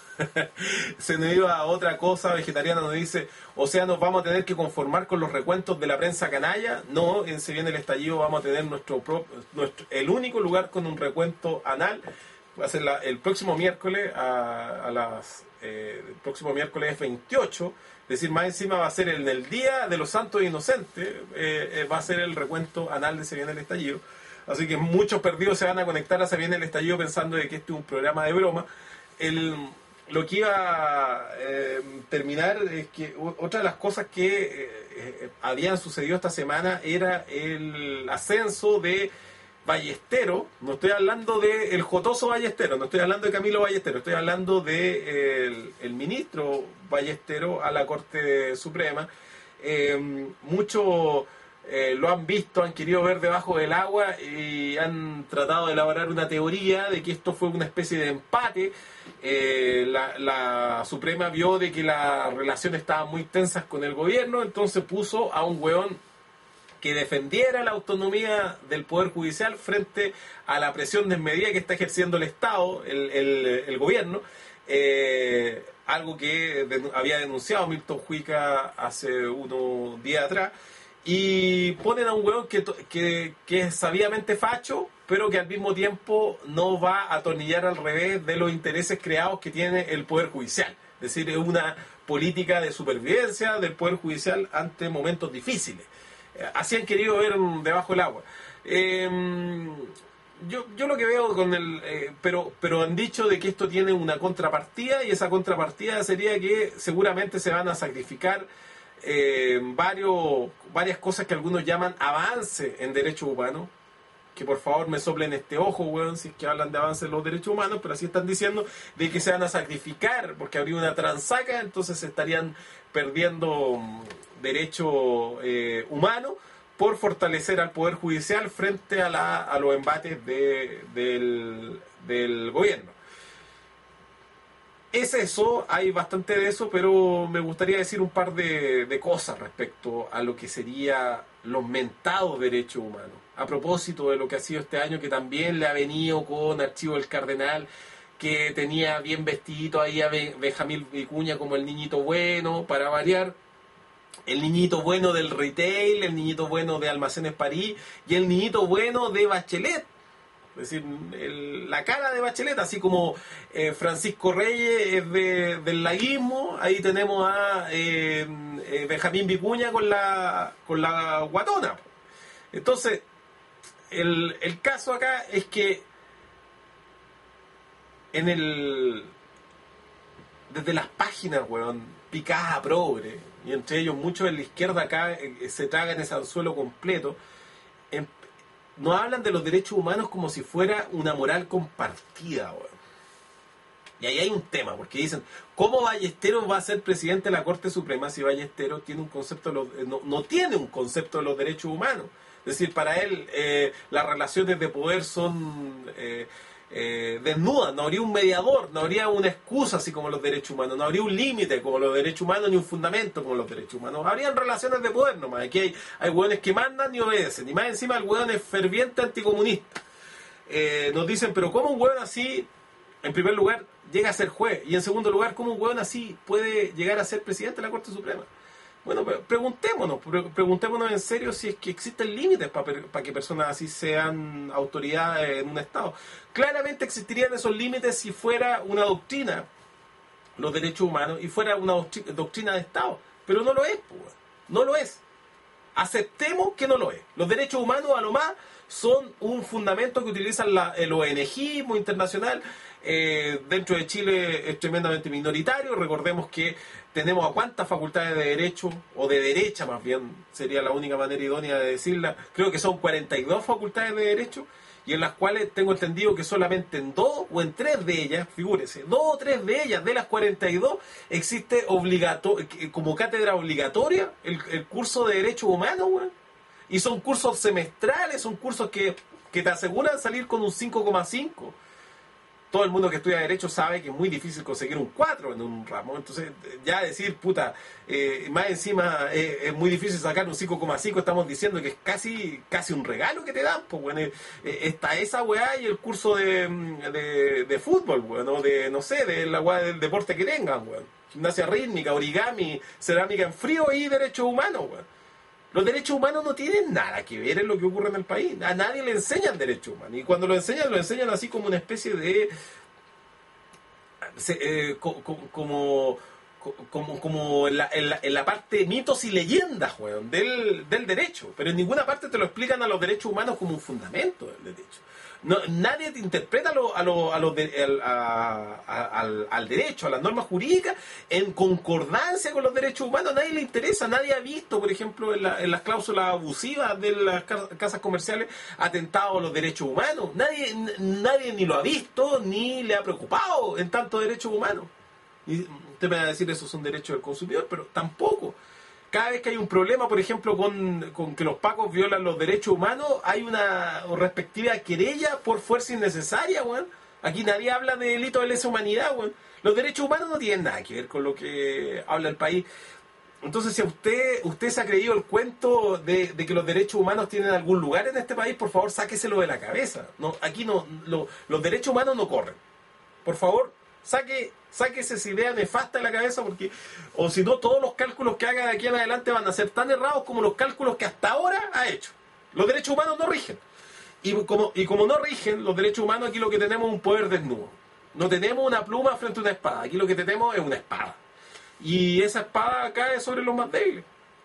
A: se me iba otra cosa. Vegetariana nos dice, o sea, nos vamos a tener que conformar con los recuentos de la prensa canalla. No, en Se Viene el Estallido vamos a tener nuestro, nuestro el único lugar con un recuento anal. Va a ser la, el próximo miércoles a, a las eh, el próximo miércoles veintiocho, es decir, más encima va a ser en el Día de los Santos Inocentes, eh, eh, va a ser el recuento anal de Se Viene el Estallido. Así que muchos perdidos se van a conectar a Se Viene el Estallido pensando de que este es un programa de broma. El, lo que iba a eh, terminar es que otra de las cosas que eh, habían sucedido esta semana era el ascenso de Ballesteros. No estoy hablando de el jotoso Ballesteros, no estoy hablando de Camilo Ballesteros, estoy hablando de eh, el, el ministro Ballesteros a la Corte Suprema. Eh, mucho... Eh, lo han visto, han querido ver debajo del agua y han tratado de elaborar una teoría de que esto fue una especie de empate. Eh, la, la Suprema vio de que las relaciones estaban muy tensas con el gobierno, entonces puso a un hueón que defendiera la autonomía del Poder Judicial frente a la presión desmedida que está ejerciendo el Estado, el, el, el gobierno. Eh, algo que de, había denunciado Milton Juica hace unos días atrás. Y ponen a un hueón que, que, que es sabiamente facho, pero que al mismo tiempo no va a atornillar al revés de los intereses creados que tiene el Poder Judicial. Es decir, es una política de supervivencia del Poder Judicial ante momentos difíciles. Así han querido ver debajo del agua. Eh, yo, yo lo que veo con el... Eh, pero, pero han dicho de que esto tiene una contrapartida, y esa contrapartida sería que seguramente se van a sacrificar Eh, varios, varias cosas que algunos llaman avance en derechos humanos, que por favor me soplen este ojo, weón, si es que hablan de avance en los derechos humanos, pero así están diciendo de que se van a sacrificar porque habría una transaca, entonces se estarían perdiendo derechos eh, humanos por fortalecer al Poder Judicial frente a, la, a los embates de, del, del gobierno. Es eso, hay bastante de eso, pero me gustaría decir un par de, de cosas respecto a lo que sería los mentados derechos humanos. A propósito de lo que ha sido este año, que también le ha venido con Archivo del Cardenal, que tenía bien vestidito ahí a Benjamín Vicuña como el niñito bueno, para variar. El niñito bueno del retail, el niñito bueno de Almacenes París y el niñito bueno de Bachelet. Es decir, el, la cara de Bachelet, así como eh, Francisco Reyes es de, del laguismo, ahí tenemos a eh, eh, Benjamín Vicuña con la, con la guatona. Entonces, el, el caso acá es que en el desde las páginas, weón, picadas a progre, y entre ellos muchos en la izquierda acá eh, se tragan ese anzuelo completo, en, no hablan de los derechos humanos como si fuera una moral compartida, weón. Y ahí hay un tema, porque dicen, ¿cómo Ballesteros va a ser presidente de la Corte Suprema si Ballesteros tiene un concepto de los, no, no tiene un concepto de los derechos humanos? Es decir, para él eh, las relaciones de poder son eh, eh, desnudas, no habría un mediador, no habría una excusa así como los derechos humanos, no habría un límite como los derechos humanos ni un fundamento como los derechos humanos, habrían relaciones de poder nomás. Aquí hay, hay hueones que mandan y obedecen, y más encima el hueón es ferviente anticomunista. Eh, nos dicen, pero ¿cómo un hueón así, en primer lugar, llega a ser juez? Y en segundo lugar, ¿cómo un hueón así puede llegar a ser presidente de la Corte Suprema? Bueno, preguntémonos, preguntémonos en serio si es que existen límites para pa que personas así sean autoridades en un Estado. Claramente existirían esos límites si fuera una doctrina, los derechos humanos, y fuera una doctrina de Estado. Pero no lo es, pues, no lo es. Aceptemos que no lo es. Los derechos humanos, a lo más, son un fundamento que utilizan la, el ONGismo internacional. Eh, dentro de Chile es tremendamente minoritario. Recordemos que tenemos a cuántas facultades de derecho, o de derecha más bien, sería la única manera idónea de decirla. Creo que son cuarenta y dos facultades de derecho, y en las cuales tengo entendido que solamente en dos o en tres de ellas, figúrese, dos o tres de ellas, de las cuarenta y dos, existe obligato como cátedra obligatoria el, el curso de Derechos Humanos, güey. Y son cursos semestrales, son cursos que, que te aseguran salir con un cinco coma cinco. Todo el mundo que estudia Derecho sabe que es muy difícil conseguir un cuatro en un ramo. Entonces, ya decir, puta, eh, más encima eh, es muy difícil sacar un cinco coma cinco, estamos diciendo que es casi casi un regalo que te dan. Pues bueno, eh, está esa weá y el curso de, de, de fútbol, bueno, de, no sé, de la weá del deporte que tengan, weón. Gimnasia rítmica, origami, cerámica en frío y derechos humanos, weón. Los derechos humanos no tienen nada que ver en lo que ocurre en el país. A nadie le enseñan derechos humanos. Y cuando lo enseñan, lo enseñan así como una especie de... Eh, como, como, como, como en, la, en, la, en la parte mitos y leyendas, weón, del, del derecho. Pero en ninguna parte te lo explican a los derechos humanos como un fundamento del derecho. No, nadie te interpreta a lo, a lo, a lo de, a, a, al, al derecho, a las normas jurídicas, en concordancia con los derechos humanos. A nadie le interesa, nadie ha visto, por ejemplo, en, la, en las cláusulas abusivas de las casas comerciales, atentados a los derechos humanos. Nadie, nadie ni lo ha visto, ni le ha preocupado en tanto derechos humanos. Y usted me va a decir, esos son derechos del consumidor, pero tampoco. Cada vez que hay un problema, por ejemplo, con, con que los pacos violan los derechos humanos, hay una respectiva querella por fuerza innecesaria, weón. Aquí nadie habla de delito de lesa humanidad, weón. Los derechos humanos no tienen nada que ver con lo que habla el país. Entonces, si a usted usted se ha creído el cuento de, de que los derechos humanos tienen algún lugar en este país, por favor, sáqueselo de la cabeza. No, aquí no, lo, los derechos humanos no corren. Por favor, saque... Sáquese esa idea nefasta de la cabeza, porque o si no, todos los cálculos que haga de aquí en adelante van a ser tan errados como los cálculos que hasta ahora ha hecho. Los derechos humanos no rigen. Y como, y como no rigen los derechos humanos, aquí lo que tenemos es un poder desnudo. No tenemos una pluma frente a una espada. Aquí lo que tenemos es una espada. Y esa espada cae sobre los más débiles.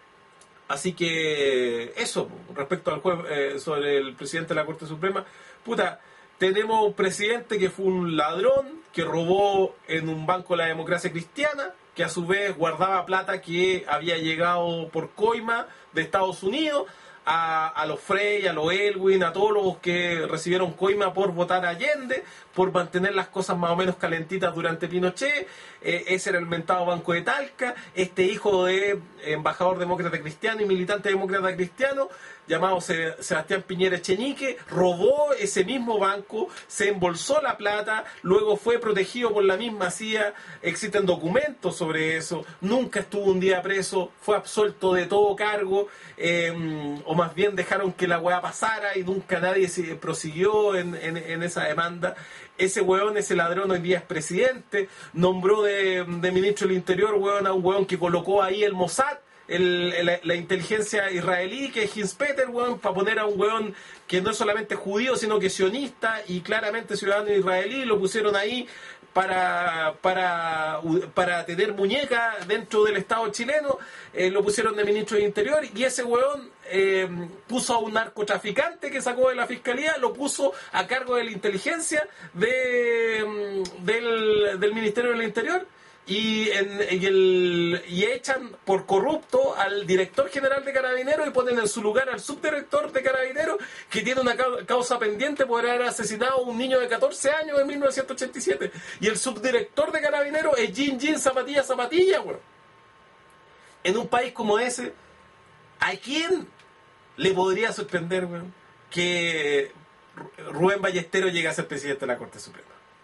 A: Así que eso, respecto al juez, eh, sobre el presidente de la Corte Suprema, puta... Tenemos un presidente que fue un ladrón, que robó en un banco de la democracia cristiana, que a su vez guardaba plata que había llegado por coima de Estados Unidos, a, a los Frey, a los Elwin, a todos los que recibieron coima por votar a Allende, por mantener las cosas más o menos calentitas durante Pinochet. Eh, ese era el mentado Banco de Talca. Este hijo de embajador demócrata cristiano y militante demócrata cristiano, llamado Sebastián Piñera Echenique, robó ese mismo banco, se embolsó la plata, luego fue protegido por la misma C I A, existen documentos sobre eso, nunca estuvo un día preso, fue absuelto de todo cargo, eh, o más bien dejaron que la weá pasara y nunca nadie se prosiguió en, en, en esa demanda. ese weón, ese ladrón hoy día es presidente, nombró de, de ministro del Interior, weón, a un weón que colocó ahí el Mossad, el, el, la inteligencia israelí, que es Hinspeter, weón, para poner a un weón que no es solamente judío, sino que sionista y claramente ciudadano israelí, lo pusieron ahí para para para tener muñeca dentro del Estado chileno, eh, lo pusieron de ministro del Interior, y ese weón eh, puso a un narcotraficante que sacó de la fiscalía, lo puso a cargo de la inteligencia de, del, del Ministerio del Interior, y, en, y, el, y echan por corrupto al director general de Carabineros y ponen en su lugar al subdirector de Carabineros, que tiene una causa pendiente por haber asesinado a un niño de catorce años en mil novecientos ochenta y siete. Y el subdirector de Carabineros es Jean Jean Zapatilla Zapatilla, güey. En un país como ese, ¿a quién le podría sorprender, güey, que Rubén Ballesteros llegue a ser presidente de la Corte Suprema?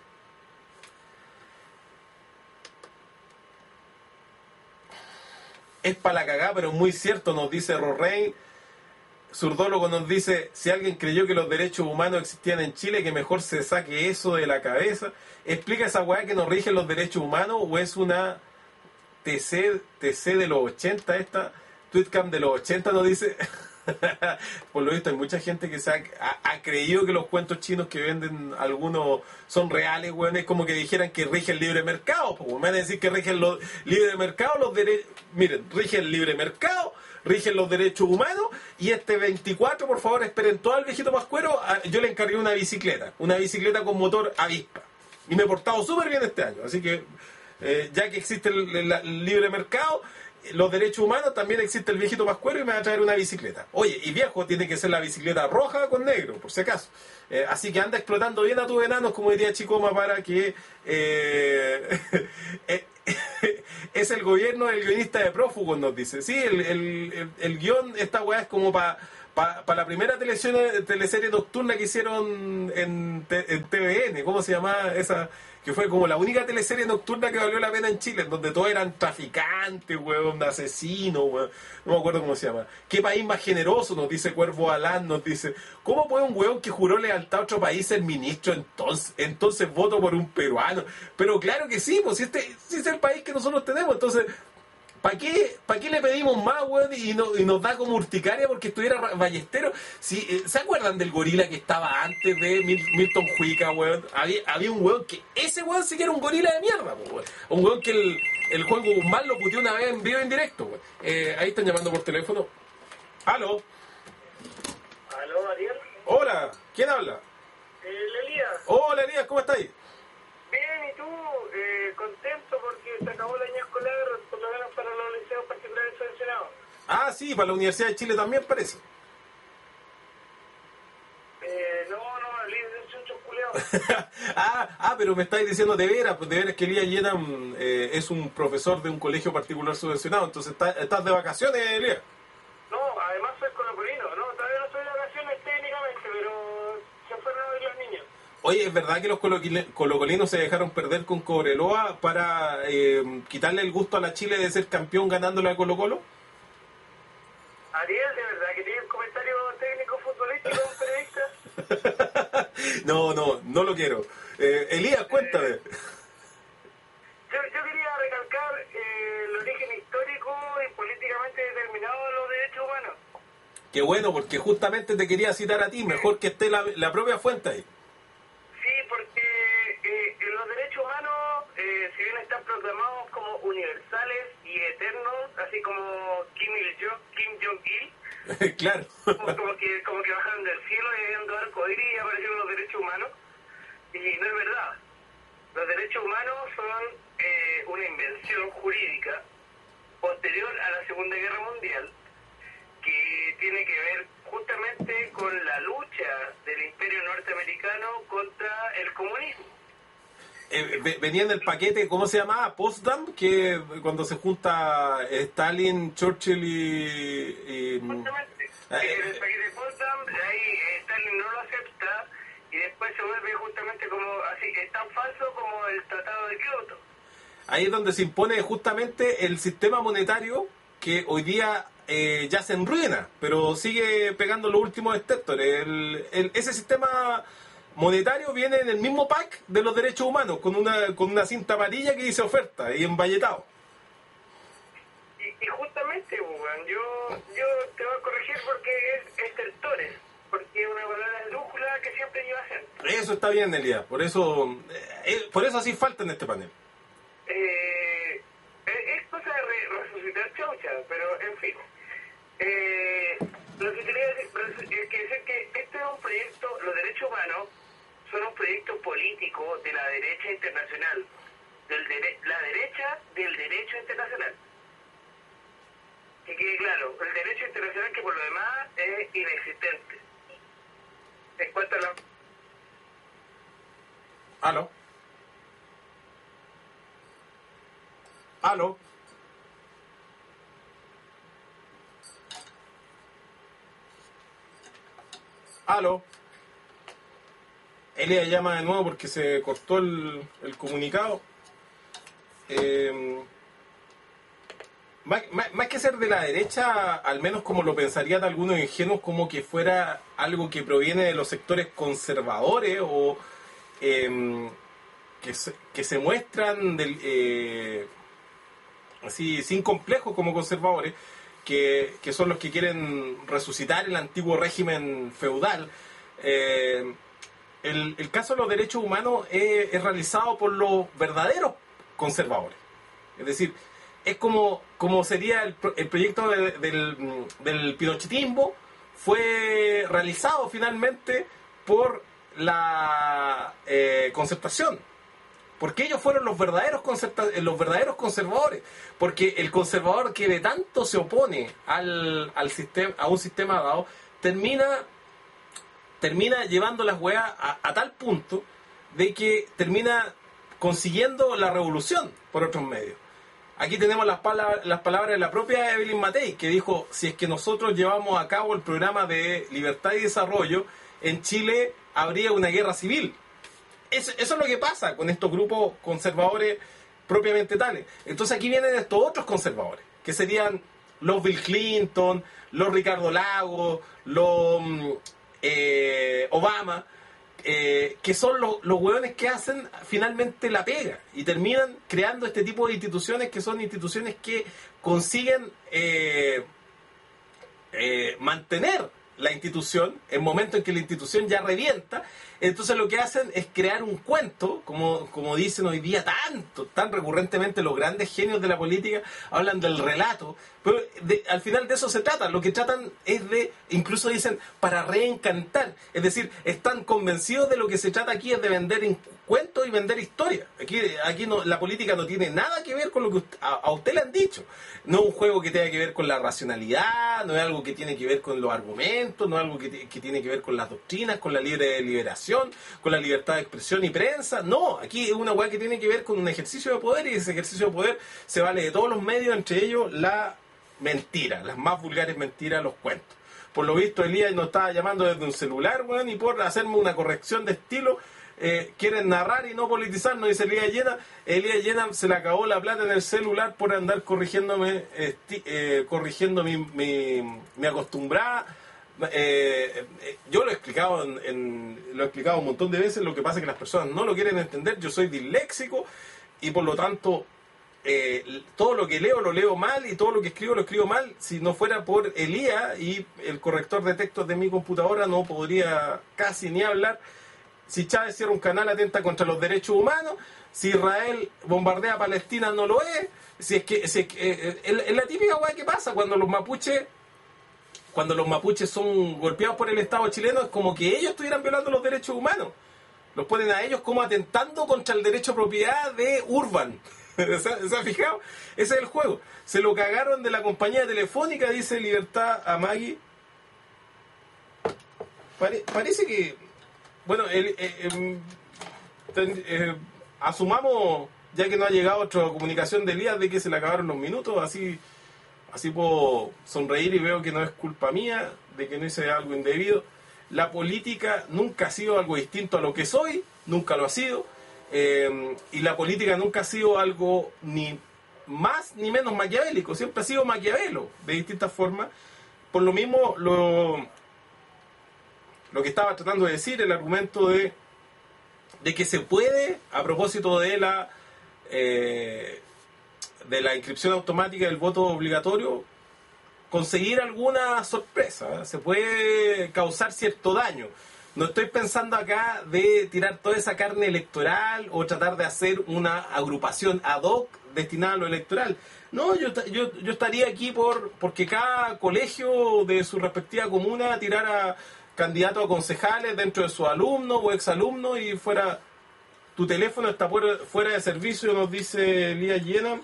A: Es para la cagada, pero muy cierto, nos dice Rorrey. Zurdólogo nos dice, si alguien creyó que los derechos humanos existían en Chile, que mejor se saque eso de la cabeza. Explica esa weá que nos rigen los derechos humanos, o es una T C, T C de los ochenta, esta Tweetcam de los ochenta, nos dice. Por lo visto hay mucha gente que se ha, ha, ha creído que los cuentos chinos que venden algunos son reales, weón. Es como que dijeran que rige el libre mercado, pues me van a decir que rigen los libre mercado, los derechos, miren, rige el libre mercado, rigen los derechos humanos, y este veinticuatro, por favor, esperen todo al viejito Pascuero. Yo le encargué una bicicleta, una bicicleta con motor avispa, y me he portado súper bien este año, así que eh, ya que existe el, el, el libre mercado, los derechos humanos, también existe el viejito Pascuero, y me va a traer una bicicleta. Oye, y viejo, tiene que ser la bicicleta roja con negro, por si acaso. Eh, así que anda explotando bien a tus enanos, como diría Chicoma, para que eh, eh, es el gobierno del guionista de prófugos, nos dice. Sí, el, el, el, el guión, esta weá es como para pa, pa la primera teleserie, teleserie nocturna que hicieron en, en T V N. ¿Cómo se llamaba esa? Que fue como la única teleserie nocturna que valió la pena en Chile, en donde todos eran traficantes, weón, asesinos, weón. No me acuerdo cómo se llama. ¿Qué país más generoso? Nos dice Cuervo Alán, nos dice. ¿Cómo puede un weón que juró lealtad a otro país ser ministro? Entonces, entonces voto por un peruano. Pero claro que sí, pues si este, si es el país que nosotros tenemos, entonces... ¿Para qué, ¿Para qué le pedimos más, weón? Y, no, y nos da como urticaria porque estuviera Ballesteros. Si, eh, ¿se acuerdan del gorila que estaba antes de Mil, Milton Juica, weón? Había, había un weón que... Ese weón sí que era un gorila de mierda, weón. Un weón que el, el juego Guzmán lo puteó una vez en vivo en directo, weón. Eh, ahí están llamando por teléfono. ¿Aló?
B: ¿Aló, Ariel?
A: Hola, ¿quién habla?
B: Eh, Elías.
A: Hola, Elías, ¿cómo estáis?
B: Bien, ¿y tú? Eh, contento porque se acabó el año escolar, por lo menos para los liceos particulares subvencionados.
A: Ah, sí, para la Universidad de Chile también parece.
B: Eh, no, no, Elías es un chuncho culeado.
A: ah, ah, pero me estáis diciendo de veras, pues de veras que Elías Yenam eh, es un profesor de un colegio particular subvencionado, entonces está, estás de vacaciones, Elías.
B: No, además soy colocolino, no, todavía no soy de vacaciones técnicamente, pero se fueron a ver los niños.
A: Oye, ¿es verdad que los colocolinos se dejaron perder con Cobreloa para eh, quitarle el gusto a la Chile de ser campeón ganándole a Colo Colo?
B: Ariel, ¿de verdad que tiene un comentario técnico futbolístico de un periodista?
A: no, no, no lo quiero. Eh, Elías, cuéntame.
B: Eh, yo, yo quería recalcar eh, el origen histórico y políticamente determinado de los derechos humanos.
A: Qué bueno, porque justamente te quería citar a ti, mejor que esté la, la propia fuente ahí.
B: Sí, porque eh, los derechos humanos, eh, si bien están proclamados como universales y eternos, así como Kim Il-jong, Kim Jong-il,
A: claro.
B: como, como, que, como que bajaron del cielo y viendo arcoíris y aparecieron los derechos humanos, y no es verdad. Los derechos humanos son eh, una invención jurídica posterior a la Segunda Guerra Mundial, que tiene que ver justamente con la lucha del imperio norteamericano contra el comunismo.
A: Eh, venía en el paquete, ¿cómo se llamaba? Potsdam, que cuando se junta Stalin, Churchill y... y
B: Justamente,
A: eh,
B: en el paquete de Potsdam, ahí Stalin no lo acepta y después se vuelve justamente como, así, es tan falso como el Tratado de Kioto.
A: Ahí es donde se impone justamente el sistema monetario que hoy día eh, ya se enruina, pero sigue pegando los últimos estértores. El, el, ese sistema monetario viene en el mismo pack de los derechos humanos, con una con una cinta amarilla que dice oferta y emballetado.
B: Y, y justamente, bueno, yo, yo te voy a corregir porque es estertores, porque es una palabra esdrújula que siempre lleva acento.
A: Eso está bien, Elías, por eso eh, por eso así falta en este panel.
B: Eh, es cosa de re- resucitar chaucha, pero en fin. Eh, lo que quería decir es que, decir que este es un proyecto, los derechos humanos son un proyecto político de la derecha internacional, del dere- la derecha del derecho internacional. Que quede claro, el derecho internacional que por lo demás es inexistente. En cuanto a la...
A: Aló. Aló. Aló. Elia llama de nuevo porque se cortó el, el comunicado. Eh, más, más, más que ser de la derecha, al menos como lo pensarían algunos ingenuos, como que fuera algo que proviene de los sectores conservadores o eh, que, se, que se muestran del, eh, así sin complejos como conservadores, que, que son los que quieren resucitar el antiguo régimen feudal. Eh, el, el caso de los derechos humanos es, es realizado por los verdaderos conservadores. Es decir, es como, como sería el, el proyecto de, del, del pinochetismo, fue realizado finalmente por la eh, concertación. Porque ellos fueron los verdaderos concerta- los verdaderos conservadores. Porque el conservador que de tanto se opone al, al sistema, a un sistema dado, termina, termina llevando las weas a, a tal punto de que termina consiguiendo la revolución por otros medios. Aquí tenemos las, pala- las palabras de la propia Evelyn Matei, que dijo: si es que nosotros llevamos a cabo el programa de libertad y desarrollo, en Chile habría una guerra civil. Eso, eso es lo que pasa con estos grupos conservadores propiamente tales. Entonces aquí vienen estos otros conservadores, que serían los Bill Clinton, los Ricardo Lagos, los eh, Obama, eh, que son los, los hueones que hacen finalmente la pega y terminan creando este tipo de instituciones que son instituciones que consiguen eh, eh, mantener la institución en el momento en que la institución ya revienta. Entonces lo que hacen es crear un cuento, como, como dicen hoy día tanto, tan recurrentemente los grandes genios de la política, hablan del relato, pero de, al final de eso se trata. Lo que tratan es de, incluso dicen, para reencantar, es decir, están convencidos de lo que se trata aquí es de vender cuentos y vender historias. Aquí, aquí no, la política no tiene nada que ver con lo que usted, a, a usted le han dicho. No es un juego que tenga que ver con la racionalidad, no es algo que tiene que ver con los argumentos, no es algo que, que tiene que ver con las doctrinas, con la libre deliberación, con la libertad de expresión y prensa. No, aquí es una hueá que tiene que ver con un ejercicio de poder, y ese ejercicio de poder se vale de todos los medios, entre ellos la mentira, las más vulgares mentiras, los cuentos. Por lo visto, Elías nos estaba llamando desde un celular, bueno, y por hacerme una corrección de estilo, eh, quieren narrar y no politizar, nos dice Elías Llena. Elías Llena se le acabó la plata en el celular por andar corrigiéndome, eh, eh, corrigiendo mi, mi, mi acostumbrada. Eh, eh, yo lo he explicado en, en, lo he explicado un montón de veces. Lo que pasa es que las personas no lo quieren entender. Yo soy disléxico y por lo tanto eh, todo lo que leo lo leo mal y todo lo que escribo lo escribo mal. Si no fuera por Elías y el corrector de textos de mi computadora, no podría casi ni hablar. Si Chávez cierra un canal, atenta contra los derechos humanos. Si Israel bombardea a Palestina, no lo es. Si es que, si es, que eh, es, es la típica weá que pasa cuando los mapuches cuando los mapuches son golpeados por el Estado chileno. Es como que ellos estuvieran violando los derechos humanos. Los ponen a ellos como atentando contra el derecho a propiedad de Urban. ¿Se ha fijado? Ese es el juego. Se lo cagaron de la compañía telefónica, dice Libertad a Maggie. Pare, parece que... Bueno, el, eh, eh, ten, eh, asumamos, ya que no ha llegado otra comunicación de Elías, de que se le acabaron los minutos, así... Así puedo sonreír y veo que no es culpa mía, de que no hice algo indebido. La política nunca ha sido algo distinto a lo que soy, nunca lo ha sido. Eh, y la política nunca ha sido algo ni más ni menos maquiavélico, siempre ha sido maquiavelo, de distintas formas. Por lo mismo, lo, lo que estaba tratando de decir, el argumento de de que se puede, a propósito de la eh, de la inscripción automática del voto obligatorio, conseguir alguna sorpresa, ¿eh? Se puede causar cierto daño. No estoy pensando acá de tirar toda esa carne electoral o tratar de hacer una agrupación ad hoc destinada a lo electoral. No, yo, yo, yo estaría aquí por porque cada colegio de su respectiva comuna tirara candidatos a concejales dentro de sus alumnos o exalumnos y fuera... Tu teléfono está fuera, fuera de servicio, nos dice Elías Llena.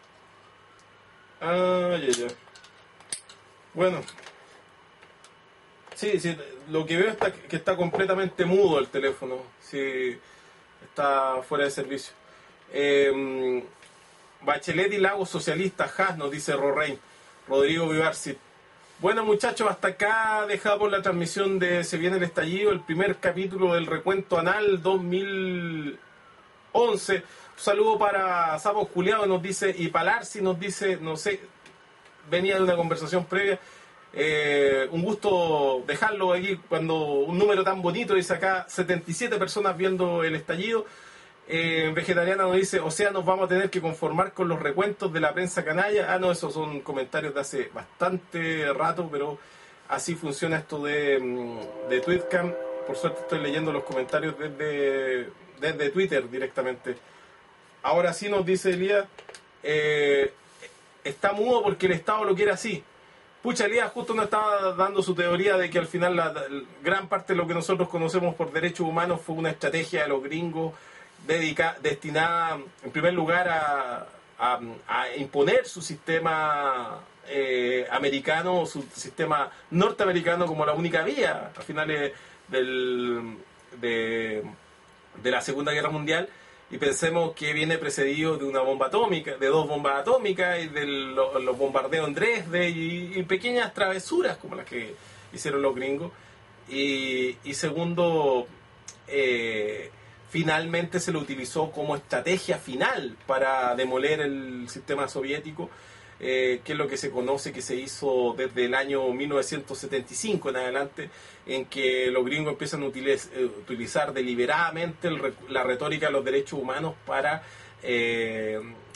A: Ah, ya, ya. Bueno. Sí, sí, lo que veo es que está completamente mudo el teléfono. Sí, está fuera de servicio. Eh, Bachelet y Lagos Socialista, Haas, nos dice Rorrein. Rodrigo Vivarsi. Bueno, muchachos, hasta acá dejamos la transmisión de Se Viene el Estallido, el primer capítulo del recuento anal dos mil once. Un saludo para Sapo Juliado, nos dice, y Palarsi nos dice, no sé, venía de una conversación previa. Eh, un gusto dejarlo aquí cuando un número tan bonito dice acá, setenta y siete personas viendo el estallido. Eh, Vegetariana nos dice, o sea, nos vamos a tener que conformar con los recuentos de la prensa canalla. Ah, no, esos son comentarios de hace bastante rato, pero así funciona esto de, de Tweetcam. Por suerte estoy leyendo los comentarios desde, desde Twitter directamente. Ahora sí nos dice Elías, eh, está mudo porque el Estado lo quiere así. Pucha, Elías justo nos estaba dando su teoría de que al final la, la gran parte de lo que nosotros conocemos por derechos humanos fue una estrategia de los gringos dedica, destinada en primer lugar a, a, a imponer su sistema eh, americano, su sistema norteamericano como la única vía a finales del, de, de la Segunda Guerra Mundial. Y pensemos que viene precedido de una bomba atómica, de dos bombas atómicas y de lo, los bombardeos en Dresde y, y pequeñas travesuras como las que hicieron los gringos. Y, y segundo, eh, finalmente se lo utilizó como estrategia final para demoler el sistema soviético, eh, que es lo que se conoce que se hizo desde el año mil novecientos setenta y cinco en adelante, en que los gringos empiezan a utiliz, eh, utilizar deliberadamente el, la retórica de los derechos humanos para, eh,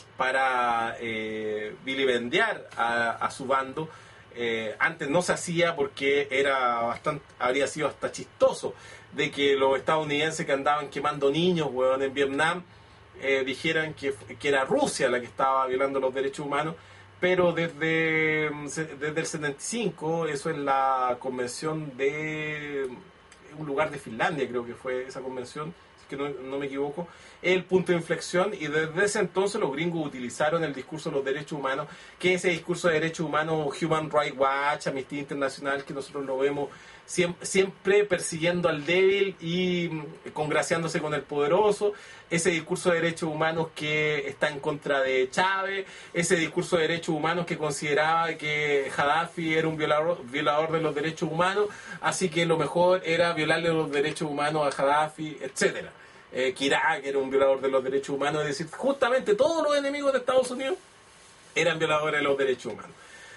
A: para eh, vilipendiar a, a su bando. Eh, antes no se hacía porque era bastante, habría sido hasta chistoso de que los estadounidenses que andaban quemando niños, huevón, en Vietnam, eh, dijeran que, que era Rusia la que estaba violando los derechos humanos. Pero desde, desde el setenta y cinco, eso es la convención de un lugar de Finlandia, creo que fue esa convención, si que no, no me equivoco, el punto de inflexión, y desde ese entonces los gringos utilizaron el discurso de los derechos humanos, que ese discurso de derechos humanos, Human Rights Watch, Amnistía Internacional, que nosotros lo vemos siempre, siempre persiguiendo al débil y congraciándose con el poderoso, ese discurso de derechos humanos que está en contra de Chávez, ese discurso de derechos humanos que consideraba que Gaddafi era un violador, violador de los derechos humanos, así que lo mejor era violarle los derechos humanos a Gaddafi, etcétera. Eh, que Irak era un violador de los derechos humanos, es decir, justamente todos los enemigos de Estados Unidos eran violadores de los derechos humanos.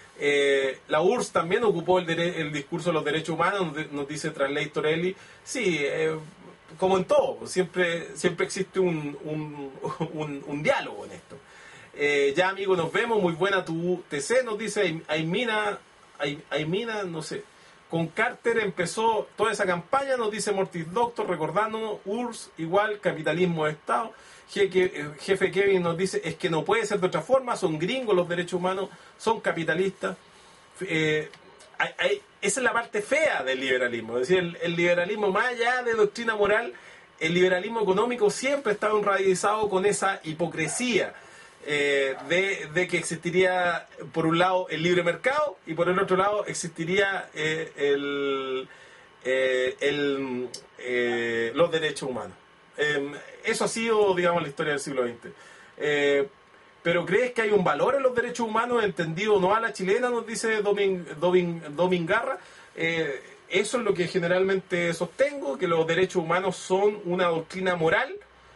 A: Eh, la U R S S también ocupó el, dere- el discurso de los derechos humanos, nos, de- nos dice Translator Eli. Sí, eh, como en todo, siempre siempre existe un, un, un, un diálogo en esto. Eh, ya, amigo, nos vemos, muy buena tu T C, nos dice Aymina, Ay- Aymina, no sé. Con Carter empezó toda esa campaña, nos dice Mortis Doctor, recordándonos, U R S S igual, capitalismo de Estado. Jefe, jefe Kevin nos dice, es que no puede ser de otra forma, son gringos los derechos humanos, son capitalistas. Eh, hay, hay, esa es la parte fea del liberalismo, es decir, el, el liberalismo más allá de doctrina moral, el liberalismo económico siempre está enraizado con esa hipocresía eh, de, de que existiría por un lado el libre mercado y por el otro lado existiría eh, el, eh, el, eh, los derechos humanos. Eh, eso ha sido, digamos, la historia del siglo veinte. Eh, pero ¿crees que hay un valor en los derechos humanos entendido no a la chilena? Nos dice Domin, Domin, Domingarra. Eh, eso es lo que generalmente sostengo, que los derechos humanos son una doctrina moral,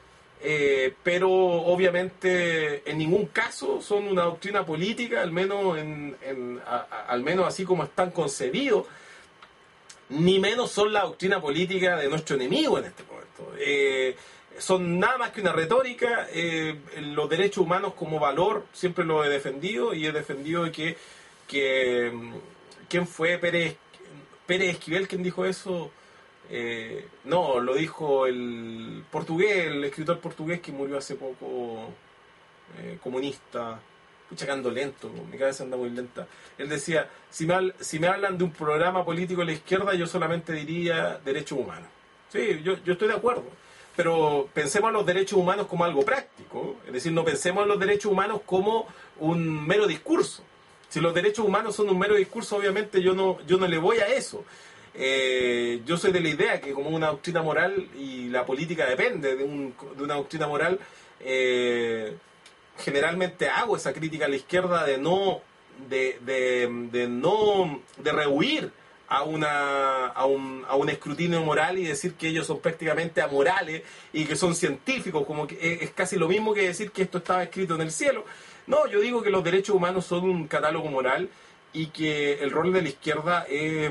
A: eh, pero obviamente en ningún caso son una doctrina política, al menos, en, en, a, a, al menos así como están concebidos. ni menos son la doctrina política de nuestro enemigo en este momento. Eh, son nada más que una retórica. Eh, los derechos humanos como valor siempre lo he defendido, y he defendido que, que ¿quién fue? Pérez, Pérez Esquivel quien dijo eso. Eh, no, lo dijo el portugués, el escritor portugués que murió hace poco, eh, comunista. Pucha, que ando lento, mi cabeza anda muy lenta. Él decía, si me, si me hablan de un programa político de la izquierda, yo solamente diría derechos humanos. Sí, yo, yo estoy de acuerdo. Pero pensemos en los derechos humanos como algo práctico. Es decir, no pensemos en los derechos humanos como un mero discurso. Si los derechos humanos son un mero discurso, obviamente yo no, yo no le voy a eso. Eh, yo soy de la idea que como una doctrina moral, y la política depende de, un, de una doctrina moral, eh, generalmente hago esa crítica a la izquierda de no de, de, de no de rehuir a una a un, a un escrutinio moral y decir que ellos son prácticamente amorales y que son científicos, como que es, es casi lo mismo que decir que esto estaba escrito en el cielo. No, yo digo que los derechos humanos son un catálogo moral y que el rol de la izquierda es,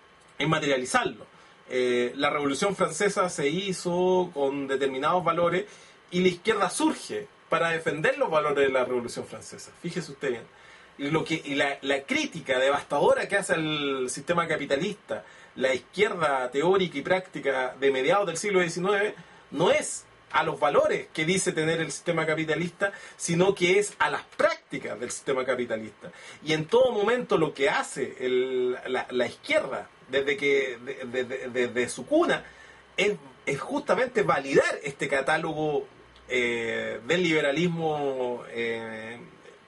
A: es materializarlo. Eh, la Revolución Francesa se hizo con determinados valores y la izquierda surge para defender los valores de la Revolución Francesa. Fíjese usted bien. Y, lo que, y la, la crítica devastadora que hace al sistema capitalista, la izquierda teórica y práctica de mediados del siglo diecinueve, no es a los valores que dice tener el sistema capitalista, sino que es a las prácticas del sistema capitalista. Y en todo momento lo que hace el, la, la izquierda, desde, que, de, de, de, de su cuna, es, es justamente validar este catálogo Eh, del liberalismo eh,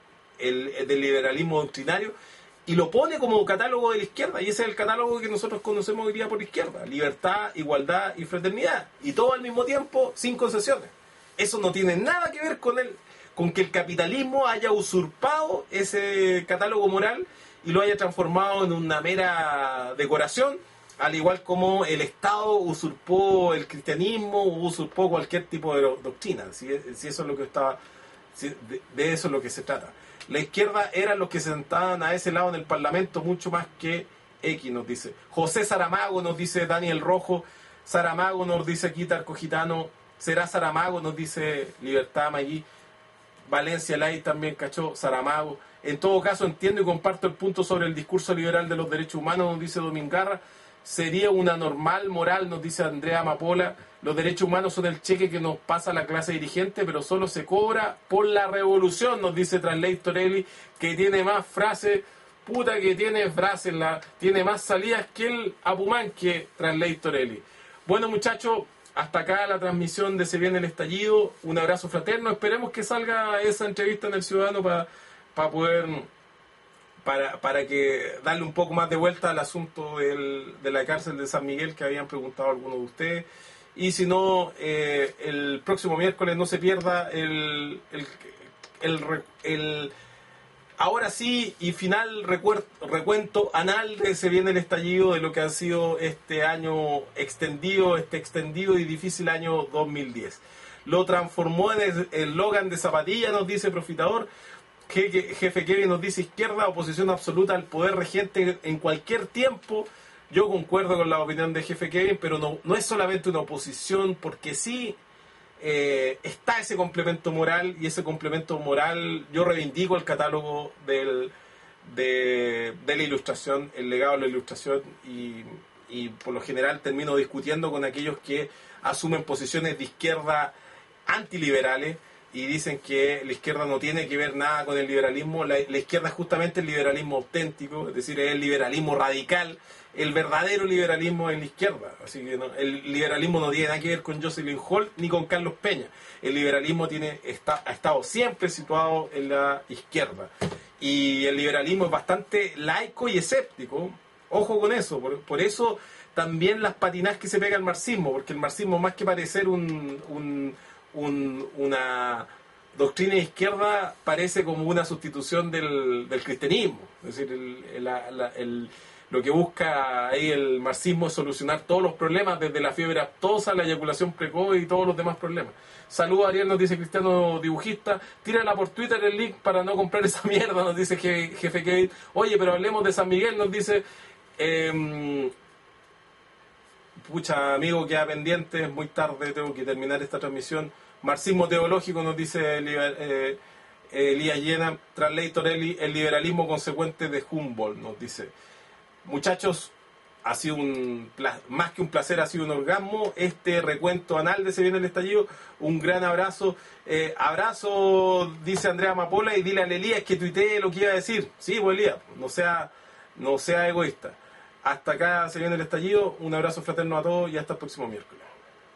A: el, del liberalismo doctrinario, y lo pone como catálogo de la izquierda, y ese es el catálogo que nosotros conocemos hoy día por izquierda: libertad, igualdad y fraternidad, y todo al mismo tiempo sin concesiones. Eso no tiene nada que ver con el, con que el capitalismo haya usurpado ese catálogo moral y lo haya transformado en una mera decoración, al igual como el Estado usurpó el cristianismo o usurpó cualquier tipo de doctrina. Si, si eso es lo que estaba, si de, de eso es lo que se trata. La izquierda eran los que se sentaban a ese lado en el Parlamento mucho más que X, nos dice José Saramago, nos dice Daniel Rojo. Saramago, nos dice aquí Tarco Gitano. Será Saramago, nos dice Libertad Magui. Valencia Lai también cachó Saramago. En todo caso, entiendo y comparto el punto sobre el discurso liberal de los derechos humanos, nos dice Domingarra. Sería una normal moral, nos dice Andrea Amapola. Los derechos humanos son el cheque que nos pasa la clase dirigente, pero solo se cobra por la revolución, nos dice Translator Eli, que tiene más frases, puta que tiene frases, la, tiene más salidas que el Apumán, que Translator Eli. Bueno, muchachos, hasta acá la transmisión de Se Viene el Estallido. Un abrazo fraterno. Esperemos que salga esa entrevista en El Ciudadano para pa poder... Para, para que darle un poco más de vuelta al asunto del, de la cárcel de San Miguel que habían preguntado algunos de ustedes. Y si no, eh, el próximo miércoles no se pierda el, el, el, el ahora sí y final recuer, recuento anal de Se Viene el Estallido, de lo que ha sido este año extendido, este extendido y difícil año dos mil diez. Lo transformó en el eslogan de zapatilla, nos dice Profitador. Jefe Kevin nos dice izquierda, oposición absoluta al poder regente en cualquier tiempo. Yo concuerdo con la opinión de Jefe Kevin, pero no, no es solamente una oposición, porque sí eh, está ese complemento moral, y ese complemento moral, yo reivindico el catálogo del, de, de la ilustración, el legado de la ilustración, y, y por lo general termino discutiendo con aquellos que asumen posiciones de izquierda antiliberales, y dicen que la izquierda no tiene que ver nada con el liberalismo. La, la izquierda es justamente el liberalismo auténtico, es decir, es el liberalismo radical. El verdadero liberalismo es la izquierda. Así que no, el liberalismo no tiene nada que ver con Jocelyn Hall ni con Carlos Peña. El liberalismo tiene está, ha estado siempre situado en la izquierda. Y el liberalismo es bastante laico y escéptico. Ojo con eso. Por, por eso también las patinadas que se pega al marxismo, porque el marxismo, más que parecer un... un Un, una doctrina de izquierda, parece como una sustitución del, del cristianismo. Es decir, el, la, la, el, lo que busca ahí el marxismo es solucionar todos los problemas, desde la fiebre aftosa, la eyaculación precoz y todos los demás problemas. Saludos, Ariel, nos dice Cristiano Dibujista. Tírala por Twitter el link para no comprar esa mierda, nos dice Jefe Kevin. Oye, pero hablemos de San Miguel, nos dice... Eh, pucha, amigo, queda pendiente, es muy tarde, tengo que terminar esta transmisión. Marxismo teológico, nos dice eh, Elías Llena, translator Eli, el liberalismo consecuente de Humboldt, nos dice. Muchachos, ha sido un más que un placer, ha sido un orgasmo este recuento anal de Se Viene el Estallido. Un gran abrazo. Eh, abrazo, dice Andrea Amapola, y dile a Elías que tuitee lo que iba a decir. Sí, pues Elías, no sea, no sea egoísta. Hasta acá Se Viene el Estallido. Un abrazo fraterno a todos y hasta el próximo miércoles.